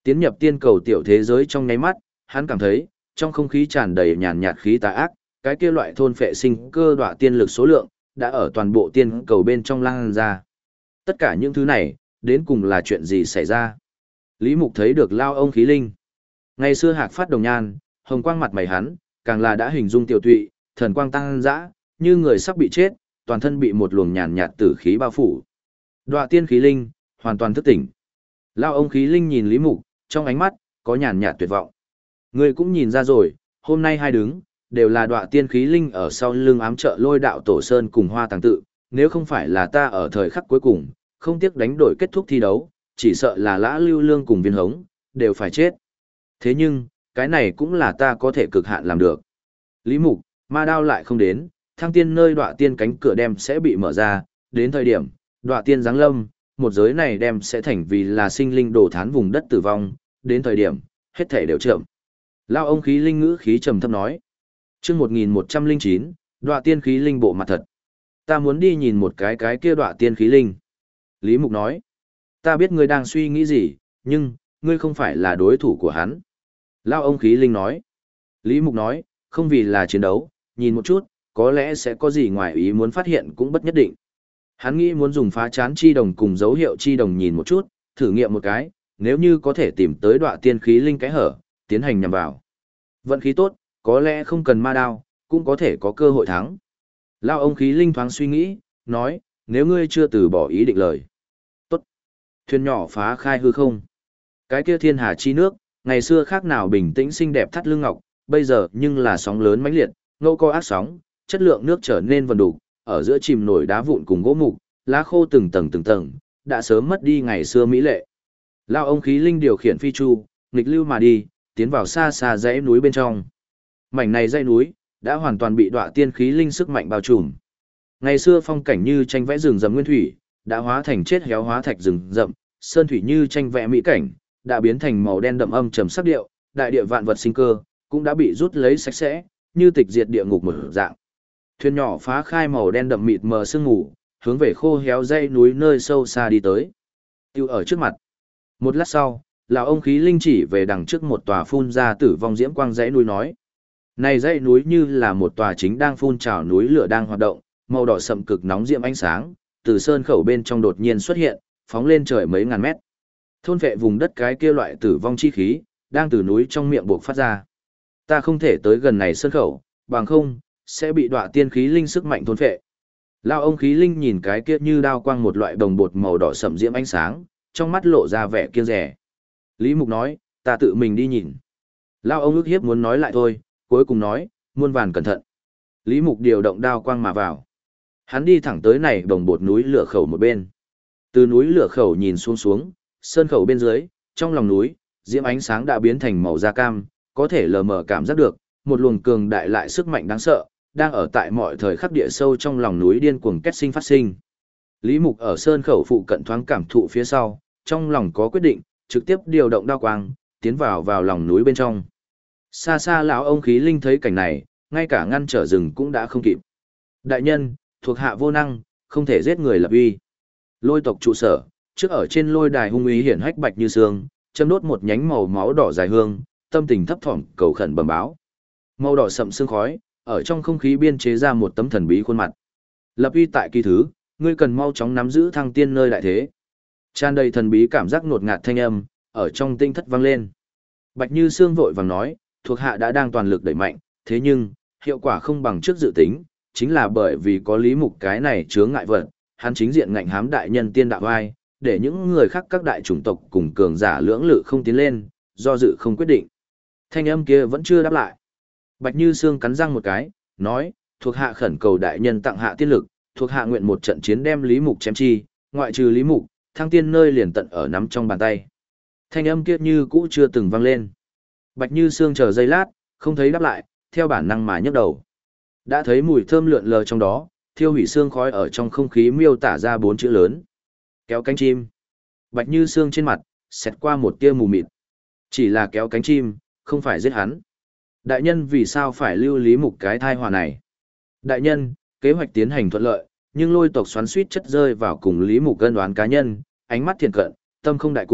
Tiến nhập tiên cầu tiểu thế giới trong nháy mắt, hắn cảm thấy, trong không khí tràn đầy nhàn nhạt khí tà ác, cái kia loại thôn phệ sinh cơ đọa tiên lực số lượng, đã ở toàn bộ tiên cầu bên trong lan ra. Tất cả những thứ này, đến cùng là chuyện gì xảy ra? Lý Mục thấy được lao ông khí linh. Ngày xưa hạc phát đồng nhan, hồng quang mặt mày hắn, càng là đã hình dung tiểu tụy, thần quang tăng dã, như người sắp bị chết, toàn thân bị một luồng nhàn nhạt tử khí bao phủ. Đọa tiên khí linh, hoàn toàn thức tỉnh. Lao ông khí linh nhìn Lý Mục, trong ánh mắt, có nhàn nhạt tuyệt vọng. Ngươi cũng nhìn ra rồi, hôm nay hai đứng, đều là đọa tiên khí linh ở sau lưng ám trợ Lôi đạo tổ sơn cùng Hoa Tàng tự, nếu không phải là ta ở thời khắc cuối cùng, không tiếc đánh đổi kết thúc thi đấu, chỉ sợ là Lã Lưu Lương cùng Viên Hống, đều phải chết. Thế nhưng, cái này cũng là ta có thể cực hạn làm được. Lý Mục, ma đao lại không đến, thăng tiên nơi đọa tiên cánh cửa đem sẽ bị mở ra, đến thời điểm, đọa tiên giáng lâm, một giới này đem sẽ thành vì là sinh linh đồ thán vùng đất tử vong, đến thời điểm, hết thể đều chậm. Lao ông khí linh ngữ khí trầm thấp nói. Chương 1109, đọa tiên khí linh bộ mặt thật. Ta muốn đi nhìn một cái kia đọa tiên khí linh. Lý Mục nói. Ta biết ngươi đang suy nghĩ gì, nhưng, ngươi không phải là đối thủ của hắn. Lao ông khí linh nói. Lý Mục nói, không vì là chiến đấu, nhìn một chút, có lẽ sẽ có gì ngoài ý muốn phát hiện cũng bất nhất định. Hắn nghĩ muốn dùng phá chán chi đồng cùng dấu hiệu chi đồng nhìn một chút, thử nghiệm một cái, nếu như có thể tìm tới đọa tiên khí linh cái hở, tiến hành nhằm vào. Vận khí tốt, có lẽ không cần ma đao, cũng có thể có cơ hội thắng. Lao ông khí linh thoáng suy nghĩ, nói, nếu ngươi chưa từ bỏ ý định lời. Tốt. Thuyền nhỏ phá khai hư không. Cái kia thiên hà chi nước, ngày xưa khác nào bình tĩnh xinh đẹp thắt lưng ngọc, bây giờ nhưng là sóng lớn mãnh liệt, ngâu co ác sóng, chất lượng nước trở nên vần đục, ở giữa chìm nổi đá vụn cùng gỗ mục, lá khô từng tầng, đã sớm mất đi ngày xưa mỹ lệ. Lao ông khí linh điều khiển phi chu, nghịch lưu mà đi, tiến vào xa xa dãy núi bên trong. Mảnh này dãy núi đã hoàn toàn bị đọa tiên khí linh sức mạnh bao trùm. Ngày xưa phong cảnh như tranh vẽ rừng rậm nguyên thủy, đã hóa thành chết héo hóa thạch rừng rậm, sơn thủy như tranh vẽ mỹ cảnh, đã biến thành màu đen đậm âm trầm sắc điệu, đại địa vạn vật sinh cơ cũng đã bị rút lấy sạch sẽ, như tịch diệt địa ngục một dạng. Thuyền nhỏ phá khai màu đen đậm mịt mờ sương mù, hướng về khô héo dãy núi nơi sâu xa đi tới. Tiêu ở trước mặt. Một lát sau, lão ông khí linh chỉ về đằng trước một tòa phun ra tử vong diễm quang dãy núi nói. Này dãy núi như là một tòa chính đang phun trào núi lửa đang hoạt động, màu đỏ sậm cực nóng diễm ánh sáng, từ sơn khẩu bên trong đột nhiên xuất hiện, phóng lên trời mấy ngàn mét. Thôn vệ vùng đất cái kia loại tử vong chi khí, đang từ núi trong miệng buộc phát ra. Ta không thể tới gần này sơn khẩu, bằng không, sẽ bị đọa tiên khí linh sức mạnh thôn vệ. Lao ông khí linh nhìn cái kia như đao quang một loại đồng bột màu đỏ sậm diễm ánh sáng, trong mắt lộ ra vẻ kiêng rẻ. Lý Mục nói, ta tự mình đi nhìn. Lao ông ước hiếp muốn nói lại thôi, cuối cùng nói, muôn vàn cẩn thận. Lý Mục điều động đao quang mà vào. Hắn đi thẳng tới này đồng bột núi lửa khẩu một bên. Từ núi lửa khẩu nhìn xuống, sơn khẩu bên dưới, trong lòng núi, diễm ánh sáng đã biến thành màu da cam, có thể lờ mờ cảm giác được, một luồng cường đại lại sức mạnh đáng sợ, đang ở tại mọi thời khắc địa sâu trong lòng núi điên cuồng kết sinh phát sinh. Lý Mục ở sơn khẩu phụ cận thoáng cảm thụ phía sau, trong lòng có quyết định, trực tiếp điều động đao quang, tiến vào lòng núi bên trong. Xa xa lão ông khí linh thấy cảnh này, ngay cả ngăn trở rừng cũng đã không kịp. Đại nhân, thuộc hạ vô năng, không thể giết người lập uy. Lôi tộc trụ sở, trước ở trên lôi đài hung uy hiển hách bạch như sương, châm đốt một nhánh màu máu đỏ dài hương, tâm tình thấp thỏm cầu khẩn bẩm báo. Màu đỏ sậm sương khói, ở trong không khí biên chế ra một tấm thần bí khuôn mặt. Lập uy tại kỳ thứ, ngươi cần mau chóng nắm giữ thăng tiên nơi đại thế. Tràn đầy thần bí cảm giác ngột ngạt thanh âm, ở trong tinh thất vang lên. Bạch Như Sương vội vàng nói, thuộc hạ đã đang toàn lực đẩy mạnh, thế nhưng, hiệu quả không bằng trước dự tính, chính là bởi vì có Lý Mục cái này chướng ngại vật, hắn chính diện ngạnh hám đại nhân tiên đạo vai, để những người khác các đại chủng tộc cùng cường giả lưỡng lự không tiến lên, do dự không quyết định. Thanh âm kia vẫn chưa đáp lại. Bạch Như Sương cắn răng một cái, nói, thuộc hạ khẩn cầu đại nhân tặng hạ tiên lực, thuộc hạ nguyện một trận chiến đem Lý Mục chém chi, ngoại trừ Lý Mục, thăng tiên nơi liền tận ở nắm trong bàn tay. Thanh âm kia như cũ chưa từng vang lên. Bạch Như Sương chờ giây lát, không thấy đáp lại, theo bản năng mà nhấc đầu. Đã thấy mùi thơm lượn lờ trong đó, thiêu hủy xương khói ở trong không khí miêu tả ra 4 chữ lớn. Kéo cánh chim. Bạch Như Sương trên mặt, xẹt qua một tia mù mịt. Chỉ là kéo cánh chim, không phải giết hắn. Đại nhân vì sao phải lưu Lý Mục cái thai họa này? Đại nhân, kế hoạch tiến hành thuận lợi, nhưng lôi tộc xoắn suýt chất rơi vào cùng Lý Mục cân đoán cá nhân, ánh mắt thiện cận, tâm không đại cục,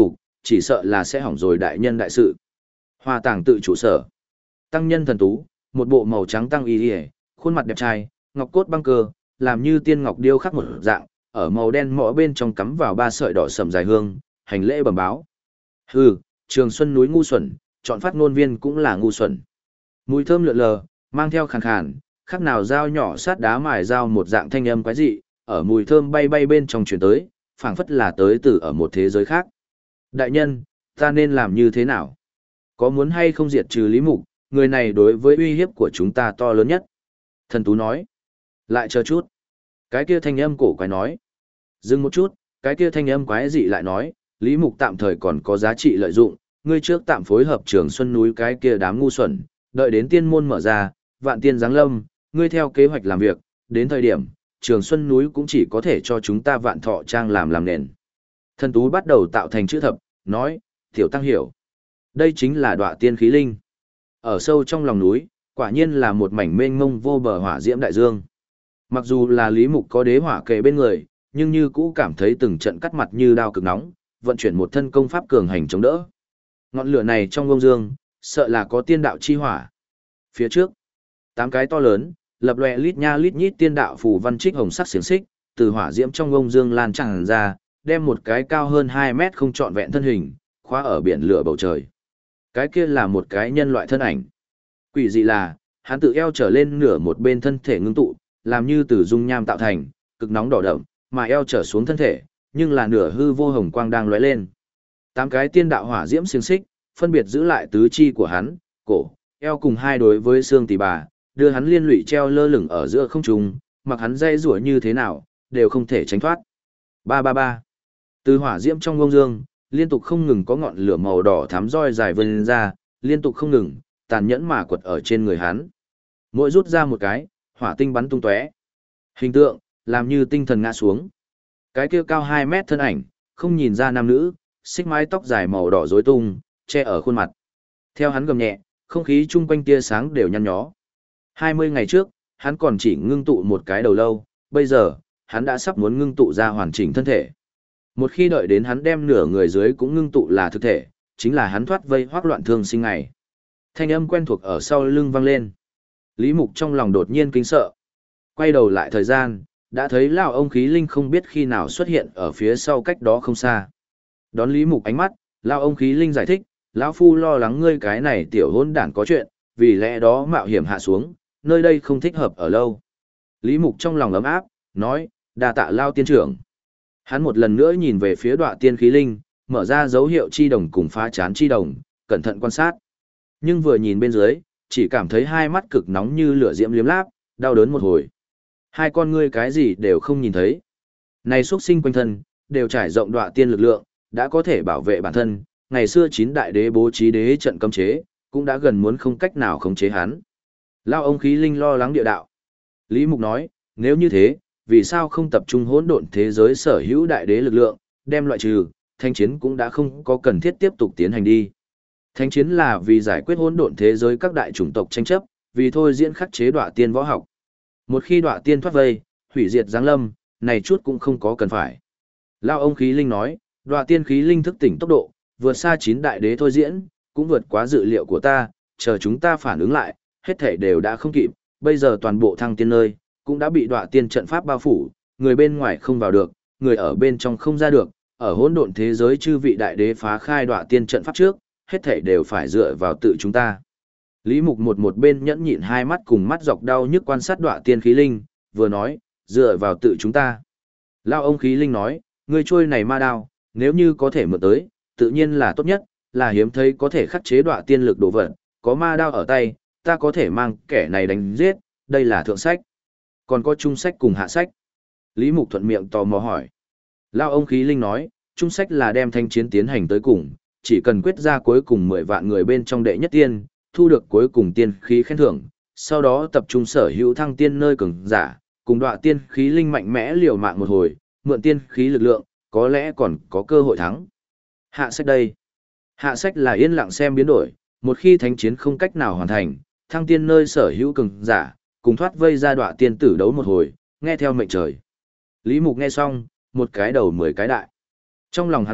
chỉ sợ là sẽ hỏng rồi đại nhân đại sự. Hoa tàng tự trụ sở. Tăng nhân thần tú, một bộ màu trắng tăng y y, khuôn mặt đẹp trai, ngọc cốt băng cơ, làm như tiên ngọc điêu khắc một dạng, ở màu đen mõ bên trong cắm vào 3 sợi đỏ sầm dài hương, hành lễ bẩm báo. Hừ, Trường Xuân núi ngu xuẩn, chọn phát ngôn viên cũng là ngu xuẩn. Mùi thơm lượn lờ, mang theo khàn khàn, khác nào dao nhỏ sát đá mài dao một dạng thanh âm quái dị, ở mùi thơm bay bay bên trong truyền tới, phảng phất là tới từ ở một thế giới khác. Đại nhân, ta nên làm như thế nào? Có muốn hay không diệt trừ Lý Mục, người này đối với uy hiếp của chúng ta to lớn nhất. Thần Tú nói. Lại chờ chút. Cái kia thanh âm cổ quái nói. Dừng một chút, cái kia thanh âm quái dị lại nói, Lý Mục tạm thời còn có giá trị lợi dụng, ngươi trước tạm phối hợp Trường Xuân núi cái kia đám ngu xuẩn, đợi đến tiên môn mở ra, vạn tiên giáng lâm, ngươi theo kế hoạch làm việc, đến thời điểm, Trường Xuân núi cũng chỉ có thể cho chúng ta Vạn Thọ Trang làm nền. Thần Tú bắt đầu tạo thành chữ thập, nói, tiểu tăng hiểu. Đây chính là đọa tiên khí linh. Ở sâu trong lòng núi, quả nhiên là một mảnh mênh mông vô bờ hỏa diễm đại dương. Mặc dù là Lý Mục có đế hỏa kề bên người, nhưng như cũ cảm thấy từng trận cắt mặt như đao cực nóng, vận chuyển một thân công pháp cường hành chống đỡ. Ngọn lửa này trong vông dương, sợ là có tiên đạo chi hỏa. Phía trước, 8 cái to lớn, lập lòe lít nha lít nhít tiên đạo phù văn trích hồng sắc xiềng xích, từ hỏa diễm trong vông dương lan tràn ra, đem một cái cao hơn 2 mét không trọn vẹn thân hình, khóa ở biển lửa bầu trời. Cái kia là một cái nhân loại thân ảnh. Quỷ dị là, hắn tự eo trở lên nửa một bên thân thể ngưng tụ, làm như từ dung nham tạo thành, cực nóng đỏ đậm, mà eo trở xuống thân thể, nhưng là nửa hư vô hồng quang đang lóe lên. 8 cái tiên đạo hỏa diễm xiềng xích, phân biệt giữ lại tứ chi của hắn, cổ, eo cùng hai đối với xương tỳ bà, đưa hắn liên lụy treo lơ lửng ở giữa không trung, mặc hắn dây rủa như thế nào, đều không thể tránh thoát. Ba ba ba. Từ hỏa diễm trong ngông dương, liên tục không ngừng có ngọn lửa màu đỏ thắm roi dài vươn ra, liên tục không ngừng, tàn nhẫn mà quật ở trên người hắn. Mỗi rút ra một cái, hỏa tinh bắn tung tóe. Hình tượng, làm như tinh thần ngã xuống. Cái kia cao 2 mét thân ảnh, không nhìn ra nam nữ, xích mái tóc dài màu đỏ rối tung, che ở khuôn mặt. Theo hắn gầm nhẹ, không khí chung quanh tia sáng đều nhăn nhó. 20 ngày trước, hắn còn chỉ ngưng tụ một cái đầu lâu, bây giờ, hắn đã sắp muốn ngưng tụ ra hoàn chỉnh thân thể. Một khi đợi đến hắn đem nửa người dưới cũng ngưng tụ là thực thể, chính là hắn thoát vây hoác loạn thương sinh ngày. Thanh âm quen thuộc ở sau lưng vang lên. Lý Mục trong lòng đột nhiên kinh sợ. Quay đầu lại thời gian, đã thấy lão ông khí linh không biết khi nào xuất hiện ở phía sau cách đó không xa. Đón Lý Mục ánh mắt, lão ông khí linh giải thích, lão phu lo lắng ngươi cái này tiểu hôn đản có chuyện, vì lẽ đó mạo hiểm hạ xuống, nơi đây không thích hợp ở lâu. Lý Mục trong lòng ấm áp, nói, đa tạ lao tiên trưởng. Hắn một lần nữa nhìn về phía đọa tiên khí linh, mở ra dấu hiệu chi đồng cùng phá chán chi đồng, cẩn thận quan sát. Nhưng vừa nhìn bên dưới, chỉ cảm thấy hai mắt cực nóng như lửa diễm liếm láp, đau đớn một hồi. Hai con ngươi cái gì đều không nhìn thấy. Này xuất sinh quanh thân, đều trải rộng đọa tiên lực lượng, đã có thể bảo vệ bản thân. Ngày xưa 9 đại đế bố trí đế trận cấm chế, cũng đã gần muốn không cách nào khống chế hắn. Lao ông khí linh lo lắng địa đạo. Lý Mục nói, nếu như thế, vì sao không tập trung hỗn độn thế giới sở hữu đại đế lực lượng, đem loại trừ, thanh chiến cũng đã không có cần thiết tiếp tục tiến hành đi. Thanh chiến là vì giải quyết hỗn độn thế giới các đại chủng tộc tranh chấp, vì thôi diễn khắc chế đọa tiên võ học. Một khi đọa tiên thoát vây, hủy diệt giáng lâm, này chút cũng không có cần phải. Lao ông khí linh nói, đọa tiên khí linh thức tỉnh tốc độ, vượt xa 9 đại đế thôi diễn, cũng vượt quá dự liệu của ta, chờ chúng ta phản ứng lại, hết thể đều đã không kịp, bây giờ toàn bộ thăng tiên nơi, cũng đã bị đọa tiên trận pháp bao phủ, người bên ngoài không vào được, người ở bên trong không ra được, ở hỗn độn thế giới chư vị đại đế phá khai đọa tiên trận pháp trước, hết thể đều phải dựa vào tự chúng ta. Lý Mục một bên nhẫn nhịn hai mắt cùng mắt dọc đau nhức quan sát đọa tiên khí linh, vừa nói, dựa vào tự chúng ta. Lao ông khí linh nói, ngươi trôi này ma đao, nếu như có thể mượn tới, tự nhiên là tốt nhất, là hiếm thấy có thể khắc chế đọa tiên lực đồ vật, có ma đao ở tay, ta có thể mang kẻ này đánh giết, đây là thượng sách. Còn có trung sách cùng hạ sách. Lý Mục thuận miệng tò mò hỏi. Lao ông khí linh nói, trung sách là đem thanh chiến tiến hành tới cùng, chỉ cần quyết ra cuối cùng 10 vạn người bên trong đệ nhất tiên, thu được cuối cùng tiên khí khen thưởng, sau đó tập trung sở hữu thăng tiên nơi cường giả, cùng đọa tiên khí linh mạnh mẽ liều mạng một hồi, mượn tiên khí lực lượng, có lẽ còn có cơ hội thắng. Hạ sách đây. Hạ sách là yên lặng xem biến đổi, một khi thánh chiến không cách nào hoàn thành, thăng tiên nơi sở hữu cường giả, cùng thoát vây ra đọa tiên tử đấu một hồi, nghe theo mệnh trời. Lý Mục nghe xong, một cái đầu 10 cái đại. Trong lòng hắn biết,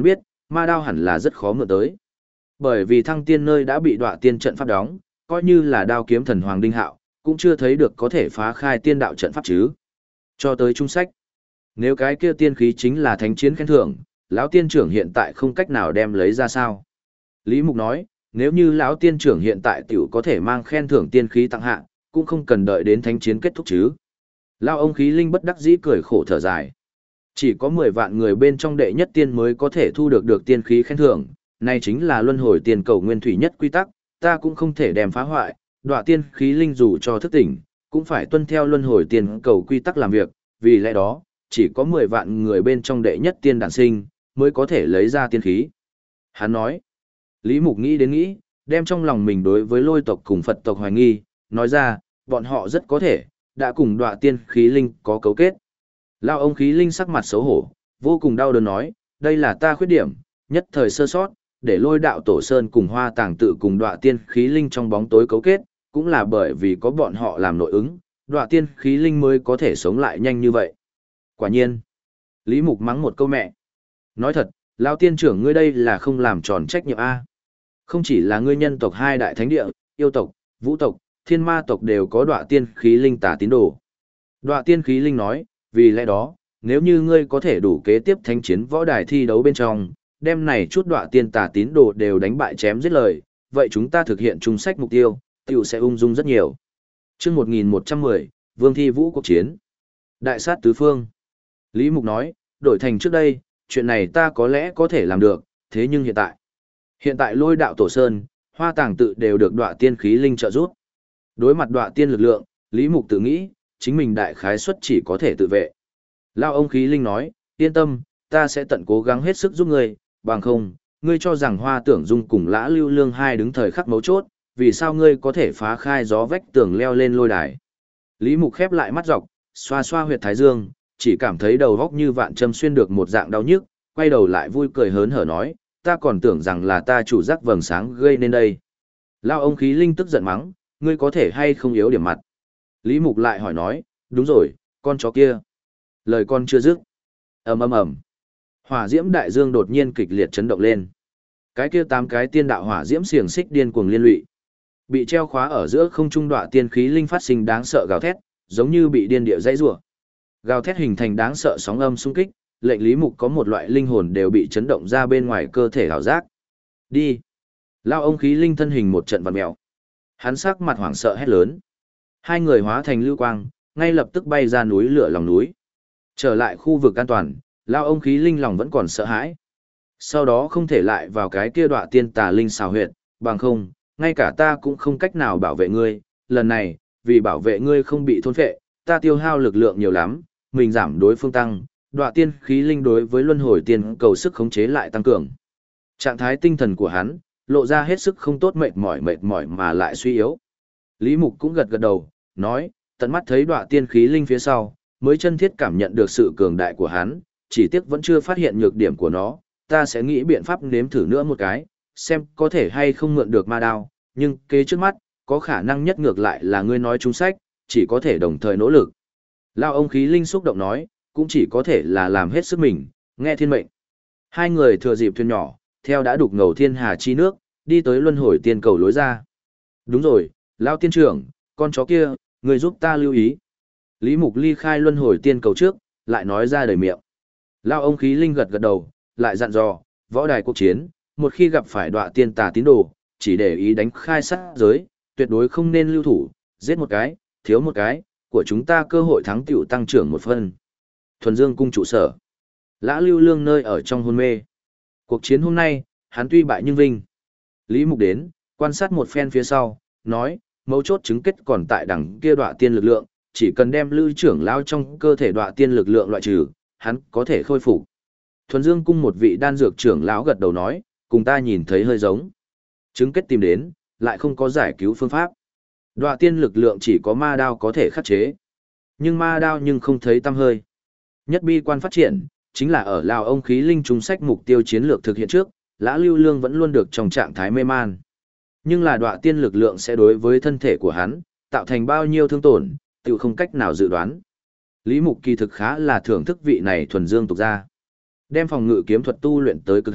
Ma đao hẳn là rất khó mượn tới. Bởi vì thăng tiên nơi đã bị đọa tiên trận pháp đóng, coi như là đao kiếm thần Hoàng Đinh Hạo, cũng chưa thấy được có thể phá khai tiên đạo trận pháp chứ. Cho tới trung sách. Nếu cái kia tiên khí chính là thánh chiến khen thưởng, lão tiên trưởng hiện tại không cách nào đem lấy ra sao. Lý Mục nói, nếu như lão tiên trưởng hiện tại tiểu có thể mang khen thưởng tiên khí tặng hạ, cũng không cần đợi đến thánh chiến kết thúc chứ. Lão ông khí linh bất đắc dĩ cười khổ thở dài. Chỉ có 10 vạn người bên trong đệ nhất tiên mới có thể thu được tiên khí khen thưởng, này chính là luân hồi tiền cầu nguyên thủy nhất quy tắc, ta cũng không thể đem phá hoại, đọa tiên khí linh dù cho thức tỉnh, cũng phải tuân theo luân hồi tiền cầu quy tắc làm việc, vì lẽ đó, chỉ có 10 vạn người bên trong đệ nhất tiên đản sinh, mới có thể lấy ra tiên khí. Hắn nói, Lý Mục nghĩ đến nghĩ, đem trong lòng mình đối với lôi tộc cùng Phật tộc hoài nghi, nói ra, bọn họ rất có thể, đã cùng đọa tiên khí linh có cấu kết. Lao ông khí linh sắc mặt xấu hổ, vô cùng đau đớn nói, đây là ta khuyết điểm, nhất thời sơ sót, để lôi đạo tổ sơn cùng hoa tàng tự cùng đọa tiên khí linh trong bóng tối cấu kết, cũng là bởi vì có bọn họ làm nội ứng, đọa tiên khí linh mới có thể sống lại nhanh như vậy. Quả nhiên, Lý Mục mắng một câu mẹ. Nói thật, Lao tiên trưởng ngươi đây là không làm tròn trách nhiệm A. Không chỉ là ngươi nhân tộc hai đại thánh địa, yêu tộc, vũ tộc, thiên ma tộc đều có đọa tiên khí linh tà tín đồ. Đọa tiên khí linh nói, vì lẽ đó, nếu như ngươi có thể đủ kế tiếp thánh chiến võ đài thi đấu bên trong, đem này chút đọa tiên tà tín đồ đều đánh bại chém giết lời, vậy chúng ta thực hiện chung sách mục tiêu, tiểu sẽ ung dung rất nhiều. Chương 1110, Vương Thi Vũ cuộc chiến. Đại sát tứ phương. Lý Mục nói, đổi thành trước đây, chuyện này ta có lẽ có thể làm được, thế nhưng hiện tại lôi đạo tổ sơn, hoa tàng tự đều được đọa tiên khí linh trợ giúp. Đối mặt đọa tiên lực lượng, Lý Mục tự nghĩ, chính mình đại khái suất chỉ có thể tự vệ. Lao ông khí linh nói, yên tâm, ta sẽ tận cố gắng hết sức giúp ngươi, bằng không, ngươi cho rằng hoa tưởng dung cùng lã lưu lương hai đứng thời khắc mấu chốt, vì sao ngươi có thể phá khai gió vách tường leo lên lôi đài. Lý Mục khép lại mắt dọc, xoa xoa huyệt thái dương, chỉ cảm thấy đầu góc như vạn châm xuyên được một dạng đau nhức, quay đầu lại vui cười hớn hở nói, ta còn tưởng rằng là ta chủ giác vầng sáng gây nên đây. Lao ông khí linh tức giận mắng, ngươi có thể hay không yếu điểm mặt. Lý Mục lại hỏi nói, đúng rồi, con chó kia. Lời con chưa dứt. Ầm ầm ầm. Hỏa diễm đại dương đột nhiên kịch liệt chấn động lên. Cái kia 8 cái tiên đạo hỏa diễm xiềng xích điên cuồng liên lụy. Bị treo khóa ở giữa không trung đọa tiên khí linh phát sinh đáng sợ gào thét, giống như bị điên điệu dãy rủa. Gào thét hình thành đáng sợ sóng âm xung kích, lệnh Lý Mục có một loại linh hồn đều bị chấn động ra bên ngoài cơ thể hào giác. Đi. Lao ông khí linh thân hình một trận vặn mèo. Hắn sắc mặt hoảng sợ hét lớn. Hai người hóa thành lưu quang, ngay lập tức bay ra núi lửa lòng núi. Trở lại khu vực an toàn, Lao ông khí linh lòng vẫn còn sợ hãi. Sau đó không thể lại vào cái kia đọa tiên tà linh xào huyệt, bằng không, ngay cả ta cũng không cách nào bảo vệ ngươi. Lần này, vì bảo vệ ngươi không bị thôn phệ, ta tiêu hao lực lượng nhiều lắm, mình giảm đối phương tăng, đọa tiên khí linh đối với luân hồi tiên cầu sức khống chế lại tăng cường. Trạng thái tinh thần của hắn, lộ ra hết sức không tốt, mệt mỏi mà lại suy yếu. Lý Mục cũng gật gật đầu, nói, tận mắt thấy đọa tiên khí linh phía sau, mới chân thiết cảm nhận được sự cường đại của hắn, chỉ tiếc vẫn chưa phát hiện nhược điểm của nó, ta sẽ nghĩ biện pháp nếm thử nữa một cái, xem có thể hay không mượn được ma đao, nhưng kế trước mắt, có khả năng nhất ngược lại là ngươi nói trúng sách, chỉ có thể đồng thời nỗ lực. Lao ông khí linh xúc động nói, cũng chỉ có thể là làm hết sức mình, nghe thiên mệnh. Hai người thừa dịp thuyền nhỏ, theo đã đục ngầu thiên hà chi nước, đi tới luân hồi tiên cầu lối ra. Đúng rồi, Lao tiên trưởng, con chó kia, người giúp ta lưu ý. Lý Mục ly khai luân hồi tiên cầu trước, lại nói ra đầy miệng. Lao ông khí linh gật gật đầu, lại dặn dò, võ đài cuộc chiến, một khi gặp phải đọa tiên tà tín đồ, chỉ để ý đánh khai sát giới, tuyệt đối không nên lưu thủ, giết một cái, thiếu một cái, của chúng ta cơ hội thắng tiểu tăng trưởng một phân. Thuần Dương cung trụ sở. Lã Lưu Lương nơi ở trong hôn mê. Cuộc chiến hôm nay, hắn tuy bại nhưng vinh. Lý Mục đến, quan sát một phen phía sau, nói, mấu chốt chứng kết còn tại đằng kia đọa tiên lực lượng, chỉ cần đem Lưu trưởng lão trong cơ thể đọa tiên lực lượng loại trừ, hắn có thể khôi phục. Thuần Dương cung một vị đan dược trưởng lão gật đầu nói, cùng ta nhìn thấy hơi giống. Chứng kết tìm đến, lại không có giải cứu phương pháp. Đọa tiên lực lượng chỉ có ma đao có thể khắc chế. Nhưng ma đao nhưng không thấy tăm hơi. Nhất bi quan phát triển, chính là ở Lào ông khí linh trùng sách mục tiêu chiến lược thực hiện trước, Lã Lưu Lương vẫn luôn được trong trạng thái mê man. Nhưng là đọa tiên lực lượng sẽ đối với thân thể của hắn, tạo thành bao nhiêu thương tổn, tự không cách nào dự đoán. Lý Mục kỳ thực khá là thưởng thức vị này thuần dương tục ra. Đem phòng ngự kiếm thuật tu luyện tới cực hạn,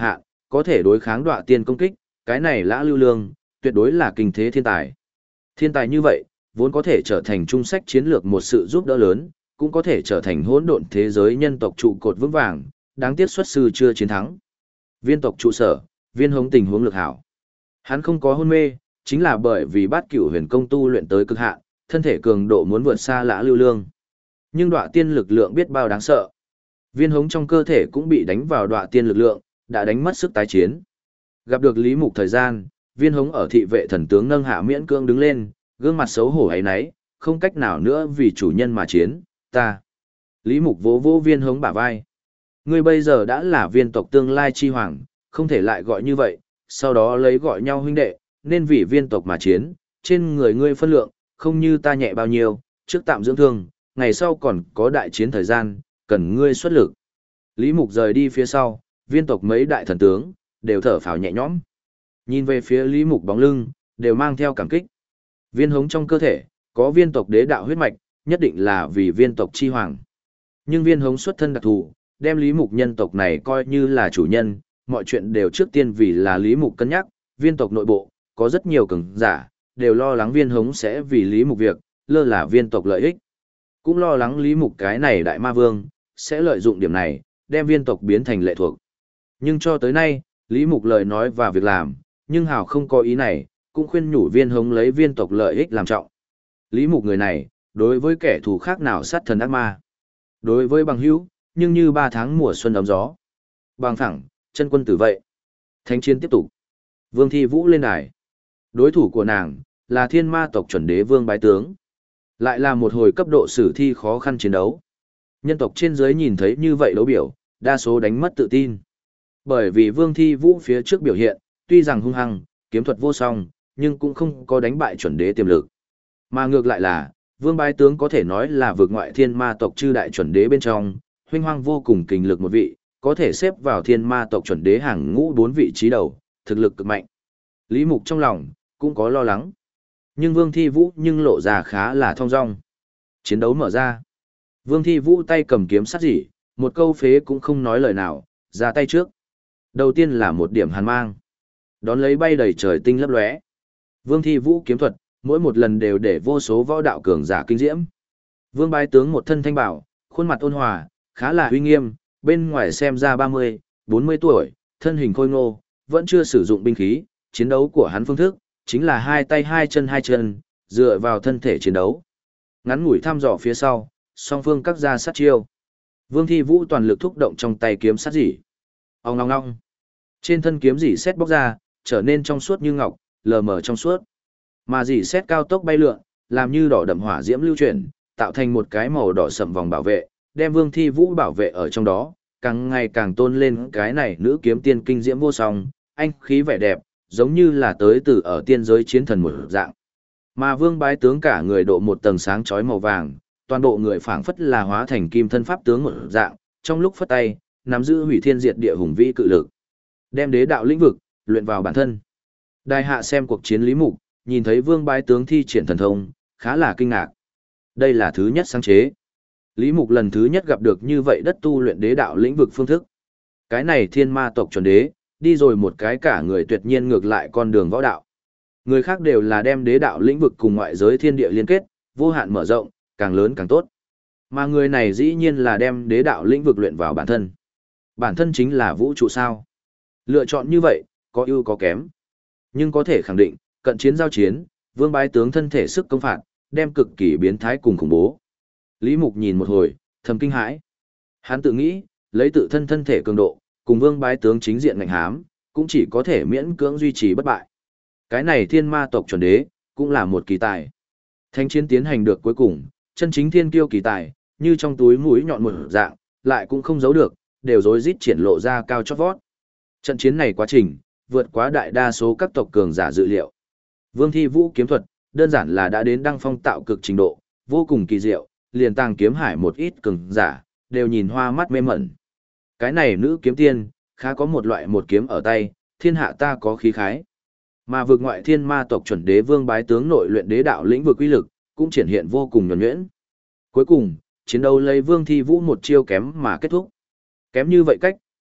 có thể đối kháng Đọa Tiên công kích, cái này Lã Lưu Lương, tuyệt đối là kinh thế thiên tài. Thiên tài như vậy, vốn có thể trở thành trung sách chiến lược một sự giúp đỡ lớn, cũng có thể trở thành hỗn độn thế giới nhân tộc trụ cột vững vàng, đáng tiếc xuất sư chưa chiến thắng. Viên tộc trụ sở, Viên Hống tình huống lực hảo. Hắn không có hôn mê, chính là bởi vì Bát Cửu Huyền Công tu luyện tới cực hạn, thân thể cường độ muốn vượt xa Lã Lưu Lương. Nhưng Đọa Tiên lực lượng biết bao đáng sợ. Viên Hống trong cơ thể cũng bị đánh vào Đọa Tiên lực lượng, đã đánh mất sức tái chiến. Gặp được Lý Mục thời gian, Viên Hống ở thị vệ thần tướng nâng hạ miễn cưỡng đứng lên, gương mặt xấu hổ ấy nấy, không cách nào nữa vì chủ nhân mà chiến, ta. Lý Mục vỗ vỗ Viên Hống bả vai. Ngươi bây giờ đã là viên tộc tương lai chi hoàng, không thể lại gọi như vậy, sau đó lấy gọi nhau huynh đệ, nên vì viên tộc mà chiến, trên người ngươi phân lượng, không như ta nhẹ bao nhiêu, trước tạm dưỡng thương, ngày sau còn có đại chiến thời gian, cần ngươi xuất lực. Lý Mục rời đi phía sau, viên tộc mấy đại thần tướng, đều thở phào nhẹ nhõm. Nhìn về phía Lý Mục bóng lưng, đều mang theo cảm kích. Viên Hống trong cơ thể, có viên tộc đế đạo huyết mạch, nhất định là vì viên tộc chi hoàng. Nhưng Viên Hống xuất thân đặc thù, đem Lý Mục nhân tộc này coi như là chủ nhân, mọi chuyện đều trước tiên vì là Lý Mục cân nhắc, viên tộc nội bộ, có rất nhiều cường giả, đều lo lắng Viên Hống sẽ vì Lý Mục việc, lơ là viên tộc lợi ích. Cũng lo lắng Lý Mục cái này đại ma vương, sẽ lợi dụng điểm này, đem viên tộc biến thành lệ thuộc. Nhưng cho tới nay, Lý Mục lời nói và việc làm, nhưng hào không có ý này, cũng khuyên nhủ Viên Hống lấy viên tộc lợi ích làm trọng. Lý Mục người này, đối với kẻ thù khác nào sát thần ác ma. Đối với bằng hữu, nhưng như 3 tháng mùa xuân ấm gió. Bằng thẳng, chân quân tử vậy. Thánh chiến tiếp tục. Vương Thi Vũ lên đài. Đối thủ của nàng, là thiên ma tộc chuẩn đế Vương Bái Tướng. Lại là một hồi cấp độ sử thi khó khăn chiến đấu. Nhân tộc trên dưới nhìn thấy như vậy đấu biểu, đa số đánh mất tự tin. Bởi vì Vương Thi Vũ phía trước biểu hiện, tuy rằng hung hăng, kiếm thuật vô song, nhưng cũng không có đánh bại chuẩn đế tiềm lực. Mà ngược lại là, Vương Bái Tướng có thể nói là vượt ngoại thiên ma tộc chư đại chuẩn đế bên trong, huynh hoang vô cùng kình lực một vị, có thể xếp vào thiên ma tộc chuẩn đế hàng ngũ 4 vị trí đầu, thực lực cực mạnh. Lý Mục trong lòng, cũng có lo lắng. Nhưng Vương Thi Vũ nhưng lộ ra khá là thong dong. Chiến đấu mở ra. Vương Thi Vũ tay cầm kiếm sắt dỉ, một câu phế cũng không nói lời nào, ra tay trước. Đầu tiên là một điểm hàn mang. Đón lấy bay đầy trời tinh lấp lóe. Vương Thi Vũ kiếm thuật, mỗi một lần đều để vô số võ đạo cường giả kinh diễm. Vương Bái Tướng một thân thanh bảo, khuôn mặt ôn hòa, khá là uy nghiêm, bên ngoài xem ra 30, 40 tuổi, thân hình khôi ngô, vẫn chưa sử dụng binh khí, chiến đấu của hắn phương thức, chính là hai tay hai chân, dựa vào thân thể chiến đấu. Ngắn ngủi thăm dò phía sau, song phương cắt ra sát chiêu. Vương Thi Vũ toàn lực thúc động trong tay kiếm sát dỉ. Ong ong ong. Trên thân kiếm dỉ sét bóc ra, trở nên trong suốt như ngọc, lờ mờ trong suốt. Mà dỉ sét cao tốc bay lượn, làm như đỏ đậm hỏa diễm lưu chuyển, tạo thành một cái màu đỏ sẫm vòng bảo vệ, đem Vương Thi Vũ bảo vệ ở trong đó, càng ngày càng tôn lên cái này nữ kiếm tiên kinh diễm vô song, anh khí vẻ đẹp, giống như là tới từ ở tiên giới chiến thần một dạng. Mà Vương Bái Tướng cả người độ một tầng sáng chói màu vàng, toàn bộ người phảng phất là hóa thành kim thân pháp tướng một dạng, trong lúc phất tay, nắm giữ hủy thiên diệt địa hùng vĩ cự lực, đem đế đạo lĩnh vực luyện vào bản thân. Đại hạ xem cuộc chiến Lý Mục, nhìn thấy Vương Bái Tướng thi triển thần thông, khá là kinh ngạc. Đây là thứ nhất sáng chế. Lý Mục lần thứ nhất gặp được như vậy đất tu luyện đế đạo lĩnh vực phương thức. Cái này thiên ma tộc chuẩn đế, đi rồi một cái cả người tuyệt nhiên ngược lại con đường võ đạo. Người khác đều là đem đế đạo lĩnh vực cùng ngoại giới thiên địa liên kết, vô hạn mở rộng, càng lớn càng tốt. Mà người này dĩ nhiên là đem đế đạo lĩnh vực luyện vào bản thân. Bản thân chính là vũ trụ sao. Lựa chọn như vậy, có ưu có kém. Nhưng có thể khẳng định, cận chiến giao chiến, Vương Bái Tướng thân thể sức công phạt, đem cực kỳ biến thái cùng khủng bố. Lý Mục nhìn một hồi, thầm kinh hãi. Hắn tự nghĩ, lấy tự thân thân thể cường độ, cùng Vương Bái Tướng chính diện ngạnh hám, cũng chỉ có thể miễn cưỡng duy trì bất bại. Cái này thiên ma tộc chuẩn đế, cũng là một kỳ tài. Thánh chiến tiến hành được cuối cùng, chân chính thiên kiêu kỳ tài, như trong túi mũi nhọn một dạng, lại cũng không giấu được, đều rối rít triển lộ ra cao chót vót. Trận chiến này quá trình, vượt quá đại đa số các tộc cường giả dự liệu. Vương Thi Vũ kiếm thuật, đơn giản là đã đến đăng phong tạo cực trình độ, vô cùng kỳ diệu, liền tàng kiếm hải một ít cường giả, đều nhìn hoa mắt mê mẩn. Cái này nữ kiếm tiên, khá có một loại một kiếm ở tay, thiên hạ ta có khí khái. Mà vượt ngoại thiên ma tộc chuẩn đế Vương Bái Tướng nội luyện đế đạo lĩnh vực uy lực, cũng triển hiện vô cùng nhuần nhuyễn. Cuối cùng, chiến đấu lấy Vương Thi Vũ một chiêu kém mà kết thúc. Kém như vậy cách,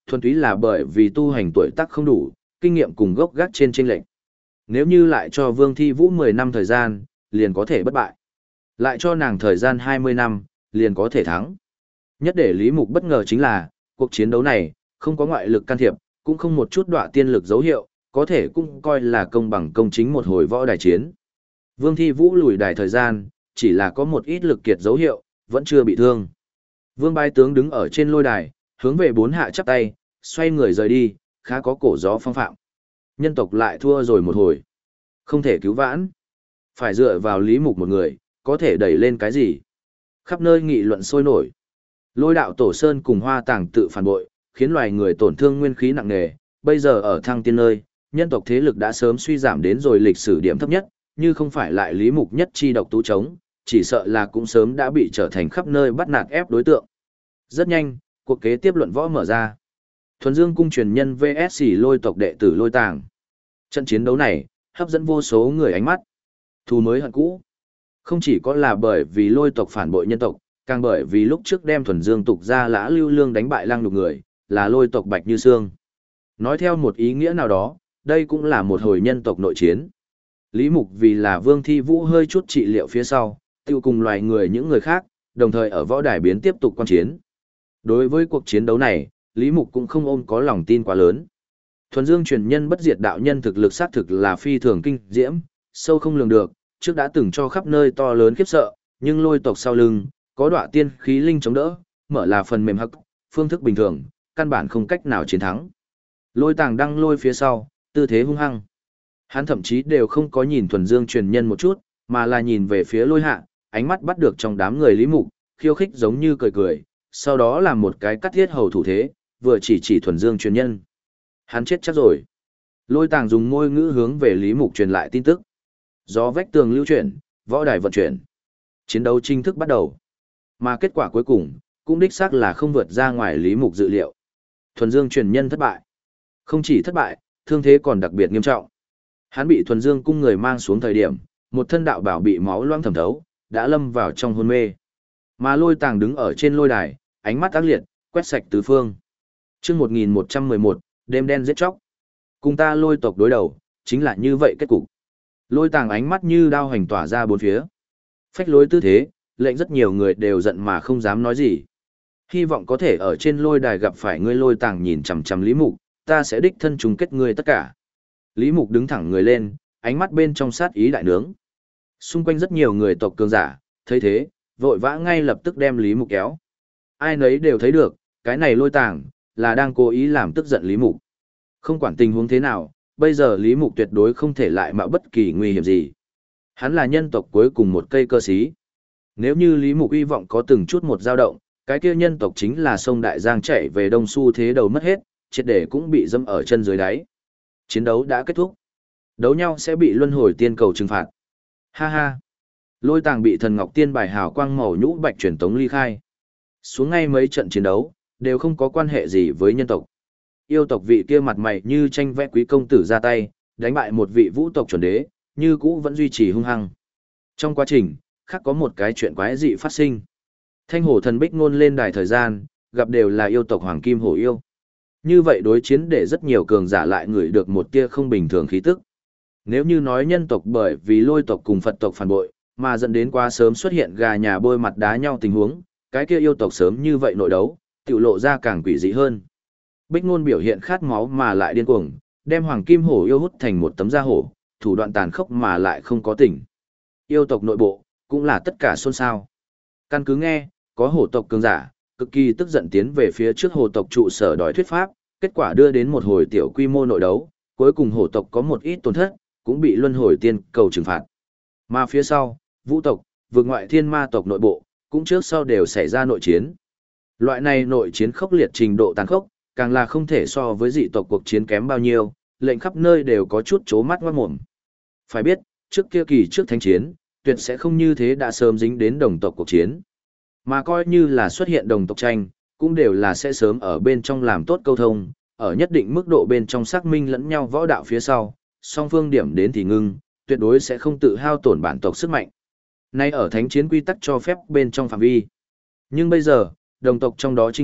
thuần túy là bởi vì tu hành tuổi tác không đủ, kinh nghiệm cùng gốc gác trên chênh lệch. Nếu như lại cho Vương Thi Vũ 10 năm thời gian, liền có thể bất bại. Lại cho nàng thời gian 20 năm, liền có thể thắng. Nhất để Lý Mục bất ngờ chính là, cuộc chiến đấu này, không có ngoại lực can thiệp, cũng không một chút đọa tiên lực dấu hiệu, có thể cũng coi là công bằng công chính một hồi võ đài chiến. Vương Thi Vũ lùi đài thời gian, chỉ là có một ít lực kiệt dấu hiệu, vẫn chưa bị thương. Vương Bái Tướng đứng ở trên lôi đài, hướng về 4 hạ chắp tay, xoay người rời đi, khá có cổ gió phong phạm. Nhân tộc lại thua rồi một hồi. Không thể cứu vãn. Phải dựa vào Lý Mục một người, có thể đẩy lên cái gì? Khắp nơi nghị luận sôi nổi. Lôi đạo Tổ Sơn cùng Hoa Tàng tự phản bội, khiến loài người tổn thương nguyên khí nặng nề. Bây giờ ở Thăng Tiên nơi, nhân tộc thế lực đã sớm suy giảm đến rồi lịch sử điểm thấp nhất, như không phải lại Lý Mục nhất chi độc tú chống, chỉ sợ là cũng sớm đã bị trở thành khắp nơi bắt nạt ép đối tượng. Rất nhanh, cuộc kế tiếp luận võ mở ra. Thuần Dương cung truyền nhân vs Lôi tộc đệ tử Lôi Tàng. Trận chiến đấu này, hấp dẫn vô số người ánh mắt. Thù mới hận cũ. Không chỉ có là bởi vì Lôi tộc phản bội nhân tộc, càng bởi vì lúc trước đem Thuần Dương tục ra Lã Lưu Lương đánh bại Lăng Nhục người, là Lôi tộc Bạch Như Sương. Nói theo một ý nghĩa nào đó, đây cũng là một hồi nhân tộc nội chiến. Lý Mục vì là Vương Thi Vũ hơi chút trị liệu phía sau, tiêu cùng loài người những người khác, đồng thời ở võ đài biến tiếp tục quan chiến. Đối với cuộc chiến đấu này, Lý Mục cũng không ôm có lòng tin quá lớn. Thuần Dương truyền nhân bất diệt đạo nhân thực lực xác thực là phi thường kinh diễm, sâu không lường được, trước đã từng cho khắp nơi to lớn khiếp sợ, nhưng Lôi tộc sau lưng, có đọa tiên khí linh chống đỡ, mở là phần mềm hắc, phương thức bình thường, căn bản không cách nào chiến thắng. Lôi Tàng đăng lôi phía sau, tư thế hung hăng. Hắn thậm chí đều không có nhìn Thuần Dương truyền nhân một chút, mà là nhìn về phía Lôi Hạ, ánh mắt bắt được trong đám người Lý Mục, khiêu khích giống như cười cười, sau đó làm một cái cắt thiết hầu thủ thế, vừa chỉ Thuần Dương truyền nhân. Hắn chết chắc rồi. Lôi Tàng dùng ngôn ngữ hướng về Lý Mục truyền lại tin tức. Gió vách tường lưu chuyển, võ đài vận chuyển. Chiến đấu chính thức bắt đầu. Mà kết quả cuối cùng, cũng đích xác là không vượt ra ngoài Lý Mục dự liệu. Thuần Dương truyền nhân thất bại. Không chỉ thất bại, thương thế còn đặc biệt nghiêm trọng. Hắn bị Thuần Dương cung người mang xuống thời điểm, một thân đạo bảo bị máu loang thẩm thấu, đã lâm vào trong hôn mê. Mà Lôi Tàng đứng ở trên lôi đài, ánh mắt ác liệt, quét sạch tứ phương. Chương 1111, đêm đen giết chóc. Cùng ta Lôi tộc đối đầu, chính là như vậy kết cục. Lôi Tàng ánh mắt như đao hành tỏa ra bốn phía. Phách lối tư thế, lệnh rất nhiều người đều giận mà không dám nói gì. Hy vọng có thể ở trên lôi đài gặp phải ngươi. Lôi Tàng nhìn chằm chằm Lý Mục, ta sẽ đích thân chung kết ngươi tất cả. Lý Mục đứng thẳng người lên, ánh mắt bên trong sát ý đại nướng. Xung quanh rất nhiều người tộc cường giả, thấy thế, vội vã ngay lập tức đem Lý Mục kéo. Ai nấy đều thấy được, cái này Lôi Tàng, là đang cố ý làm tức giận Lý Mục. Không quản tình huống thế nào, bây giờ Lý Mục tuyệt đối không thể lại mạo bất kỳ nguy hiểm gì. Hắn là nhân tộc cuối cùng một cây cơ sĩ. Nếu như Lý Mục hy vọng có từng chút một dao động, cái kia nhân tộc chính là sông Đại Giang chảy về đông xu thế đầu mất hết, triệt để cũng bị dâm ở chân dưới đáy. Chiến đấu đã kết thúc. Đấu nhau sẽ bị luân hồi tiên cầu trừng phạt. Ha ha. Lôi Tàng bị thần ngọc tiên bài hào quang màu nhũ bạch truyền tống ly khai. Xuống ngay mấy trận chiến đấu, đều không có quan hệ gì với nhân tộc. Yêu tộc vị kia mặt mày như tranh vẽ quý công tử ra tay, đánh bại một vị vũ tộc chuẩn đế, như cũ vẫn duy trì hung hăng. Trong quá trình, khác có một cái chuyện quái dị phát sinh. Thanh hổ thần bích ngôn lên đài thời gian, gặp đều là yêu tộc hoàng kim hổ yêu. Như vậy đối chiến để rất nhiều cường giả lại ngửi được một tia không bình thường khí tức. Nếu như nói nhân tộc bởi vì Lôi tộc cùng Phật tộc phản bội, mà dẫn đến quá sớm xuất hiện gà nhà bôi mặt đá nhau tình huống, cái kia yêu tộc sớm như vậy nội đấu, tiểu lộ ra càng quỷ dị hơn. Bích ngôn biểu hiện khát máu mà lại điên cuồng, đem hoàng kim hổ yêu hút thành một tấm da hổ, thủ đoạn tàn khốc mà lại không có tỉnh. Yêu tộc nội bộ, cũng là tất cả xôn xao. Căn cứ nghe, có hổ tộc cường giả, cực kỳ tức giận tiến về phía trước hổ tộc trụ sở đòi thuyết pháp, kết quả đưa đến một hồi tiểu quy mô nội đấu, cuối cùng hổ tộc có một ít tổn thất, cũng bị luân hồi tiên cầu trừng phạt. Mà phía sau, vũ tộc, vượt ngoại thiên ma tộc nội bộ, cũng trước sau đều xảy ra nội chiến. Loại này nội chiến khốc liệt trình độ tàn khốc, càng là không thể so với dị tộc cuộc chiến kém bao nhiêu, lệnh khắp nơi đều có chút chố mắt ngoát mồm. Phải biết, trước kia kỳ trước thánh chiến, tuyệt sẽ không như thế đã sớm dính đến đồng tộc cuộc chiến. Mà coi như là xuất hiện đồng tộc tranh, cũng đều là sẽ sớm ở bên trong làm tốt câu thông, ở nhất định mức độ bên trong xác minh lẫn nhau võ đạo phía sau, song phương điểm đến thì ngưng, tuyệt đối sẽ không tự hao tổn bản tộc sức mạnh. Nay ở thánh chiến quy tắc cho phép bên trong phạm vi. Nhưng bây giờ, đồng tộc trong đó chinh phạt,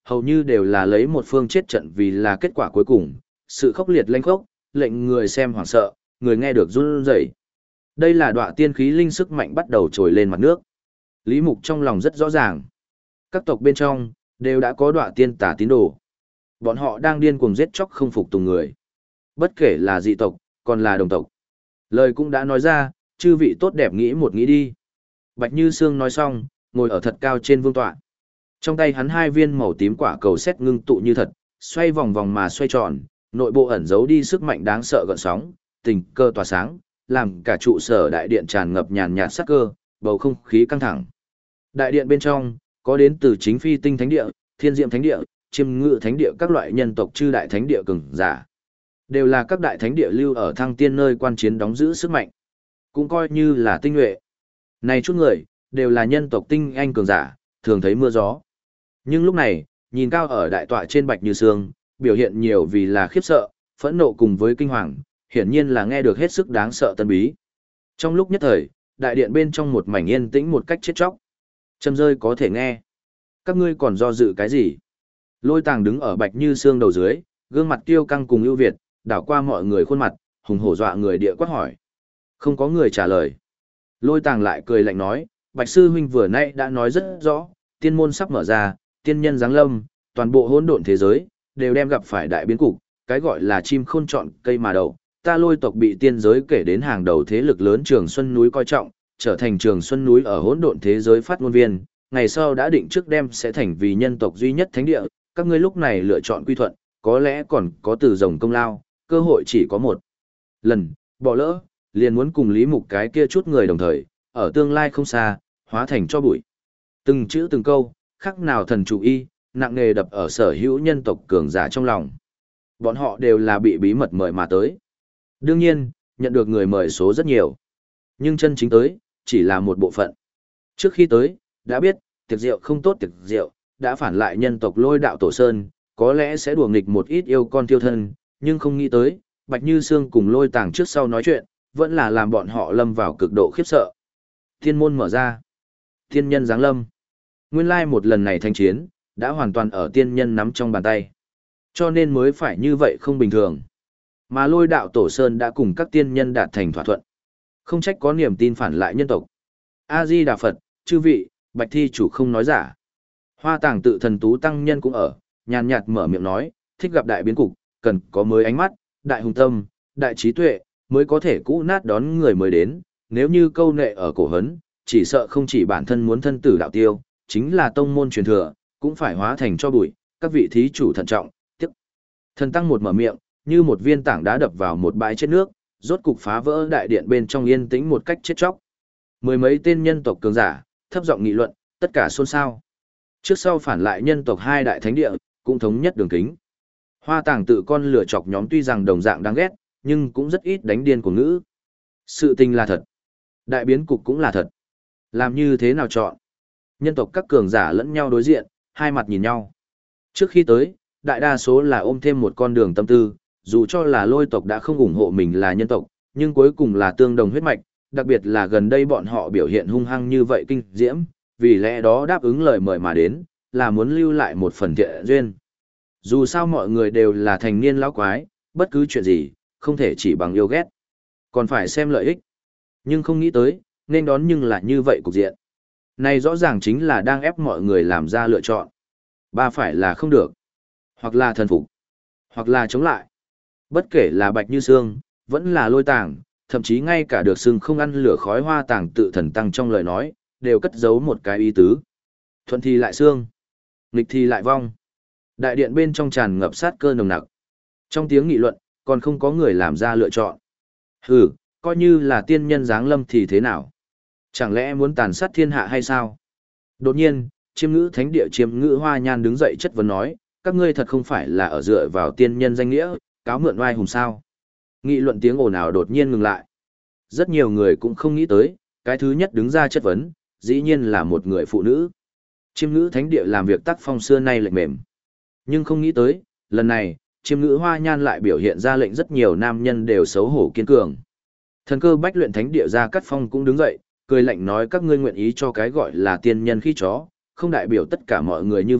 hầu như đều là lấy một phương chết trận vì là kết quả cuối cùng, sự khốc liệt lênh khốc, lệnh người xem hoảng sợ, người nghe được run rẩy. Đây là đọa tiên khí linh sức mạnh bắt đầu trồi lên mặt nước. Lý Mục trong lòng rất rõ ràng. Các tộc bên trong, đều đã có đọa tiên tà tín đồ. Bọn họ đang điên cuồng giết chóc không phục tùng người. Bất kể là dị tộc, còn là đồng tộc. Lời cũng đã nói ra, chư vị tốt đẹp nghĩ một nghĩ đi. Bạch Như Sương nói xong, ngồi ở thật cao trên vương tọa. Trong tay hắn hai viên màu tím quả cầu sét ngưng tụ như thật, xoay vòng vòng mà xoay tròn, nội bộ ẩn giấu đi sức mạnh đáng sợ gợn sóng, tình cơ tỏa sáng, làm cả trụ sở đại điện tràn ngập nhàn nhạt sắc cơ, bầu không khí căng thẳng. Đại điện bên trong, có đến từ chính phi tinh thánh địa, thiên diệm thánh địa, chiêm ngự thánh địa các loại nhân tộc chư đại thánh địa cường giả. Đều là các đại thánh địa lưu ở thăng tiên nơi quan chiến đóng giữ sức mạnh. Cũng coi như là tinh nhuệ. Này chút người, đều là nhân tộc tinh anh cường giả, thường thấy mưa gió. Nhưng lúc này, nhìn cao ở đại tọa trên Bạch Như Sương, biểu hiện nhiều vì là khiếp sợ, phẫn nộ cùng với kinh hoàng, hiển nhiên là nghe được hết sức đáng sợ tân bí. Trong lúc nhất thời, đại điện bên trong một mảnh yên tĩnh một cách chết chóc. Châm rơi có thể nghe. Các ngươi còn do dự cái gì? Lôi Tàng đứng ở Bạch Như Sương đầu dưới, gương mặt tiêu căng cùng ưu việt, đảo qua mọi người khuôn mặt, hùng hổ dọa người địa quát hỏi. Không có người trả lời. Lôi Tàng lại cười lạnh nói, Bạch Sư Huynh vừa nãy đã nói rất rõ, tiên môn sắp mở ra, tiên nhân giáng lâm, toàn bộ hỗn độn thế giới, đều đem gặp phải đại biến cục, cái gọi là chim khôn chọn cây mà đậu. Ta Lôi tộc bị tiên giới kể đến hàng đầu thế lực lớn Trường Xuân núi coi trọng, trở thành Trường Xuân núi ở hỗn độn thế giới phát ngôn viên, ngày sau đã định trước đem sẽ thành vì nhân tộc duy nhất thánh địa, các ngươi lúc này lựa chọn quy thuận, có lẽ còn có từ rồng công lao, cơ hội chỉ có một lần, bỏ lỡ, liền muốn cùng Lý Mục cái kia chút người đồng thời, ở tương lai không xa, hóa thành cho bụi. Từng chữ từng câu, khắc nào thần chủ y, nặng nề đập ở sở hữu nhân tộc cường giả trong lòng. Bọn họ đều là bị bí mật mời mà tới. Đương nhiên, nhận được người mời số rất nhiều. Nhưng chân chính tới, chỉ là một bộ phận. Trước khi tới, đã biết, tiệc rượu không tốt tiệc rượu, đã phản lại nhân tộc Lôi đạo tổ sơn, có lẽ sẽ đùa nghịch một ít yêu con tiêu thân, nhưng không nghĩ tới, Bạch Như Sương cùng Lôi Tàng trước sau nói chuyện, vẫn là làm bọn họ lâm vào cực độ khiếp sợ. Thiên môn mở ra. Thiên nhân giáng lâm. Nguyên lai một lần này thanh chiến, đã hoàn toàn ở tiên nhân nắm trong bàn tay. Cho nên mới phải như vậy không bình thường. Mà Lôi đạo tổ sơn đã cùng các tiên nhân đạt thành thỏa thuận. Không trách có niềm tin phản lại nhân tộc. A-di-đà Phật, chư vị, Bạch Thi chủ không nói giả. Hoa Tàng tự thần tú tăng nhân cũng ở, nhàn nhạt mở miệng nói, thích gặp đại biến cục, cần có mới ánh mắt, đại hùng tâm, đại trí tuệ, mới có thể cũ nát đón người mới đến, nếu như câu nệ ở cổ hấn, chỉ sợ không chỉ bản thân muốn thân tử đạo tiêu, chính là tông môn truyền thừa, cũng phải hóa thành cho bụi, các vị thí chủ thận trọng, tiếc. Thần tăng một mở miệng, như một viên tảng đá đập vào một bãi chết nước, rốt cục phá vỡ đại điện bên trong yên tĩnh một cách chết chóc. Mười mấy tên nhân tộc cường giả, thấp giọng nghị luận, tất cả xôn xao. Trước sau phản lại nhân tộc hai đại thánh địa, cũng thống nhất đường kính. Hoa Tàng tự con lửa chọc nhóm tuy rằng đồng dạng đáng ghét, nhưng cũng rất ít đánh điên của ngữ. Sự tình là thật. Đại biến cục cũng là thật. Làm như thế nào chọn? Nhân tộc các cường giả lẫn nhau đối diện, hai mặt nhìn nhau. Trước khi tới, đại đa số là ôm thêm một con đường tâm tư, dù cho là Lôi tộc đã không ủng hộ mình là nhân tộc, nhưng cuối cùng là tương đồng huyết mạch, đặc biệt là gần đây bọn họ biểu hiện hung hăng như vậy kinh diễm, vì lẽ đó đáp ứng lời mời mà đến, là muốn lưu lại một phần thiện duyên. Dù sao mọi người đều là thành niên lão quái, bất cứ chuyện gì, không thể chỉ bằng yêu ghét, còn phải xem lợi ích. Nhưng không nghĩ tới, nên đón nhưng là như vậy cục diện. Này rõ ràng chính là đang ép mọi người làm ra lựa chọn. Ba phải là không được, hoặc là thần phục, hoặc là chống lại. Bất kể là Bạch Như Sương, vẫn là Lôi Tàng, thậm chí ngay cả được xưng không ăn lửa khói Hoa Tàng tự thần tăng trong lời nói, đều cất giấu một cái ý tứ. Thuận thì lại xương, nghịch thì lại vong. Đại điện bên trong tràn ngập sát cơ nồng nặc. Trong tiếng nghị luận, còn không có người làm ra lựa chọn. Hừ, coi như là tiên nhân giáng lâm thì thế nào? Chẳng lẽ muốn tàn sát thiên hạ hay sao? Đột nhiên, Chiêm Ngữ Thánh địa Chiêm Ngữ Hoa Nhan đứng dậy chất vấn nói, các ngươi thật không phải là ở dựa vào tiên nhân danh nghĩa, cáo mượn oai hùng sao? Nghị luận tiếng ồn ào đột nhiên ngừng lại. Rất nhiều người cũng không nghĩ tới, cái thứ nhất đứng ra chất vấn, dĩ nhiên là một người phụ nữ. Chiêm Ngữ Thánh địa làm việc tác phong xưa nay lệch mềm. Nhưng không nghĩ tới, lần này, Chiêm Ngữ Hoa Nhan lại biểu hiện ra lệnh rất nhiều nam nhân đều xấu hổ kiên cường. Thần Cơ Bách Luyện Thánh địa Gia Cát Phong cũng đứng dậy, cười lạnh nói các ngươi nguyện ý cho cái gọi là tiên nhân khi chó, không đại biểu tất cả mọi người như vậy,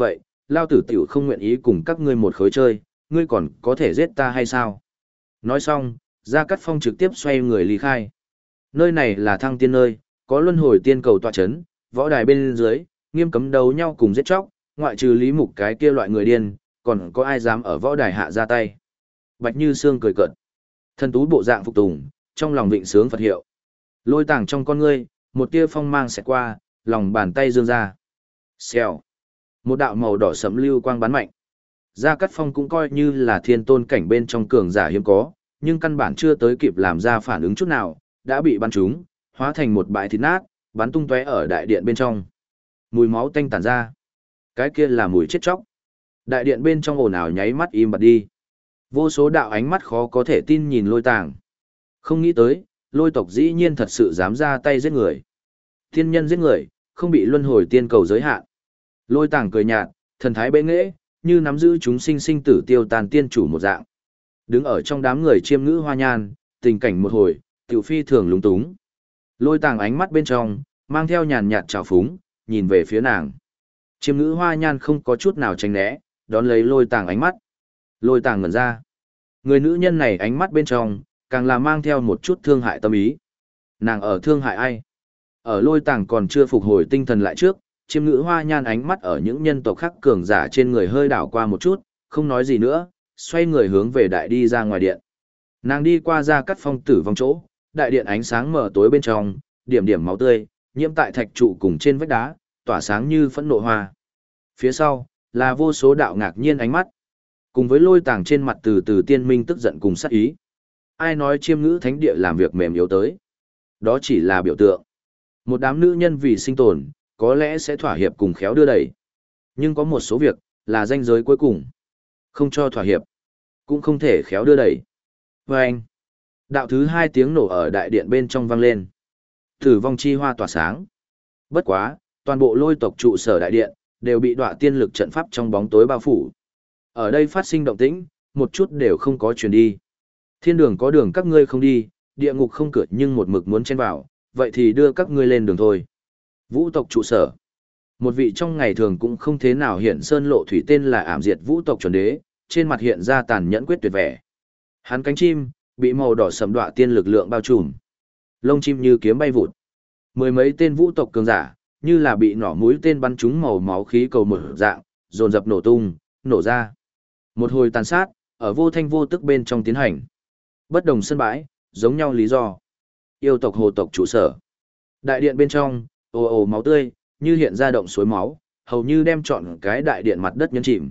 lao tử tiểu không nguyện ý cùng các ngươi một khối chơi, ngươi còn có thể giết ta hay sao? Nói xong, Gia Cát Phong trực tiếp xoay người ly khai. Nơi này là thăng tiên nơi, có luân hồi tiên cầu tọa chấn, võ đài bên dưới, nghiêm cấm đấu nhau cùng giết chóc, ngoại trừ Lý Mục cái kia loại người điên, còn có ai dám ở võ đài hạ ra tay. Bạch Như Sương cười cợt. Thân tú bộ dạng phục tùng, trong lòng vịnh sướng Phật hiệu. Lôi tàng trong con ngươi, một tia phong mang sẽ qua, lòng bàn tay dương ra. Xèo. Một đạo màu đỏ sẫm lưu quang bắn mạnh. Gia Cát Phong cũng coi như là thiên tôn cảnh bên trong cường giả hiếm có, nhưng căn bản chưa tới kịp làm ra phản ứng chút nào, đã bị bắn trúng, hóa thành một bãi thịt nát, bắn tung tóe ở đại điện bên trong. Mùi máu tanh tản ra. Cái kia là mùi chết chóc. Đại điện bên trong ồn ào nháy mắt im bặt đi. Vô số đạo ánh mắt khó có thể tin nhìn Lôi Tàng. Không nghĩ tới, Lôi tộc dĩ nhiên thật sự dám ra tay giết người. Thiên nhân giết người, không bị luân hồi tiên cầu giới hạn. Lôi Tàng cười nhạt, thần thái bệ nghệ, như nắm giữ chúng sinh sinh tử tiêu tàn tiên chủ một dạng. Đứng ở trong đám người chiêm ngữ hoa nhan, tình cảnh một hồi, tiểu phi thường lúng túng. Lôi Tàng ánh mắt bên trong, mang theo nhàn nhạt trào phúng, nhìn về phía nàng. Chiêm ngữ hoa nhan không có chút nào tránh né, đón lấy Lôi Tàng ánh mắt. Lôi Tàng ngẩn ra. Người nữ nhân này ánh mắt bên trong, càng là mang theo một chút thương hại tâm ý. Nàng ở thương hại ai? Ở Lôi Tàng còn chưa phục hồi tinh thần lại trước, chiêm ngữ hoa nhan ánh mắt ở những nhân tộc khác cường giả trên người hơi đảo qua một chút, không nói gì nữa, xoay người hướng về đại đi ra ngoài điện. Nàng đi qua Gia Cát Phong tử vong chỗ, đại điện ánh sáng mờ tối bên trong, điểm điểm máu tươi, nhiễm tại thạch trụ cùng trên vách đá, tỏa sáng như phẫn nộ hoa. Phía sau, là vô số đạo ngạc nhiên ánh mắt. Cùng với Lôi Tàng trên mặt từ từ tiên minh tức giận cùng sát ý. Ai nói chiêm ngữ thánh địa làm việc mềm yếu tới? Đó chỉ là biểu tượng. Một đám nữ nhân vì sinh tồn, có lẽ sẽ thỏa hiệp cùng khéo đưa đẩy. Nhưng có một số việc, là ranh giới cuối cùng. Không cho thỏa hiệp, cũng không thể khéo đưa đẩy. Và anh, đạo thứ hai tiếng nổ ở đại điện bên trong vang lên. Tử vong chi hoa tỏa sáng. Bất quá, toàn bộ Lôi tộc trụ sở đại điện, đều bị đọa tiên lực trận pháp trong bóng tối bao phủ. Ở đây phát sinh động tĩnh, một chút đều không có truyền đi. Thiên đường có đường các ngươi không đi, địa ngục không cửa nhưng một mực muốn chen vào, vậy thì đưa các ngươi lên đường thôi. Vũ tộc trụ sở. Một vị trong ngày thường cũng không thế nào hiện sơn lộ thủy tên là ảm diệt vũ tộc chuẩn đế, trên mặt hiện ra tàn nhẫn quyết tuyệt vẻ. Hắn cánh chim, bị màu đỏ sẫm đọa tiên lực lượng bao trùm. Lông chim như kiếm bay vụt. Mười mấy tên vũ tộc cường giả, như là bị nỏ mũi tên bắn trúng màu máu khí cầu mở dạng, dồn dập nổ tung, nổ ra. Một hồi tàn sát, ở vô thanh vô tức bên trong tiến hành. Bất đồng sân bãi, giống nhau lý do. Yêu tộc hồ tộc trụ sở. Đại điện bên trong, ồ ồ máu tươi, như hiện ra động suối máu, hầu như đem trọn cái đại điện mặt đất nhấn chìm.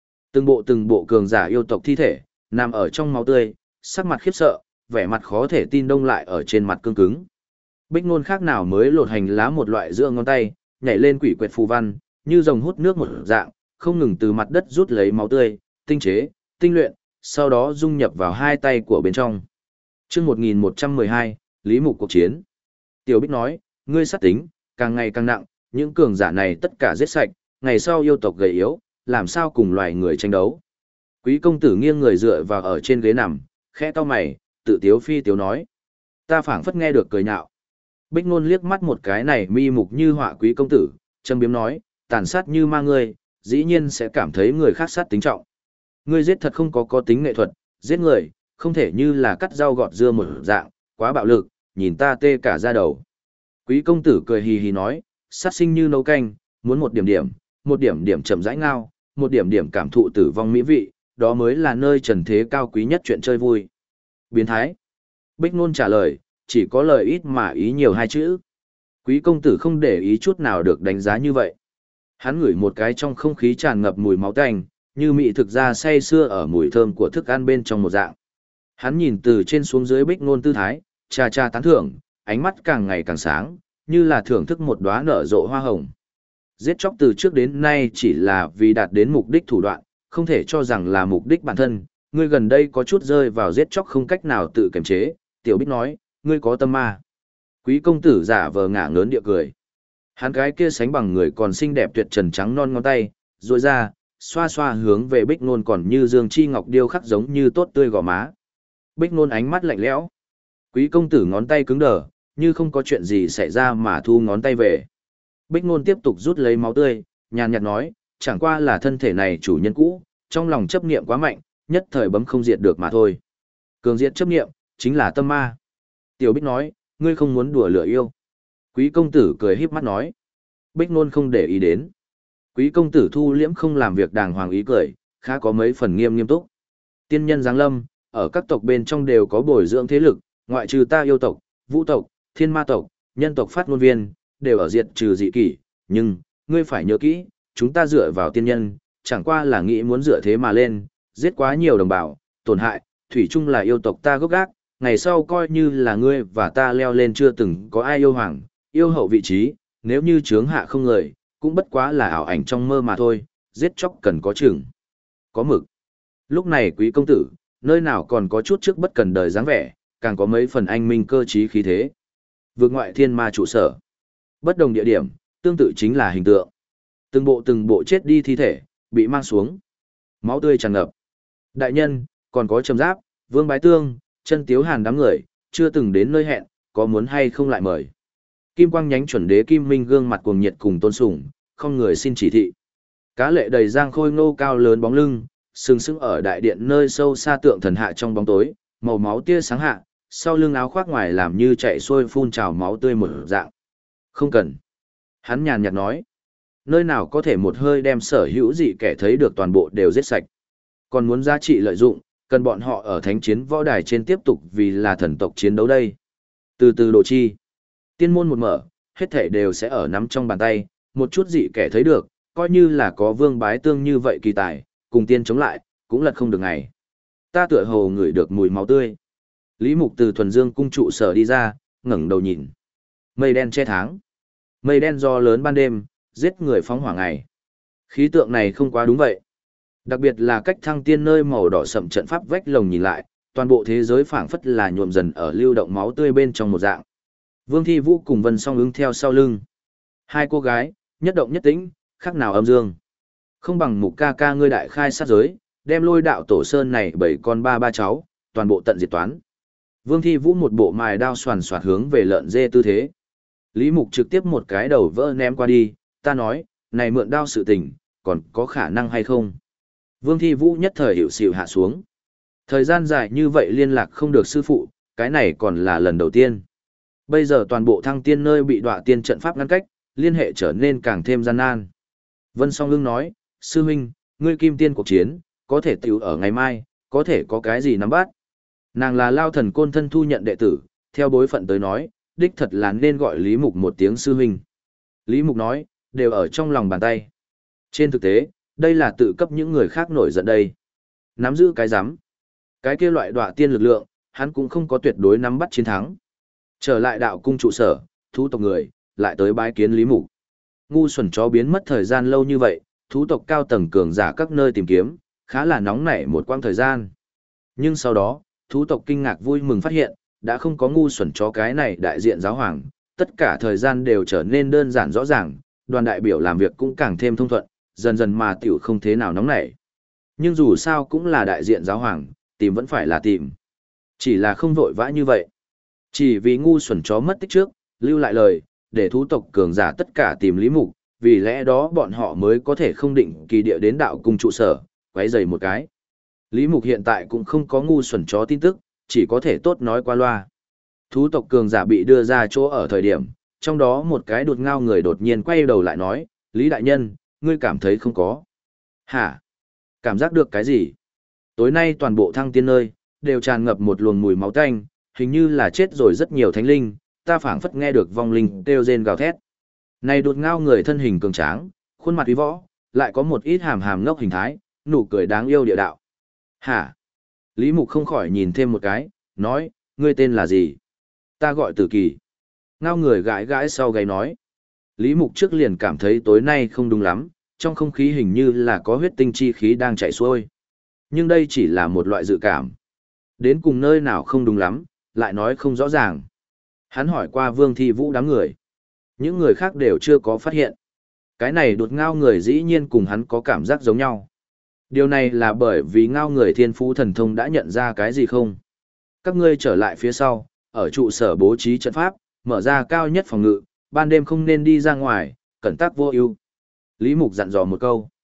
Từng bộ cường giả yêu tộc thi thể, nằm ở trong máu tươi, sắc mặt khiếp sợ, vẻ mặt khó thể tin đông lại ở trên mặt cương cứng. Bích Nôn khác nào mới lột hành lá một loại giữa ngón tay, nhảy lên quỷ quyệt phù văn, như rồng hút nước một dạng, không ngừng từ mặt đất rút lấy máu tươi, tinh chế, tinh luyện, sau đó dung nhập vào hai tay của bên trong. Chương 1112, Lý Mục cuộc chiến. Tiểu Bích nói, ngươi sát tính, càng ngày càng nặng, những cường giả này tất cả giết sạch, ngày sau yêu tộc gầy yếu, làm sao cùng loài người tranh đấu. Quý công tử nghiêng người dựa vào ở trên ghế nằm, khẽ cau mày, tự tiếu phi tiếu nói. Ta phảng phất nghe được cười nhạo. Bích Nôn liếc mắt một cái này mi mục như họa quý công tử, châm biếm nói, tàn sát như ma ngươi, dĩ nhiên sẽ cảm thấy người khác sát tính trọng. Ngươi giết thật không có tính nghệ thuật, giết người, không thể như là cắt rau gọt dưa một dạng, quá bạo lực, nhìn ta tê cả da đầu. Quý công tử cười hì hì nói, sát sinh như nấu canh, muốn một điểm điểm chậm rãi ngao, một điểm điểm cảm thụ tử vong mỹ vị, đó mới là nơi trần thế cao quý nhất chuyện chơi vui. Biến thái. Bích Nôn trả lời, chỉ có lời ít mà ý nhiều hai chữ. Quý công tử không để ý chút nào được đánh giá như vậy. Hắn ngửi một cái trong không khí tràn ngập mùi máu tanh, như mị thực ra say sưa ở mùi thơm của thức ăn bên trong một dạng. Hắn nhìn từ trên xuống dưới Bích Nôn tư thái, cha cha tán thưởng, ánh mắt càng ngày càng sáng, như là thưởng thức một đóa nở rộ hoa hồng. Giết chóc từ trước đến nay chỉ là vì đạt đến mục đích thủ đoạn, không thể cho rằng là mục đích bản thân. Ngươi gần đây có chút rơi vào giết chóc không cách nào tự kiềm chế, Tiểu Bích nói, ngươi có tâm ma. Quý công tử giả vờ ngả ngớn địa cười. Hắn cái kia sánh bằng người còn xinh đẹp tuyệt trần trắng non ngón tay, rồi ra, xoa xoa hướng về Bích Nôn còn như dương chi ngọc điêu khắc giống như tốt tươi gò má. Bích Nôn ánh mắt lạnh lẽo. Quý công tử ngón tay cứng đờ, như không có chuyện gì xảy ra mà thu ngón tay về. Bích Nôn tiếp tục rút lấy máu tươi, nhàn nhạt nói, chẳng qua là thân thể này chủ nhân cũ, trong lòng chấp niệm quá mạnh, nhất thời bấm không diệt được mà thôi. Cường diệt chấp niệm, chính là tâm ma. Tiểu Bích nói, ngươi không muốn đùa lửa yêu. Quý công tử cười híp mắt nói. Bích Nôn không để ý đến. Quý công tử thu liễm không làm việc đàng hoàng ý cười, khá có mấy phần nghiêm túc. Tiên nhân giáng lâm, ở các tộc bên trong đều có bồi dưỡng thế lực, ngoại trừ ta yêu tộc, vũ tộc, thiên ma tộc, nhân tộc phát ngôn viên, đều ở diệt trừ dị kỷ, nhưng, ngươi phải nhớ kỹ, chúng ta dựa vào tiên nhân, chẳng qua là nghĩ muốn dựa thế mà lên, giết quá nhiều đồng bào, tổn hại, thủy chung là yêu tộc ta gốc gác, ngày sau coi như là ngươi và ta leo lên chưa từng có ai yêu hoàng, yêu hậu vị trí, nếu như chướng hạ không người, cũng bất quá là ảo ảnh trong mơ mà thôi, giết chóc cần có chừng, có mực. Lúc này quý công tử, nơi nào còn có chút trước bất cần đời dáng vẻ, càng có mấy phần anh minh cơ trí khí thế. Vượt ngoại thiên ma trụ sở. Bất đồng địa điểm, tương tự chính là hình tượng. Từng bộ chết đi thi thể, bị mang xuống. Máu tươi tràn ngập. Đại nhân, còn có Trầm Giáp, Vương Bái Tương, Chân Tiếu Hàn đám người, chưa từng đến nơi hẹn, có muốn hay không lại mời. Kim Quang nhánh chuẩn đế Kim Minh gương mặt cuồng nhiệt cùng tôn sùng, không người xin chỉ thị. Cá lệ đầy giang khôi ngô cao lớn bóng lưng, sừng sững ở đại điện nơi sâu xa tượng thần hạ trong bóng tối, màu máu tia sáng hạ, sau lưng áo khoác ngoài làm như chạy xuôi phun trào máu tươi một dạng. Không cần. Hắn nhàn nhạt nói. Nơi nào có thể một hơi đem sở hữu dị kẻ thấy được toàn bộ đều giết sạch. Còn muốn giá trị lợi dụng, cần bọn họ ở thánh chiến võ đài trên tiếp tục vì là thần tộc chiến đấu đây. Từ từ đồ chi. Tiên môn một mở, hết thể đều sẽ ở nắm trong bàn tay, một chút dị kẻ thấy được, coi như là có Vương Bái Tương như vậy kỳ tài, cùng tiên chống lại, cũng lật không được ngày. Ta tựa hồ ngửi được mùi máu tươi. Lý Mục từ thuần dương cung trụ sở đi ra, ngẩng đầu nhìn. Mây đen che tháng. Mây đen do lớn ban đêm, giết người phóng hỏa ngày. Khí tượng này không quá đúng vậy. Đặc biệt là cách thăng tiên nơi màu đỏ sậm trận pháp vách lồng nhìn lại, toàn bộ thế giới phảng phất là nhuộm dần ở lưu động máu tươi bên trong một dạng. Vương Thi Vũ cùng Vân Song ứng theo sau lưng. Hai cô gái, nhất động nhất tĩnh, khác nào âm dương. Không bằng Mục ca ca ngươi đại khai sát giới, đem Lôi đạo tổ sơn này 7 con ba cháu, toàn bộ tận diệt toán. Vương Thi Vũ một bộ mài đao xoàn xoạt hướng về lợn dê tư thế. Lý Mục trực tiếp một cái đầu vỡ ném qua đi, ta nói, này mượn đao sự tình, còn có khả năng hay không? Vương Thi Vũ nhất thời hiểu xỉu hạ xuống. Thời gian dài như vậy liên lạc không được sư phụ, cái này còn là lần đầu tiên. Bây giờ toàn bộ thăng tiên nơi bị đọa tiên trận pháp ngăn cách, liên hệ trở nên càng thêm gian nan. Vân Song Hưng nói, sư huynh, ngươi kim tiên cuộc chiến, có thể tiểu ở ngày mai, có thể có cái gì nắm bắt. Nàng là Lao Thần Côn thân thu nhận đệ tử, theo bối phận tới nói, đích thật là nên gọi Lý Mục một tiếng sư huynh. Lý Mục nói, đều ở trong lòng bàn tay. Trên thực tế, đây là tự cấp những người khác nổi giận đây. Nắm giữ cái rắm cái kia loại đọa tiên lực lượng, hắn cũng không có tuyệt đối nắm bắt chiến thắng. Trở lại đạo cung trụ sở, thú tộc người, lại tới bái kiến Lý Mục. Ngu xuẩn chó biến mất thời gian lâu như vậy, thú tộc cao tầng cường giả các nơi tìm kiếm, khá là nóng nảy một quãng thời gian. Nhưng sau đó, thú tộc kinh ngạc vui mừng phát hiện, đã không có ngu xuẩn chó cái này đại diện giáo hoàng, tất cả thời gian đều trở nên đơn giản rõ ràng, đoàn đại biểu làm việc cũng càng thêm thông thuận, dần dần mà tiểu không thế nào nóng nảy. Nhưng dù sao cũng là đại diện giáo hoàng, tìm vẫn phải là tìm. Chỉ là không vội vã như vậy. Chỉ vì ngu xuẩn chó mất tích trước, lưu lại lời, để thú tộc cường giả tất cả tìm Lý Mục, vì lẽ đó bọn họ mới có thể không định kỳ địa đến đạo cung trụ sở, quấy rầy một cái. Lý Mục hiện tại cũng không có ngu xuẩn chó tin tức, chỉ có thể tốt nói qua loa. Thú tộc cường giả bị đưa ra chỗ ở thời điểm, trong đó một cái đột ngao người đột nhiên quay đầu lại nói, Lý Đại Nhân, ngươi cảm thấy không có. Hả? Cảm giác được cái gì? Tối nay toàn bộ thăng tiên nơi, đều tràn ngập một luồng mùi máu tanh, hình như là chết rồi rất nhiều thánh linh, ta phảng phất nghe được vong linh kêu rên gào thét. Này đột ngao người thân hình cường tráng, khuôn mặt uy võ, lại có một ít hàm hàm ngốc hình thái, nụ cười đáng yêu địa đạo. Hả? Lý Mục không khỏi nhìn thêm một cái, nói, ngươi tên là gì? Ta gọi Tử Kỳ. Ngao người gãi gãi sau gáy nói. Lý Mục trước liền cảm thấy tối nay không đúng lắm, trong không khí hình như là có huyết tinh chi khí đang chảy xuôi. Nhưng đây chỉ là một loại dự cảm. Đến cùng nơi nào không đúng lắm, lại nói không rõ ràng. Hắn hỏi qua Vương Thi Vũ đám người. Những người khác đều chưa có phát hiện. Cái này đột ngao người dĩ nhiên cùng hắn có cảm giác giống nhau. Điều này là bởi vì ngao người thiên phú thần thông đã nhận ra cái gì không? Các ngươi trở lại phía sau, ở trụ sở bố trí trận pháp, mở ra cao nhất phòng ngự, ban đêm không nên đi ra ngoài, cẩn tắc vô ưu. Lý Mục dặn dò một câu.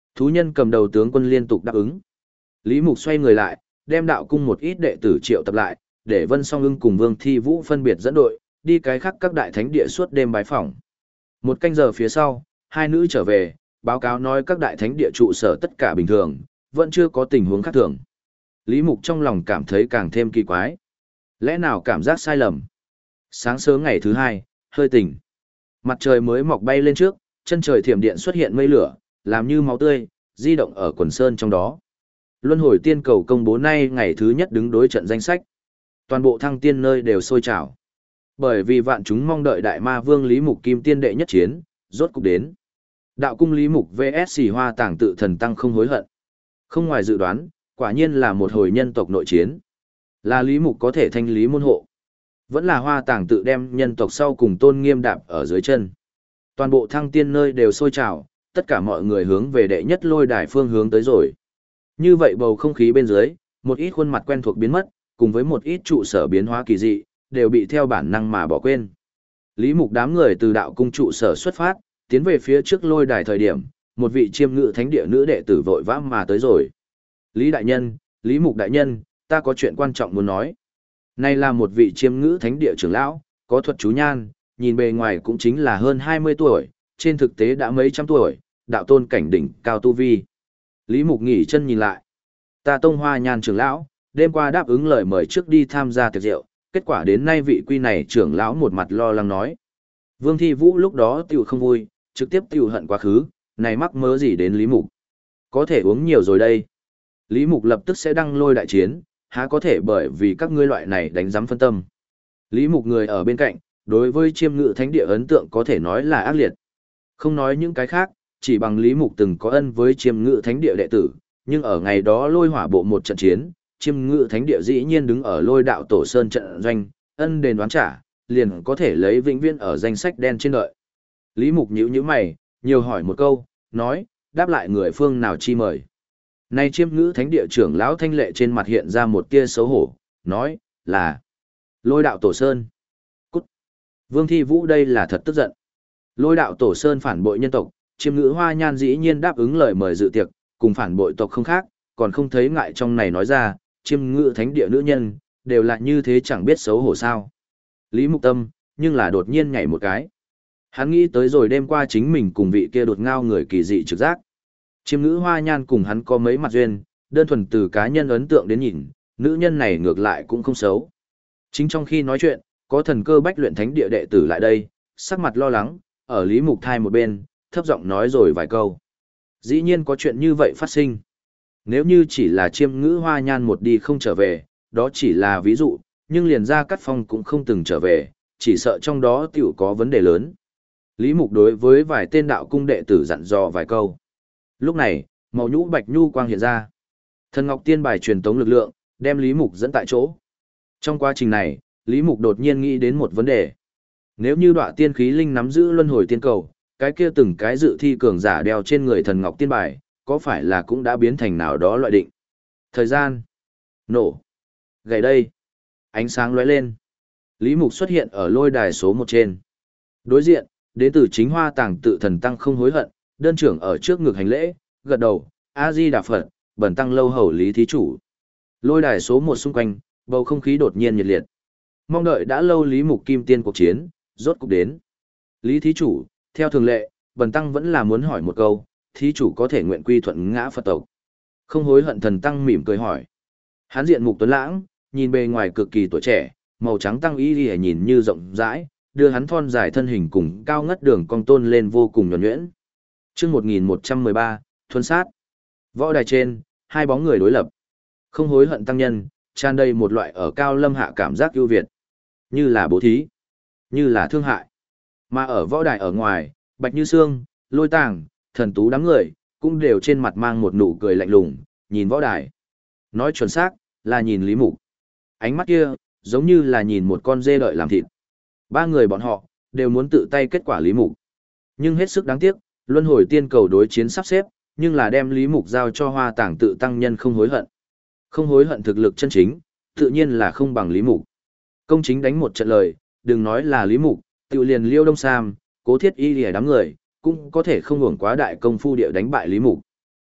Thú nhân cầm đầu tướng quân liên tục đáp ứng. Lý Mục xoay người lại, đem đạo cung một ít đệ tử triệu tập lại, để Vân Song Ưng cùng Vương Thi Vũ phân biệt dẫn đội, đi cái khác các đại thánh địa suốt đêm bái phỏng. Một canh giờ phía sau, hai nữ trở về, báo cáo nói các đại thánh địa trụ sở tất cả bình thường, vẫn chưa có tình huống khác thường. Lý Mục trong lòng cảm thấy càng thêm kỳ quái. Lẽ nào cảm giác sai lầm? Sáng sớm ngày thứ hai, hơi tỉnh. Mặt trời mới mọc bay lên trước, chân trời thiểm điện xuất hiện mây lửa, làm như máu tươi, di động ở quần sơn trong đó. Luân hồi tiên cầu công bố nay ngày thứ nhất đứng đối trận danh sách. Toàn bộ thăng tiên nơi đều sôi trào. Bởi vì vạn chúng mong đợi đại ma vương Lý Mục kim tiên đệ nhất chiến, rốt cục đến. Đạo cung Lý Mục vs Hoa Tàng tự thần tăng không hối hận. Không ngoài dự đoán, quả nhiên là một hồi nhân tộc nội chiến. Là Lý Mục có thể thanh lý môn hộ. Vẫn là Hoa Tàng tự đem nhân tộc sau cùng tôn nghiêm đạp ở dưới chân. Toàn bộ thăng tiên nơi đều sôi trào, tất cả mọi người hướng về đệ nhất lôi đài phương hướng tới rồi. Như vậy bầu không khí bên dưới, một ít khuôn mặt quen thuộc biến mất, cùng với một ít trụ sở biến hóa kỳ dị, đều bị theo bản năng mà bỏ quên. Lý Mục đám người từ đạo cung trụ sở xuất phát, tiến về phía trước lôi đài thời điểm, một vị chiêm ngự thánh địa nữ đệ tử vội vã mà tới rồi. Lý đại nhân, Lý Mục đại nhân, ta có chuyện quan trọng muốn nói. Này là một vị chiêm ngữ thánh địa trưởng lão, có thuật chú nhan, nhìn bề ngoài cũng chính là hơn 20 tuổi, trên thực tế đã mấy trăm tuổi, đạo tôn cảnh đỉnh cao tu vi. Lý Mục nghỉ chân nhìn lại. Ta Tông Hoa Nhan trưởng lão, đêm qua đáp ứng lời mời trước đi tham gia tiệc rượu, kết quả đến nay vị quy này trưởng lão một mặt lo lắng nói. Vương Thi Vũ lúc đó tiểu không vui, trực tiếp tiểu hận quá khứ, này mắc mớ gì đến Lý Mục. Có thể uống nhiều rồi đây. Lý Mục lập tức sẽ đăng lôi đại chiến, há có thể bởi vì các ngươi loại này đánh giám phân tâm. Lý Mục người ở bên cạnh, đối với chiêm ngự thánh địa ấn tượng có thể nói là ác liệt. Không nói những cái khác, chỉ bằng Lý Mục từng có ân với chiêm ngự thánh địa đệ tử, nhưng ở ngày đó lôi hỏa bộ một trận chiến, chiêm ngự thánh địa dĩ nhiên đứng ở lôi đạo tổ sơn trận doanh, ân đền đoán trả, liền có thể lấy vĩnh viễn ở danh sách đen trên đợi. Lý Mục nhíu nhíu mày, nhiều hỏi một câu, nói, đáp lại người phương nào chi mời. Nay chiêm ngữ thánh địa trưởng lão thanh lệ trên mặt hiện ra một tia xấu hổ, nói, là lôi đạo tổ sơn. Cút. Vương Thi Vũ đây là thật tức giận. Lôi đạo tổ sơn phản bội nhân tộc, chiêm ngữ Hoa Nhan dĩ nhiên đáp ứng lời mời dự tiệc, cùng phản bội tộc không khác, còn không thấy ngại trong này nói ra, chiêm ngữ thánh địa nữ nhân, đều là như thế chẳng biết xấu hổ sao. Lý Mục Tâm, nhưng là đột nhiên nhảy một cái. Hắn nghĩ tới rồi đêm qua chính mình cùng vị kia đột ngao người kỳ dị trực giác. Chiêm ngữ Hoa Nhan cùng hắn có mấy mặt duyên, đơn thuần từ cá nhân ấn tượng đến nhìn, nữ nhân này ngược lại cũng không xấu. Chính trong khi nói chuyện, có thần cơ bách luyện thánh địa đệ tử lại đây, sắc mặt lo lắng, ở Lý Mục thai một bên, thấp giọng nói rồi vài câu. Dĩ nhiên có chuyện như vậy phát sinh. Nếu như chỉ là chiêm ngữ Hoa Nhan một đi không trở về, đó chỉ là ví dụ, nhưng liền ra Cát Phong cũng không từng trở về, chỉ sợ trong đó tiểu có vấn đề lớn. Lý Mục đối với vài tên đạo cung đệ tử dặn dò vài câu. Lúc này, màu nhũ bạch nhu quang hiện ra. Thần Ngọc Tiên bài truyền tống lực lượng, đem Lý Mục dẫn tại chỗ. Trong quá trình này, Lý Mục đột nhiên nghĩ đến một vấn đề. Nếu như Đọa Tiên khí linh nắm giữ luân hồi tiên cầu, cái kia từng cái dự thi cường giả đeo trên người Thần Ngọc Tiên bài, có phải là cũng đã biến thành nào đó loại định. Thời gian. Nổ. Gầy đây. Ánh sáng lóe lên. Lý Mục xuất hiện ở lôi đài số 1 trên. Đối diện, đến từ chính Hoa Tàng tự thần tăng không hối hận, đơn trưởng ở trước ngực hành lễ, gật đầu, A-di Đà Phật, bần tăng lâu hầu Lý thí chủ. Lôi đài số 1 xung quanh, bầu không khí đột nhiên nhiệt liệt. Mong đợi đã lâu Lý Mục kim tiên cuộc chiến, rốt cục đến. Lý thí chủ, theo thường lệ, bần tăng vẫn là muốn hỏi một câu, thí chủ có thể nguyện quy thuận ngã Phật tộc. Không hối hận thần tăng mỉm cười hỏi. Hán diện mục tuấn lãng, nhìn bề ngoài cực kỳ tuổi trẻ, màu trắng tăng y liễu nhìn như rộng rãi, đưa hắn thon dài thân hình cùng cao ngất đường cong tôn lên vô cùng nhuần nhuyễn. Chương 1113, Thuần sát. Võ đài trên, hai bóng người đối lập. Không hối hận tăng nhân, tràn đầy một loại ở cao lâm hạ cảm giác ưu việt. Như là bố thí, như là thương hại. Mà ở võ đài ở ngoài, Bạch Như Sương, Lôi Tàng, Thần Tú đám người, cũng đều trên mặt mang một nụ cười lạnh lùng, nhìn võ đài. Nói chuẩn xác, là nhìn Lý Mục. Ánh mắt kia, giống như là nhìn một con dê đợi làm thịt. Ba người bọn họ, đều muốn tự tay kết quả Lý Mục. Nhưng hết sức đáng tiếc, luân hồi tiên cầu đối chiến sắp xếp, nhưng là đem Lý Mục giao cho Hoa Tàng tự tăng nhân không hối hận. Không hối hận thực lực chân chính, tự nhiên là không bằng Lý Mục. Công chính đánh một trận lời, đừng nói là Lý Mục, tự liền Liêu Đông Sam, Cố Thiết Y lìa đám người, cũng có thể không hưởng quá đại công phu địa đánh bại Lý Mục.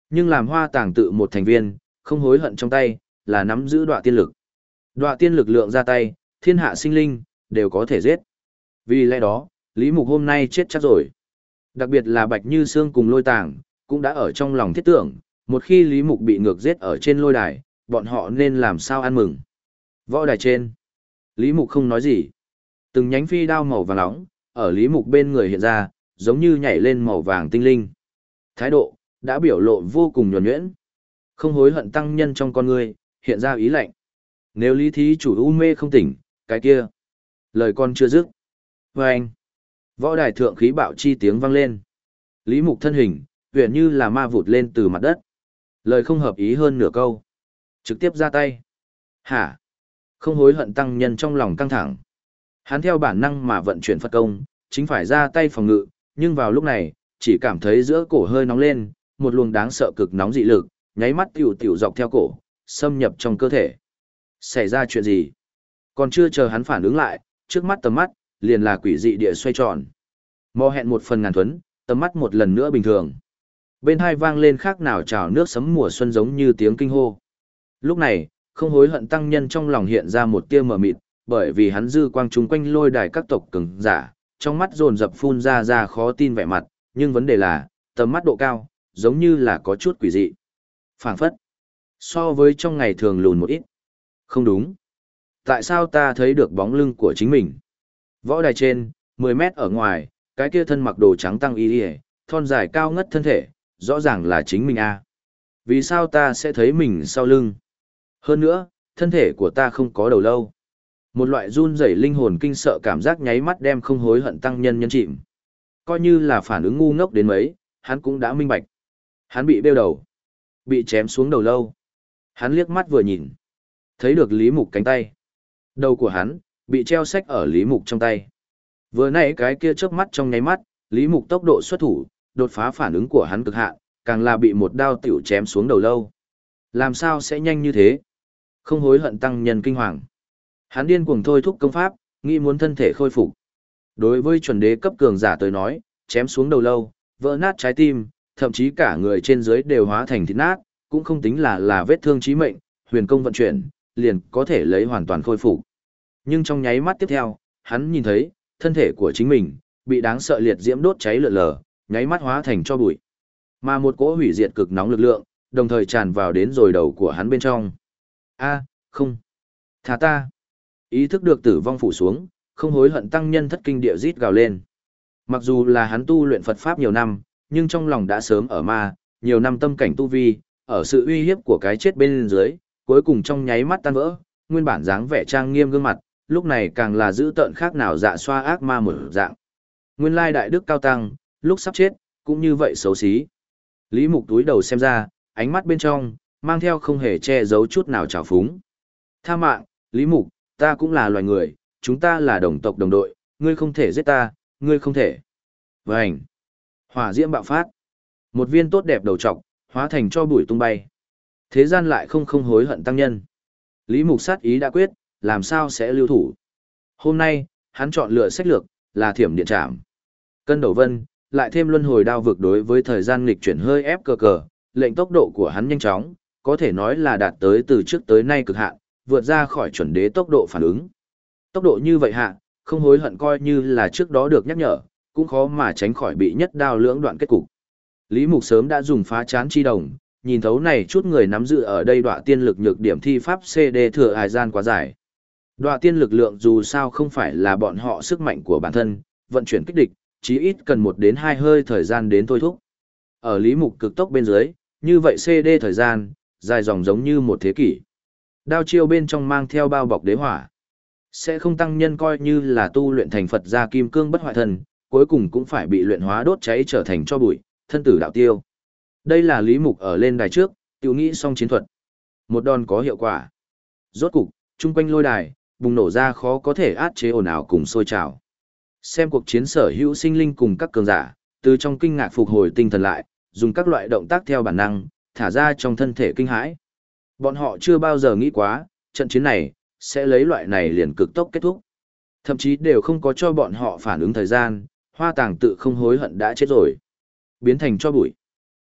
Nhưng làm Hoa Tàng tự một thành viên, không hối hận trong tay, là nắm giữ đọa tiên lực. Đọa tiên lực lượng ra tay, thiên hạ sinh linh, đều có thể giết. Vì lẽ đó, Lý Mục hôm nay chết chắc rồi. Đặc biệt là Bạch Như Sương cùng Lôi Tàng, cũng đã ở trong lòng thiết tưởng, một khi Lý Mục bị ngược giết ở trên lôi đài, bọn họ nên làm sao ăn mừng. Võ đài trên, Lý Mục không nói gì. Từng nhánh phi đao màu vàng nóng, ở Lý Mục bên người hiện ra, giống như nhảy lên màu vàng tinh linh. Thái độ, đã biểu lộ vô cùng nhuần nhuyễn. Không hối hận tăng nhân trong con người, hiện ra ý lệnh. Nếu Lý Thí chủ u mê không tỉnh, cái kia. Lời con chưa dứt. Và anh. Võ đài thượng khí bạo chi tiếng vang lên. Lý Mục thân hình, huyền như là ma vụt lên từ mặt đất. Lời không hợp ý hơn nửa câu. Trực tiếp ra tay. Hả? Không hối hận tăng nhân trong lòng căng thẳng. Hắn theo bản năng mà vận chuyển Phật công, chính phải ra tay phòng ngự, nhưng vào lúc này, chỉ cảm thấy giữa cổ hơi nóng lên, một luồng đáng sợ cực nóng dị lực, nháy mắt tiểu tiểu dọc theo cổ, xâm nhập trong cơ thể. Xảy ra chuyện gì? Còn chưa chờ hắn phản ứng lại, trước mắt tầm mắt, liền là quỷ dị địa xoay tròn. Mò hẹn một phần ngàn thuấn, tầm mắt một lần nữa bình thường. Bên hai vang lên khác nào trào nước sấm mùa xuân giống như tiếng kinh hô. Lúc này, không hối hận tăng nhân trong lòng hiện ra một tia mờ mịt, bởi vì hắn dư quang chúng quanh lôi đài các tộc cường giả, trong mắt dồn dập phun ra khó tin vẻ mặt, nhưng vấn đề là, tầm mắt độ cao, giống như là có chút quỷ dị. Phảng phất, so với trong ngày thường lùn một ít. Không đúng. Tại sao ta thấy được bóng lưng của chính mình? Võ đài trên, 10 mét ở ngoài, cái kia thân mặc đồ trắng tăng y y, thon dài cao ngất thân thể, rõ ràng là chính mình a. Vì sao ta sẽ thấy mình sau lưng? Hơn nữa, thân thể của ta không có đầu lâu. Một loại run rẩy linh hồn kinh sợ cảm giác nháy mắt đem không hối hận tăng nhân nhân chìm. Coi như là phản ứng ngu ngốc đến mấy, hắn cũng đã minh bạch. Hắn bị bêu đầu, bị chém xuống đầu lâu. Hắn liếc mắt vừa nhìn, thấy được Lý Mục cánh tay. Đầu của hắn, bị treo sách ở Lý Mục trong tay. Vừa nãy cái kia chớp mắt trong nháy mắt, Lý Mục tốc độ xuất thủ, đột phá phản ứng của hắn cực hạn, càng là bị một đao tiểu chém xuống đầu lâu. Làm sao sẽ nhanh như thế? Không hối hận tăng nhân kinh hoàng. Hắn điên cuồng thôi thúc công pháp, nghĩ muốn thân thể khôi phục. Đối với chuẩn đế cấp cường giả tới nói, chém xuống đầu lâu, vỡ nát trái tim, thậm chí cả người trên dưới đều hóa thành thịt nát, cũng không tính là vết thương chí mệnh, huyền công vận chuyển, liền có thể lấy hoàn toàn khôi phục. Nhưng trong nháy mắt tiếp theo, hắn nhìn thấy, thân thể của chính mình, bị đáng sợ liệt diễm đốt cháy lượn lờ, nháy mắt hóa thành tro bụi. Mà một cỗ hủy diệt cực nóng lực lượng, đồng thời tràn vào đến rồi đầu của hắn bên trong. A, không. Thả ta. Ý thức được tử vong phủ xuống, không hối hận tăng nhân thất kinh địa rít gào lên. Mặc dù là hắn tu luyện Phật Pháp nhiều năm, nhưng trong lòng đã sớm ở ma, nhiều năm tâm cảnh tu vi, ở sự uy hiếp của cái chết bên dưới, cuối cùng trong nháy mắt tan vỡ, nguyên bản dáng vẻ trang nghiêm gương mặt, lúc này càng là dữ tợn khác nào dạ xoa ác ma một dạng. Nguyên lai đại đức cao tăng, lúc sắp chết, cũng như vậy xấu xí. Lý Mục túi đầu xem ra, ánh mắt bên trong, mang theo không hề che giấu chút nào trào phúng. Tha mạng, Lý Mục, ta cũng là loài người, chúng ta là đồng tộc đồng đội, ngươi không thể giết ta, ngươi không thể. Vành. Hỏa diễm bạo phát. Một viên tốt đẹp đầu trọc, hóa thành cho bụi tung bay. Thế gian lại không hối hận tăng nhân. Lý Mục sát ý đã quyết, làm sao sẽ lưu thủ. Hôm nay, hắn chọn lựa sách lược, là thiểm điện trảm. Cân đầu vân, lại thêm luân hồi đao vực đối với thời gian nghịch chuyển hơi ép cờ, lệnh tốc độ của hắn nhanh chóng, có thể nói là đạt tới từ trước tới nay cực hạn, vượt ra khỏi chuẩn đế tốc độ phản ứng. Tốc độ như vậy hạ, không hối hận coi như là trước đó được nhắc nhở, cũng khó mà tránh khỏi bị nhất đao lưỡng đoạn kết cục. Lý Mục sớm đã dùng phá chán chi đồng, nhìn thấu này chút người nắm giữ ở đây đọa tiên lực nhược điểm thi pháp CD thừa hài gian quá dài. Đọa tiên lực lượng dù sao không phải là bọn họ sức mạnh của bản thân, vận chuyển kích địch, chí ít cần 1 đến 2 hơi thời gian đến thôi thúc. Ở Lý Mục cực tốc bên dưới, như vậy CD thời gian, dài dòng giống như một thế kỷ. Đao chiêu bên trong mang theo bao bọc đế hỏa. Sẽ không tăng nhân coi như là tu luyện thành Phật gia kim cương bất hoại thần, cuối cùng cũng phải bị luyện hóa đốt cháy trở thành cho bụi, thân tử đạo tiêu. Đây là Lý Mục ở lên đài trước, tiểu nghĩ xong chiến thuật. Một đòn có hiệu quả. Rốt cục, chung quanh lôi đài, bùng nổ ra khó có thể át chế ồn ào cùng sôi trào. Xem cuộc chiến sở hữu sinh linh cùng các cường giả, từ trong kinh ngạc phục hồi tinh thần lại, dùng các loại động tác theo bản năng, thả ra trong thân thể kinh hãi. Bọn họ chưa bao giờ nghĩ quá, trận chiến này, sẽ lấy loại này liền cực tốc kết thúc. Thậm chí đều không có cho bọn họ phản ứng thời gian, Hoa Tàng tự không hối hận đã chết rồi. Biến thành cho bụi.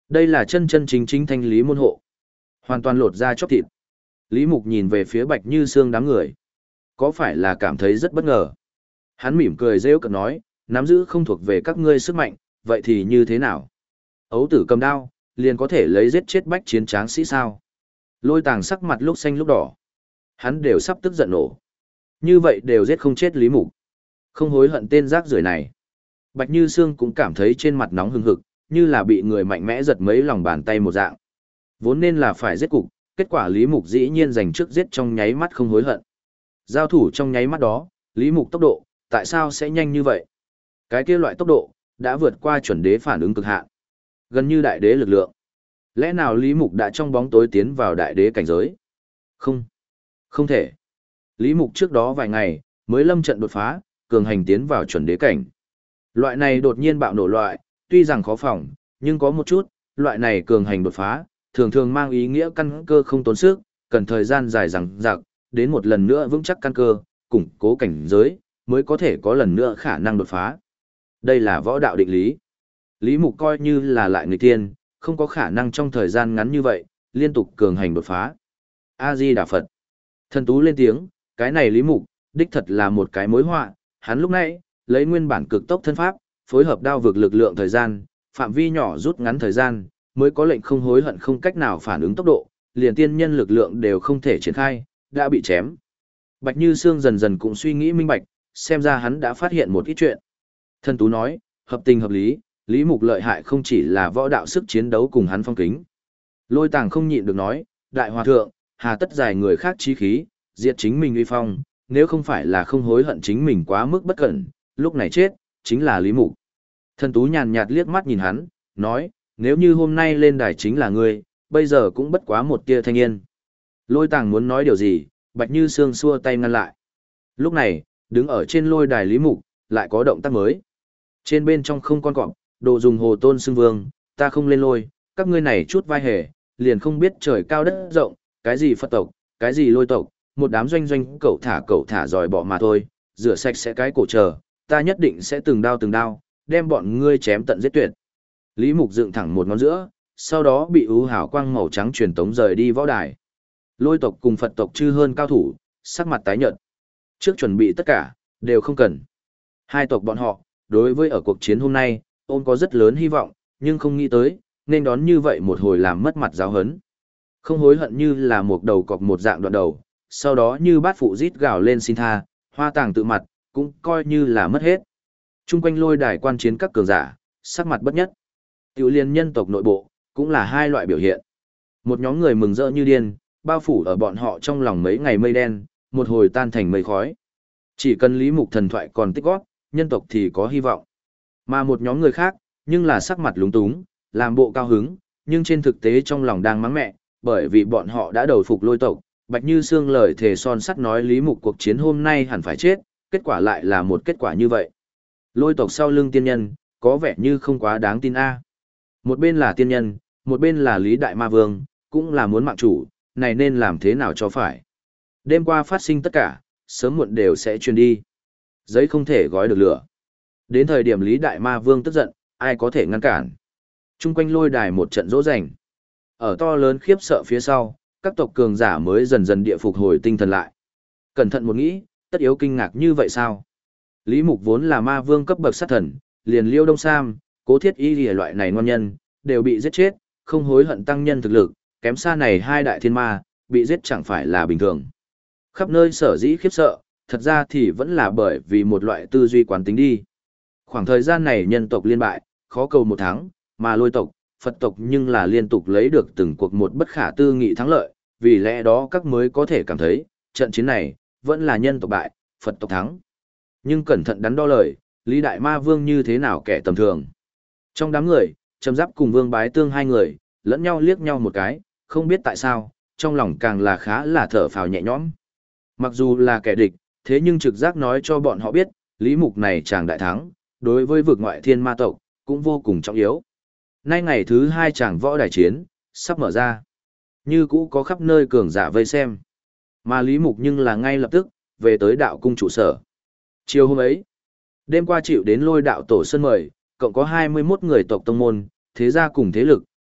Đây là chân chân chính chính thanh lý môn hộ. Hoàn toàn lột ra chóc thịt. Lý Mục nhìn về phía Bạch Như Sương đám người. Có phải là cảm thấy rất bất ngờ? Hắn mỉm cười rêu cợt nói, nắm giữ không thuộc về các ngươi sức mạnh, vậy thì như thế nào? Ấu tử cầm đao, liền có thể lấy giết chết bách chiến tráng sĩ sao? Lôi Tàng sắc mặt lúc xanh lúc đỏ. Hắn đều sắp tức giận nổ. Như vậy đều giết không chết Lý Mục. Không hối hận tên rác rưởi này. Bạch Như Sương cũng cảm thấy trên mặt nóng hừng hực, như là bị người mạnh mẽ giật mấy lòng bàn tay một dạng. Vốn nên là phải giết cục, kết quả Lý Mục dĩ nhiên giành trước giết trong nháy mắt không hối hận. Giao thủ trong nháy mắt đó, Lý Mục tốc độ, tại sao sẽ nhanh như vậy? Cái kia loại tốc độ, đã vượt qua chuẩn đế phản ứng cực hạn. Gần như đại đế lực lượng. Lẽ nào Lý Mục đã trong bóng tối tiến vào đại đế cảnh giới? Không. Không thể. Lý Mục trước đó vài ngày, mới lâm trận đột phá, cường hành tiến vào chuẩn đế cảnh. Loại này đột nhiên bạo nổ loại, tuy rằng khó phòng, nhưng có một chút, loại này cường hành đột phá, thường thường mang ý nghĩa căn cơ không tốn sức, cần thời gian dài dằng dặc, đến một lần nữa vững chắc căn cơ, củng cố cảnh giới, mới có thể có lần nữa khả năng đột phá. Đây là võ đạo định lý. Lý Mục coi như là lại người tiên, không có khả năng trong thời gian ngắn như vậy, liên tục cường hành đột phá. A-di-đà Phật. Thần Tú lên tiếng, cái này Lý Mục, đích thật là một cái mối họa, hắn lúc nãy, lấy nguyên bản cực tốc thân pháp, phối hợp đao vực lực lượng thời gian, phạm vi nhỏ rút ngắn thời gian, mới có lệnh không hối hận không cách nào phản ứng tốc độ, liền tiên nhân lực lượng đều không thể triển khai, đã bị chém. Bạch Như Sương dần dần cũng suy nghĩ minh bạch, xem ra hắn đã phát hiện một ít chuyện. Thần Tú nói, hợp tình hợp lý, Lý Mục lợi hại không chỉ là võ đạo sức chiến đấu cùng hắn phong kính. Lôi Tàng không nhịn được nói, đại hòa thượng, hà tất giải người khác chí khí, diệt chính mình uy phong, nếu không phải là không hối hận chính mình quá mức bất cẩn, lúc này chết, chính là Lý Mục. Thần Tú nhàn nhạt liếc mắt nhìn hắn, nói, nếu như hôm nay lên đài chính là ngươi, bây giờ cũng bất quá một tia thanh yên. Lôi Tàng muốn nói điều gì, Bạch Như Sương xua tay ngăn lại. Lúc này, đứng ở trên lôi đài Lý Mục, lại có động tác mới. Trên bên trong không con cọp, đồ dùng hồ tôn xưng vương, ta không lên lôi, các ngươi này chút vai hề, liền không biết trời cao đất rộng, cái gì Phật tộc, cái gì lôi tộc, một đám doanh doanh cậu thả dòi bỏ mà thôi, rửa sạch sẽ cái cổ chờ, ta nhất định sẽ từng đao, đem bọn ngươi chém tận giết tuyệt. Lý Mục dựng thẳng một ngón giữa, sau đó bị ưu hào quang màu trắng truyền tống rời đi võ đài. Lôi tộc cùng Phật tộc chư hơn cao thủ, sắc mặt tái nhợt. Trước chuẩn bị tất cả, đều không cần. Hai tộc bọn họ, đối với ở cuộc chiến hôm nay, ôm có rất lớn hy vọng, nhưng không nghĩ tới, nên đón như vậy một hồi làm mất mặt giáo hấn. Không hối hận như là một đầu cọp một dạng đoạn đầu, sau đó như bát phụ rít gào lên xin tha, Hoa Tàng tự mặt, cũng coi như là mất hết. Trung quanh lôi đài quan chiến các cường giả, sắc mặt bất nhất. Tiểu liên nhân tộc nội bộ, cũng là hai loại biểu hiện. Một nhóm người mừng rỡ như điên, bao phủ ở bọn họ trong lòng mấy ngày mây đen, một hồi tan thành mây khói. Chỉ cần Lý Mục thần thoại còn tích góp, nhân tộc thì có hy vọng. Mà một nhóm người khác, nhưng là sắc mặt lúng túng, làm bộ cao hứng, nhưng trên thực tế trong lòng đang mắng mẹ, bởi vì bọn họ đã đầu phục lôi tộc. Bạch Như Sương lời thề son sắt nói Lý Mục cuộc chiến hôm nay hẳn phải chết, kết quả lại là một kết quả như vậy. Lôi tộc sau lưng tiên nhân, có vẻ như không quá đáng tin a. Một bên là tiên nhân, một bên là Lý Đại Ma Vương, cũng là muốn mạng chủ, này nên làm thế nào cho phải. Đêm qua phát sinh tất cả, sớm muộn đều sẽ truyền đi. Giấy không thể gói được lửa. Đến thời điểm Lý Đại Ma Vương tức giận, ai có thể ngăn cản. Trung quanh lôi đài một trận dỗ dành. Ở to lớn khiếp sợ phía sau, các tộc cường giả mới dần dần địa phục hồi tinh thần lại. Cẩn thận một nghĩ, tất yếu kinh ngạc như vậy sao? Lý Mục vốn là ma vương cấp bậc sát thần, liền Liêu Đông Sam, Cố Thiết Y lìa loại này ngon nhân, đều bị giết chết, không hối hận tăng nhân thực lực, kém xa này hai đại thiên ma, bị giết chẳng phải là bình thường. Khắp nơi sở dĩ khiếp sợ, thật ra thì vẫn là bởi vì một loại tư duy quán tính đi. Khoảng thời gian này nhân tộc liên bại, khó cầu một thắng, mà lôi tộc, Phật tộc nhưng là liên tục lấy được từng cuộc một bất khả tư nghị thắng lợi, vì lẽ đó các mới có thể cảm thấy, trận chiến này, vẫn là nhân tộc bại, Phật tộc thắng. Nhưng cẩn thận đắn đo lời, Lý Đại Ma Vương như thế nào kẻ tầm thường. Trong đám người, Trầm Giáp cùng Vương Bái Tương hai người, lẫn nhau liếc nhau một cái, không biết tại sao, trong lòng càng là khá là thở phào nhẹ nhõm. Mặc dù là kẻ địch, thế nhưng trực giác nói cho bọn họ biết, Lý Mục này chàng đại thắng, đối với vực ngoại thiên ma tộc, cũng vô cùng trọng yếu. Nay ngày thứ hai chàng võ đài chiến, sắp mở ra. Như cũ có khắp nơi cường giả vây xem. Mà Lý Mục nhưng là ngay lập tức, về tới đạo cung trụ sở. Chiều hôm ấy, đêm qua chịu đến lôi đạo tổ sơn mời, cộng có 21 người tộc tông môn, thế gia cùng thế lực,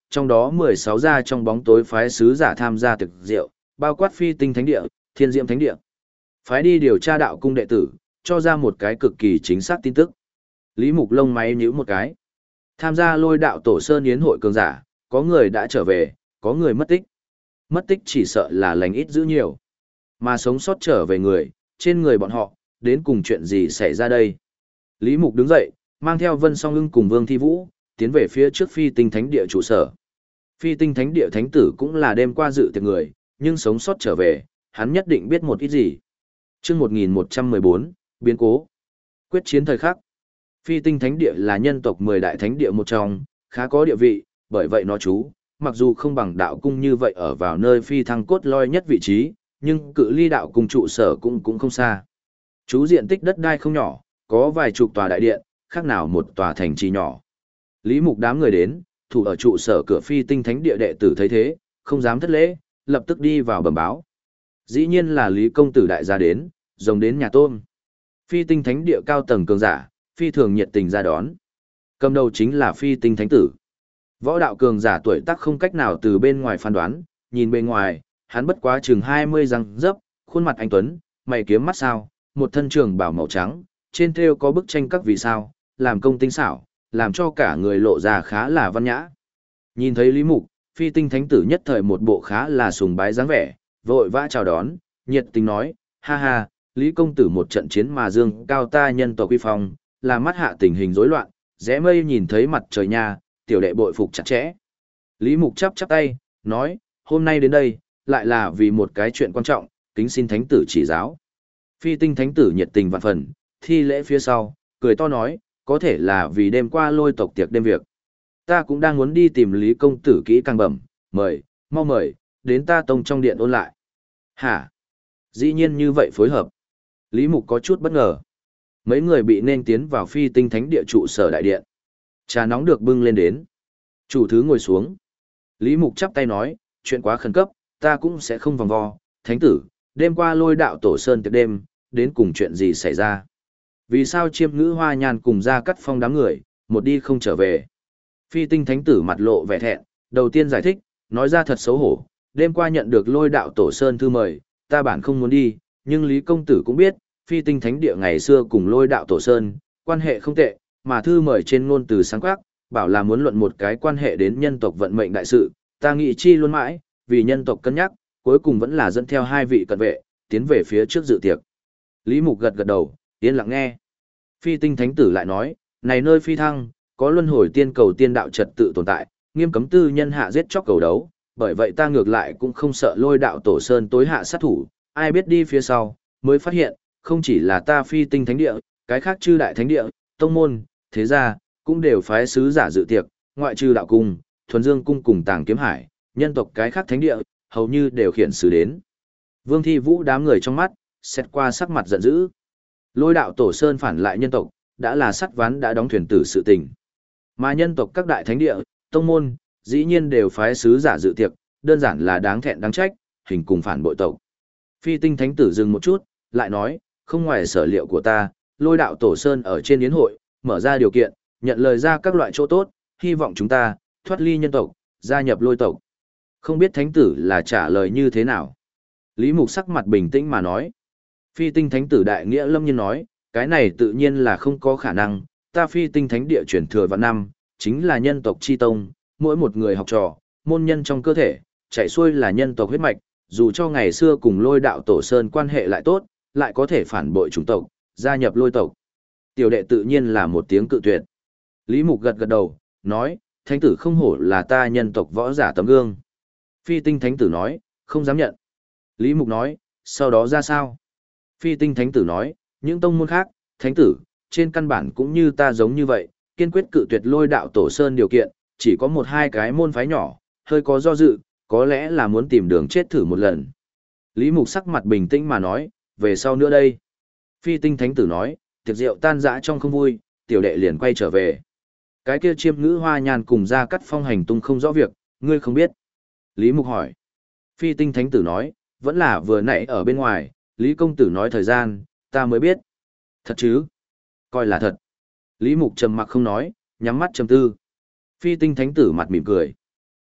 trong đó 16 gia trong bóng tối phái sứ giả tham gia thực rượu, bao quát Phi Tinh Thánh Địa, Thiên Diệm Thánh Địa. Phái đi điều tra đạo cung đệ tử, cho ra một cái cực kỳ chính xác tin tức. Lý Mục lông máy nhíu một cái. Tham gia Lôi Đạo Tổ Sơn yến hội cường giả, có người đã trở về, có người mất tích. Mất tích chỉ sợ là lành ít giữ nhiều. Mà sống sót trở về người, trên người bọn họ, đến cùng chuyện gì xảy ra đây? Lý Mục đứng dậy, mang theo Vân Song Ưng cùng Vương Thi Vũ, tiến về phía trước Phi Tinh Thánh Địa trụ sở. Phi Tinh Thánh Địa thánh tử cũng là đêm qua dự tiệc người, nhưng sống sót trở về, hắn nhất định biết một ít gì. Chương 1114, biến cố. Quyết chiến thời khắc. Phi Tinh Thánh Địa là nhân tộc 10 đại thánh địa một trong, khá có địa vị, bởi vậy nó chú, mặc dù không bằng đạo cung như vậy ở vào nơi phi thăng cốt loi nhất vị trí, nhưng cự ly đạo cung trụ sở cũng không xa. Chú diện tích đất đai không nhỏ, có vài chục tòa đại điện, khác nào một tòa thành trì nhỏ. Lý Mục đám người đến, thủ ở trụ sở cửa Phi Tinh Thánh Địa đệ tử thấy thế, không dám thất lễ, lập tức đi vào bẩm báo. Dĩ nhiên là Lý công tử đại gia đến, rồng đến nhà tôm. Phi Tinh Thánh Địa cao tầng cường giả, phi thường nhiệt tình ra đón. Cầm đầu chính là Phi Tinh Thánh tử. Võ đạo cường giả tuổi tác không cách nào từ bên ngoài phán đoán, nhìn bên ngoài, hắn bất quá chừng 20 răng dấp, khuôn mặt anh tuấn, mày kiếm mắt sao, một thân trường bào màu trắng, trên thêu có bức tranh các vì sao, làm công tinh xảo, làm cho cả người lộ ra khá là văn nhã. Nhìn thấy Lý Mục, Phi Tinh Thánh tử nhất thời một bộ khá là sùng bái dáng vẻ, vội vã chào đón, nhiệt tình nói, ha ha, Lý công tử một trận chiến mà dương cao ta nhân tộc uy phong, là mắt hạ tình hình rối loạn, rẽ mây nhìn thấy mặt trời nha, tiểu đệ bội phục chặt chẽ. Lý Mục chắp chắp tay, nói, hôm nay đến đây, lại là vì một cái chuyện quan trọng, kính xin thánh tử chỉ giáo. Phi Tinh Thánh tử nhiệt tình vạn phần, thi lễ phía sau, cười to nói, có thể là vì đêm qua Lôi tộc tiệc đêm việc. Ta cũng đang muốn đi tìm Lý công tử kỹ càng bẩm, mời, mau mời, đến ta tông trong điện ôn lại. Hả? Dĩ nhiên như vậy phối hợp. Lý Mục có chút bất ngờ. Mấy người bị nên tiến vào Phi Tinh Thánh Địa trụ sở đại điện. Trà nóng được bưng lên đến. Chủ thứ ngồi xuống. Lý Mục chắp tay nói, chuyện quá khẩn cấp, ta cũng sẽ không vòng vo. Thánh tử, đêm qua Lôi Đạo Tổ Sơn tiệc đêm, đến cùng chuyện gì xảy ra? Vì sao Chiêm Ngữ Hoa Nhan cùng Gia Cắt Phong đám người, một đi không trở về? Phi Tinh Thánh tử mặt lộ vẻ thẹn, đầu tiên giải thích, nói ra thật xấu hổ, đêm qua nhận được Lôi Đạo Tổ Sơn thư mời, ta bản không muốn đi, nhưng Lý công tử cũng biết, Phi Tinh Thánh Địa ngày xưa cùng Lôi Đạo Tổ Sơn, quan hệ không tệ, mà thư mời trên ngôn từ sáng quắc, bảo là muốn luận một cái quan hệ đến nhân tộc vận mệnh đại sự, ta nghĩ chi luôn mãi, vì nhân tộc cân nhắc, cuối cùng vẫn là dẫn theo hai vị cận vệ, tiến về phía trước dự tiệc. Lý Mục gật gật đầu, yên lặng nghe. Phi Tinh Thánh tử lại nói, này nơi phi thăng, có luân hồi tiên cầu tiên đạo trật tự tồn tại, nghiêm cấm tư nhân hạ giết chóc cầu đấu, bởi vậy ta ngược lại cũng không sợ Lôi Đạo Tổ Sơn tối hạ sát thủ, ai biết đi phía sau, mới phát hiện, không chỉ là ta Phi Tinh Thánh Địa, cái khác chư đại thánh địa, tông môn, thế gia, cũng đều phái sứ giả dự tiệc, ngoại trừ đạo cung, thuần dương cung cùng tàng kiếm hải, nhân tộc cái khác thánh địa, hầu như đều khiển sứ đến. Vương Thi Vũ đám người trong mắt, xét qua sắc mặt giận dữ. Lôi Đạo Tổ Sơn phản lại nhân tộc, đã là sắt ván đã đóng thuyền tử sự tình. Mà nhân tộc các đại thánh địa, tông môn, dĩ nhiên đều phái sứ giả dự tiệc, đơn giản là đáng thẹn đáng trách, hình cùng phản bội tộc. Phi Tinh Thánh tử dừng một chút, lại nói, không ngoài sở liệu của ta, Lôi Đạo Tổ Sơn ở trên yến hội, mở ra điều kiện, nhận lời ra các loại chỗ tốt, hy vọng chúng ta, thoát ly nhân tộc, gia nhập Lôi tộc. Không biết Thánh tử là trả lời như thế nào? Lý Mục sắc mặt bình tĩnh mà nói. Phi Tinh Thánh tử đại nghĩa lâm nhiên nói, cái này tự nhiên là không có khả năng, ta Phi Tinh Thánh địa chuyển thừa vạn năm, chính là nhân tộc chi tông, mỗi một người học trò, môn nhân trong cơ thể, chảy xuôi là nhân tộc huyết mạch, dù cho ngày xưa cùng Lôi Đạo Tổ Sơn quan hệ lại tốt, lại có thể phản bội chủng tộc, gia nhập Lôi tộc. Tiểu đệ tự nhiên là một tiếng cự tuyệt. Lý Mục gật gật đầu, nói, Thánh tử không hổ là ta nhân tộc võ giả tấm gương. Phi Tinh Thánh tử nói, không dám nhận. Lý Mục nói, sau đó ra sao? Phi Tinh Thánh tử nói, những tông môn khác, Thánh tử, trên căn bản cũng như ta giống như vậy, kiên quyết cự tuyệt Lôi Đạo Tổ Sơn điều kiện, chỉ có một hai cái môn phái nhỏ, hơi có do dự, có lẽ là muốn tìm đường chết thử một lần. Lý Mục sắc mặt bình tĩnh mà nói, về sau nữa đây. Phi Tinh Thánh tử nói, tiệc rượu tan dã trong không vui, tiểu đệ liền quay trở về. Cái kia Chiêm Ngữ Hoa Nhan cùng Gia Cắt Phong hành tung không rõ việc, ngươi không biết. Lý Mục hỏi. Phi Tinh Thánh tử nói, vẫn là vừa nãy ở bên ngoài, Lý công tử nói thời gian, ta mới biết. Thật chứ? Coi là thật. Lý Mục trầm mặc không nói, nhắm mắt trầm tư. Phi Tinh Thánh tử mặt mỉm cười.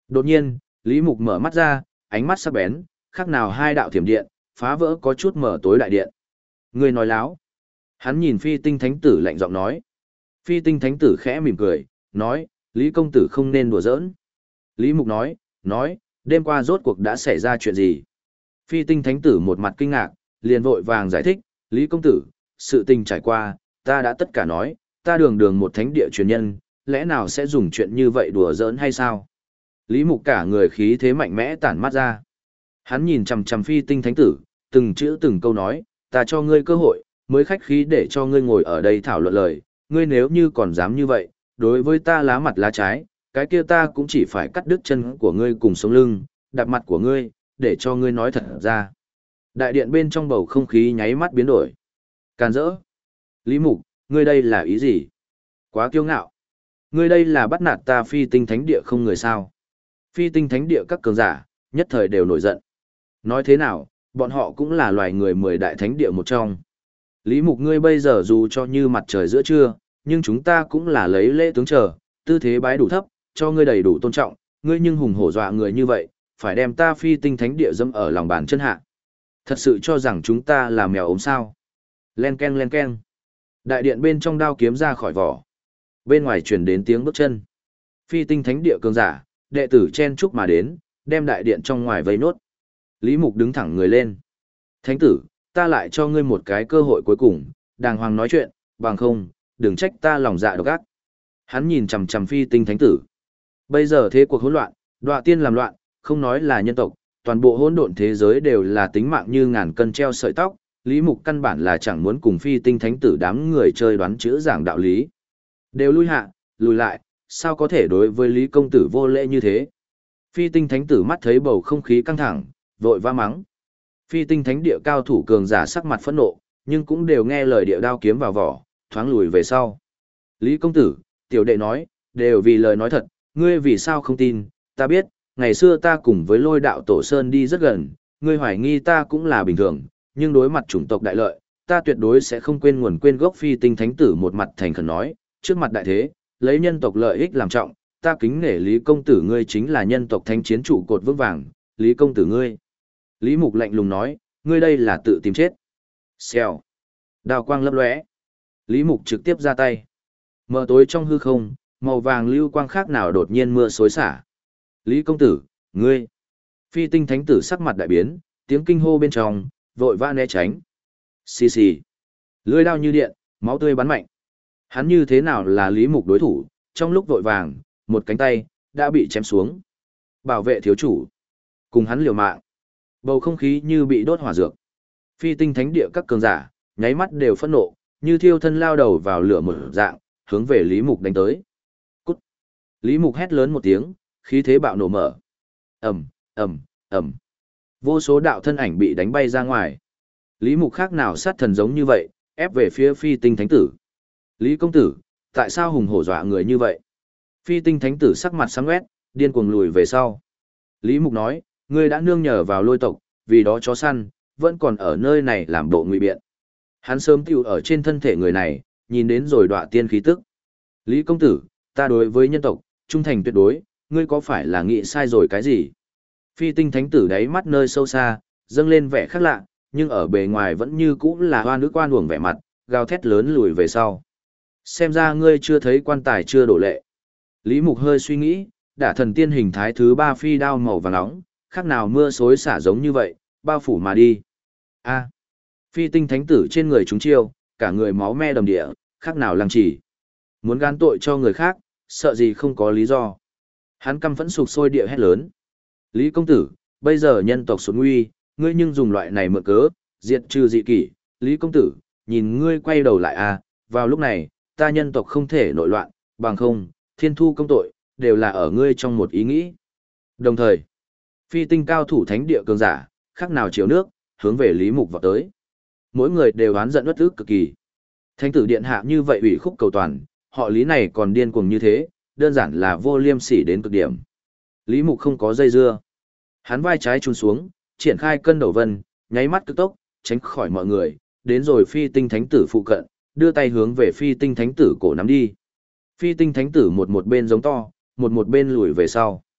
Đột nhiên, Lý Mục mở mắt ra, ánh mắt sắc bén, khác nào hai đạo thiểm điện, phá vỡ có chút mở tối đại điện. Ngươi nói láo. Hắn nhìn phi tinh thánh tử lạnh giọng nói. Phi tinh thánh tử khẽ mỉm cười, nói, Lý công tử không nên đùa giỡn. Lý Mục nói, đêm qua rốt cuộc đã xảy ra chuyện gì? Phi tinh thánh tử một mặt kinh ngạc, liền vội vàng giải thích, Lý công tử, sự tình trải qua, ta đã tất cả nói, ta đường đường một thánh địa truyền nhân, lẽ nào sẽ dùng chuyện như vậy đùa giỡn hay sao? Lý Mục cả người khí thế mạnh mẽ tản mắt ra. Hắn nhìn chằm chằm phi tinh thánh tử, từng chữ từng câu nói, ta cho ngươi cơ hội, mới khách khí để cho ngươi ngồi ở đây thảo luận lời, ngươi nếu như còn dám như vậy, đối với ta lá mặt lá trái, cái kia ta cũng chỉ phải cắt đứt chân của ngươi cùng sống lưng, đạp mặt của ngươi, để cho ngươi nói thật ra. Đại điện bên trong bầu không khí nháy mắt biến đổi. Càn rỡ. Lý Mục, ngươi đây là ý gì? Quá kiêu ngạo. Ngươi đây là bắt nạt ta phi tinh thánh địa không người sao? Phi tinh thánh địa các cường giả, nhất thời đều nổi giận. Nói thế nào, bọn họ cũng là loài người 10 đại thánh địa một trong. Lý Mục ngươi bây giờ dù cho như mặt trời giữa trưa, nhưng chúng ta cũng là lấy lễ tướng chờ, tư thế bái đủ thấp, cho ngươi đầy đủ tôn trọng, ngươi nhưng hùng hổ dọa người như vậy, phải đem ta phi tinh thánh địa dẫm ở lòng bàn chân hạ. Thật sự cho rằng chúng ta là mèo ốm sao? Len ken len ken. Đại điện bên trong đao kiếm ra khỏi vỏ. Bên ngoài truyền đến tiếng bước chân. Phi tinh thánh địa cường giả, đệ tử chen chúc mà đến, đem đại điện trong ngoài vây nốt. Lý Mục đứng thẳng người lên. Thánh tử, ta lại cho ngươi một cái cơ hội cuối cùng, đàng hoàng nói chuyện, bằng không, đừng trách ta lòng dạ độc ác. Hắn nhìn chằm chằm phi tinh thánh tử. Bây giờ thế cuộc hỗn loạn, đọa tiên làm loạn, không nói là nhân tộc, toàn bộ hỗn độn thế giới đều là tính mạng như ngàn cân treo sợi tóc. Lý Mục căn bản là chẳng muốn cùng phi tinh thánh tử đám người chơi đoán chữ giảng đạo lý. Đều lui hạ, lùi lại, sao có thể đối với Lý công tử vô lễ như thế? Phi tinh thánh tử mắt thấy bầu không khí căng thẳng, vội va mắng. Phi tinh thánh địa cao thủ cường giả sắc mặt phẫn nộ, nhưng cũng đều nghe lời địa đao kiếm vào vỏ, thoáng lùi về sau. Lý công tử, tiểu đệ nói, đều vì lời nói thật, ngươi vì sao không tin, ta biết, ngày xưa ta cùng với lôi đạo tổ sơn đi rất gần, ngươi hoài nghi ta cũng là bình thường, nhưng đối mặt chủng tộc đại lợi, ta tuyệt đối sẽ không quên nguồn quên gốc. Phi tinh thánh tử một mặt thành khẩn nói, trước mặt đại thế, lấy nhân tộc lợi ích làm trọng, ta kính nể Lý công tử ngươi chính là nhân tộc thánh chiến trụ cột vững vàng, Lý công tử ngươi. Lý Mục lạnh lùng nói, ngươi đây là tự tìm chết. Xèo. Đao quang lấp lóe. Lý Mục trực tiếp ra tay. Mờ tối trong hư không, màu vàng lưu quang khác nào đột nhiên mưa xối xả. Lý công tử, ngươi. Phi tinh thánh tử sắc mặt đại biến, tiếng kinh hô bên trong, vội vã né tránh. Xì xì. Lưỡi đao như điện, máu tươi bắn mạnh. Hắn như thế nào là Lý Mục đối thủ, trong lúc vội vàng, một cánh tay, đã bị chém xuống. Bảo vệ thiếu chủ. Cùng hắn liều mạng. Bầu không khí như bị đốt hỏa dược. Phi tinh thánh địa các cường giả, nháy mắt đều phẫn nộ, như thiêu thân lao đầu vào lửa một dạng, hướng về Lý Mục đánh tới. Cút. Lý Mục hét lớn một tiếng, khí thế bạo nổ mở. Ầm, ầm, ầm. Vô số đạo thân ảnh bị đánh bay ra ngoài. Lý Mục khác nào sát thần giống như vậy, ép về phía phi tinh thánh tử. Lý công tử, tại sao hùng hổ dọa người như vậy? Phi tinh thánh tử sắc mặt sáng quét, điên cuồng lùi về sau. Lý Mục nói, ngươi đã nương nhờ vào lôi tộc, vì đó chó săn, vẫn còn ở nơi này làm bộ ngụy biện. Hắn sớm tiêu ở trên thân thể người này, nhìn đến rồi đọa tiên khí tức. Lý công tử, ta đối với nhân tộc, trung thành tuyệt đối, ngươi có phải là nghĩ sai rồi cái gì? Phi tinh thánh tử đáy mắt nơi sâu xa, dâng lên vẻ khác lạ, nhưng ở bề ngoài vẫn như cũ là hoa nữ quan uổng vẻ mặt, gào thét lớn lùi về sau. Xem ra ngươi chưa thấy quan tài chưa đổ lệ. Lý Mục hơi suy nghĩ, đả thần tiên hình thái thứ 3 phi đao màu vàng nóng, khác nào mưa xối xả giống như vậy, bao phủ mà đi. A. Phi tinh thánh tử trên người chúng chiêu, cả người máu me đầm địa, khác nào lăng chỉ. Muốn gán tội cho người khác, sợ gì không có lý do. Hắn căm phẫn sục sôi địa hét lớn. Lý công tử, bây giờ nhân tộc sụt nguy, ngươi nhưng dùng loại này mượn cớ, diệt trừ dị kỷ. Lý công tử, nhìn ngươi quay đầu lại a, vào lúc này, ta nhân tộc không thể nội loạn, bằng không, thiên thu công tội, đều là ở ngươi trong một ý nghĩ. Đồng thời, phi tinh cao thủ thánh địa cường giả, khác nào chiếu nước, hướng về Lý Mục vào tới. Mỗi người đều oán giận uất ức cực kỳ. Thánh tử điện hạ như vậy ủy khúc cầu toàn, họ Lý này còn điên cuồng như thế, đơn giản là vô liêm sỉ đến cực điểm. Lý Mục không có dây dưa. Hắn vai trái chun xuống, triển khai cân đầu vân, nháy mắt cực tốc, tránh khỏi mọi người, đến rồi phi tinh thánh tử phụ cận, đưa tay hướng về phi tinh thánh tử cổ nắm đi. Phi tinh thánh tử một bên giống to, một bên lùi về sau.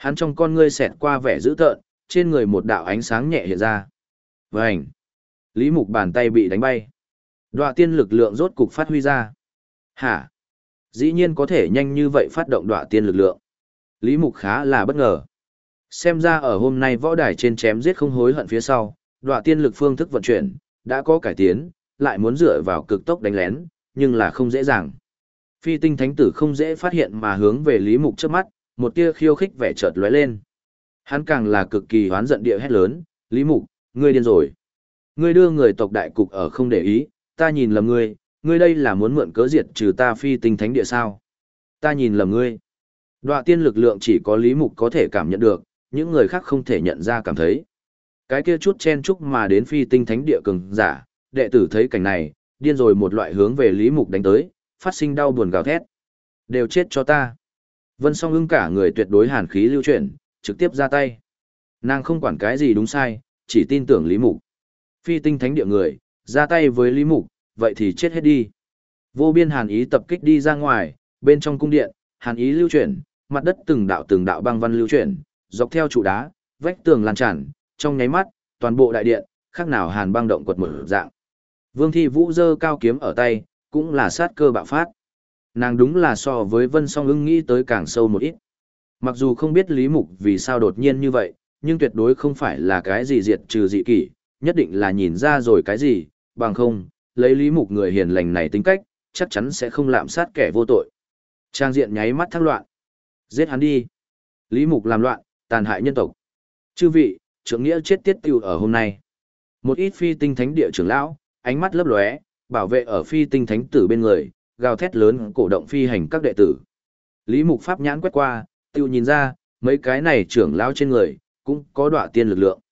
Hắn trong con ngươi xẹt qua vẻ dữ tợn, trên người một đạo ánh sáng nhẹ hiện ra. Vành! Lý Mục bàn tay bị đánh bay. Đoạ tiên lực lượng rốt cục phát huy ra. Hả? Dĩ nhiên có thể nhanh như vậy phát động đoạ tiên lực lượng. Lý Mục khá là bất ngờ. Xem ra ở hôm nay võ đài trên chém giết không hối hận phía sau, đoạ tiên lực phương thức vận chuyển, đã có cải tiến, lại muốn dựa vào cực tốc đánh lén, nhưng là không dễ dàng. Phi tinh thánh tử không dễ phát hiện mà hướng về Lý Mục trước mắt, một tia khiêu khích vẻ chợt lóe lên. Hắn càng là cực kỳ hoán giận địa hét lớn, Lý Mục, ngươi điên rồi. Ngươi đưa người tộc đại cục ở không để ý, ta nhìn lầm ngươi đây là muốn mượn cớ diệt trừ ta phi tinh thánh địa sao. Ta nhìn lầm ngươi. Đoạ tiên lực lượng chỉ có Lý Mục có thể cảm nhận được, những người khác không thể nhận ra cảm thấy. Cái kia chút chen chúc mà đến phi tinh thánh địa cường giả, đệ tử thấy cảnh này, điên rồi một loại hướng về Lý Mục đánh tới, phát sinh đau buồn gào thét. Đều chết cho ta. Vân Song Ưng cả người tuyệt đối hàn khí lưu chuyển, trực tiếp ra tay. Nàng không quản cái gì đúng sai, chỉ tin tưởng Lý Mục. Phi tinh thánh địa người, ra tay với Lý Mục, vậy thì chết hết đi. Vô biên hàn ý tập kích đi ra ngoài, bên trong cung điện, hàn ý lưu chuyển, mặt đất từng đạo băng văn lưu chuyển, dọc theo trụ đá, vách tường lan tràn, trong nháy mắt, toàn bộ đại điện, khác nào hàn băng động quật mở dạng. Vương Thi Vũ giơ cao kiếm ở tay, cũng là sát cơ bạo phát. Nàng đúng là so với Vân Song Ưng nghĩ tới càng sâu một ít. Mặc dù không biết Lý Mục vì sao đột nhiên như vậy, nhưng tuyệt đối không phải là cái gì diệt trừ dị kỷ, nhất định là nhìn ra rồi cái gì, bằng không, lấy Lý Mục người hiền lành này tính cách, chắc chắn sẽ không lạm sát kẻ vô tội. Trang diện nháy mắt thác loạn. Giết hắn đi. Lý Mục làm loạn, tàn hại nhân tộc. Chư vị, trưởng nghĩa chết tiết tiêu ở hôm nay. Một ít phi tinh thánh địa trưởng lão, ánh mắt lấp lóe, bảo vệ ở phi tinh thánh tử bên người, gào thét lớn cổ động phi hành các đệ tử. Lý Mục pháp nhãn quét qua, tiêu nhìn ra, mấy cái này trưởng lão trên người, cũng có đoạ tiên lực lượng.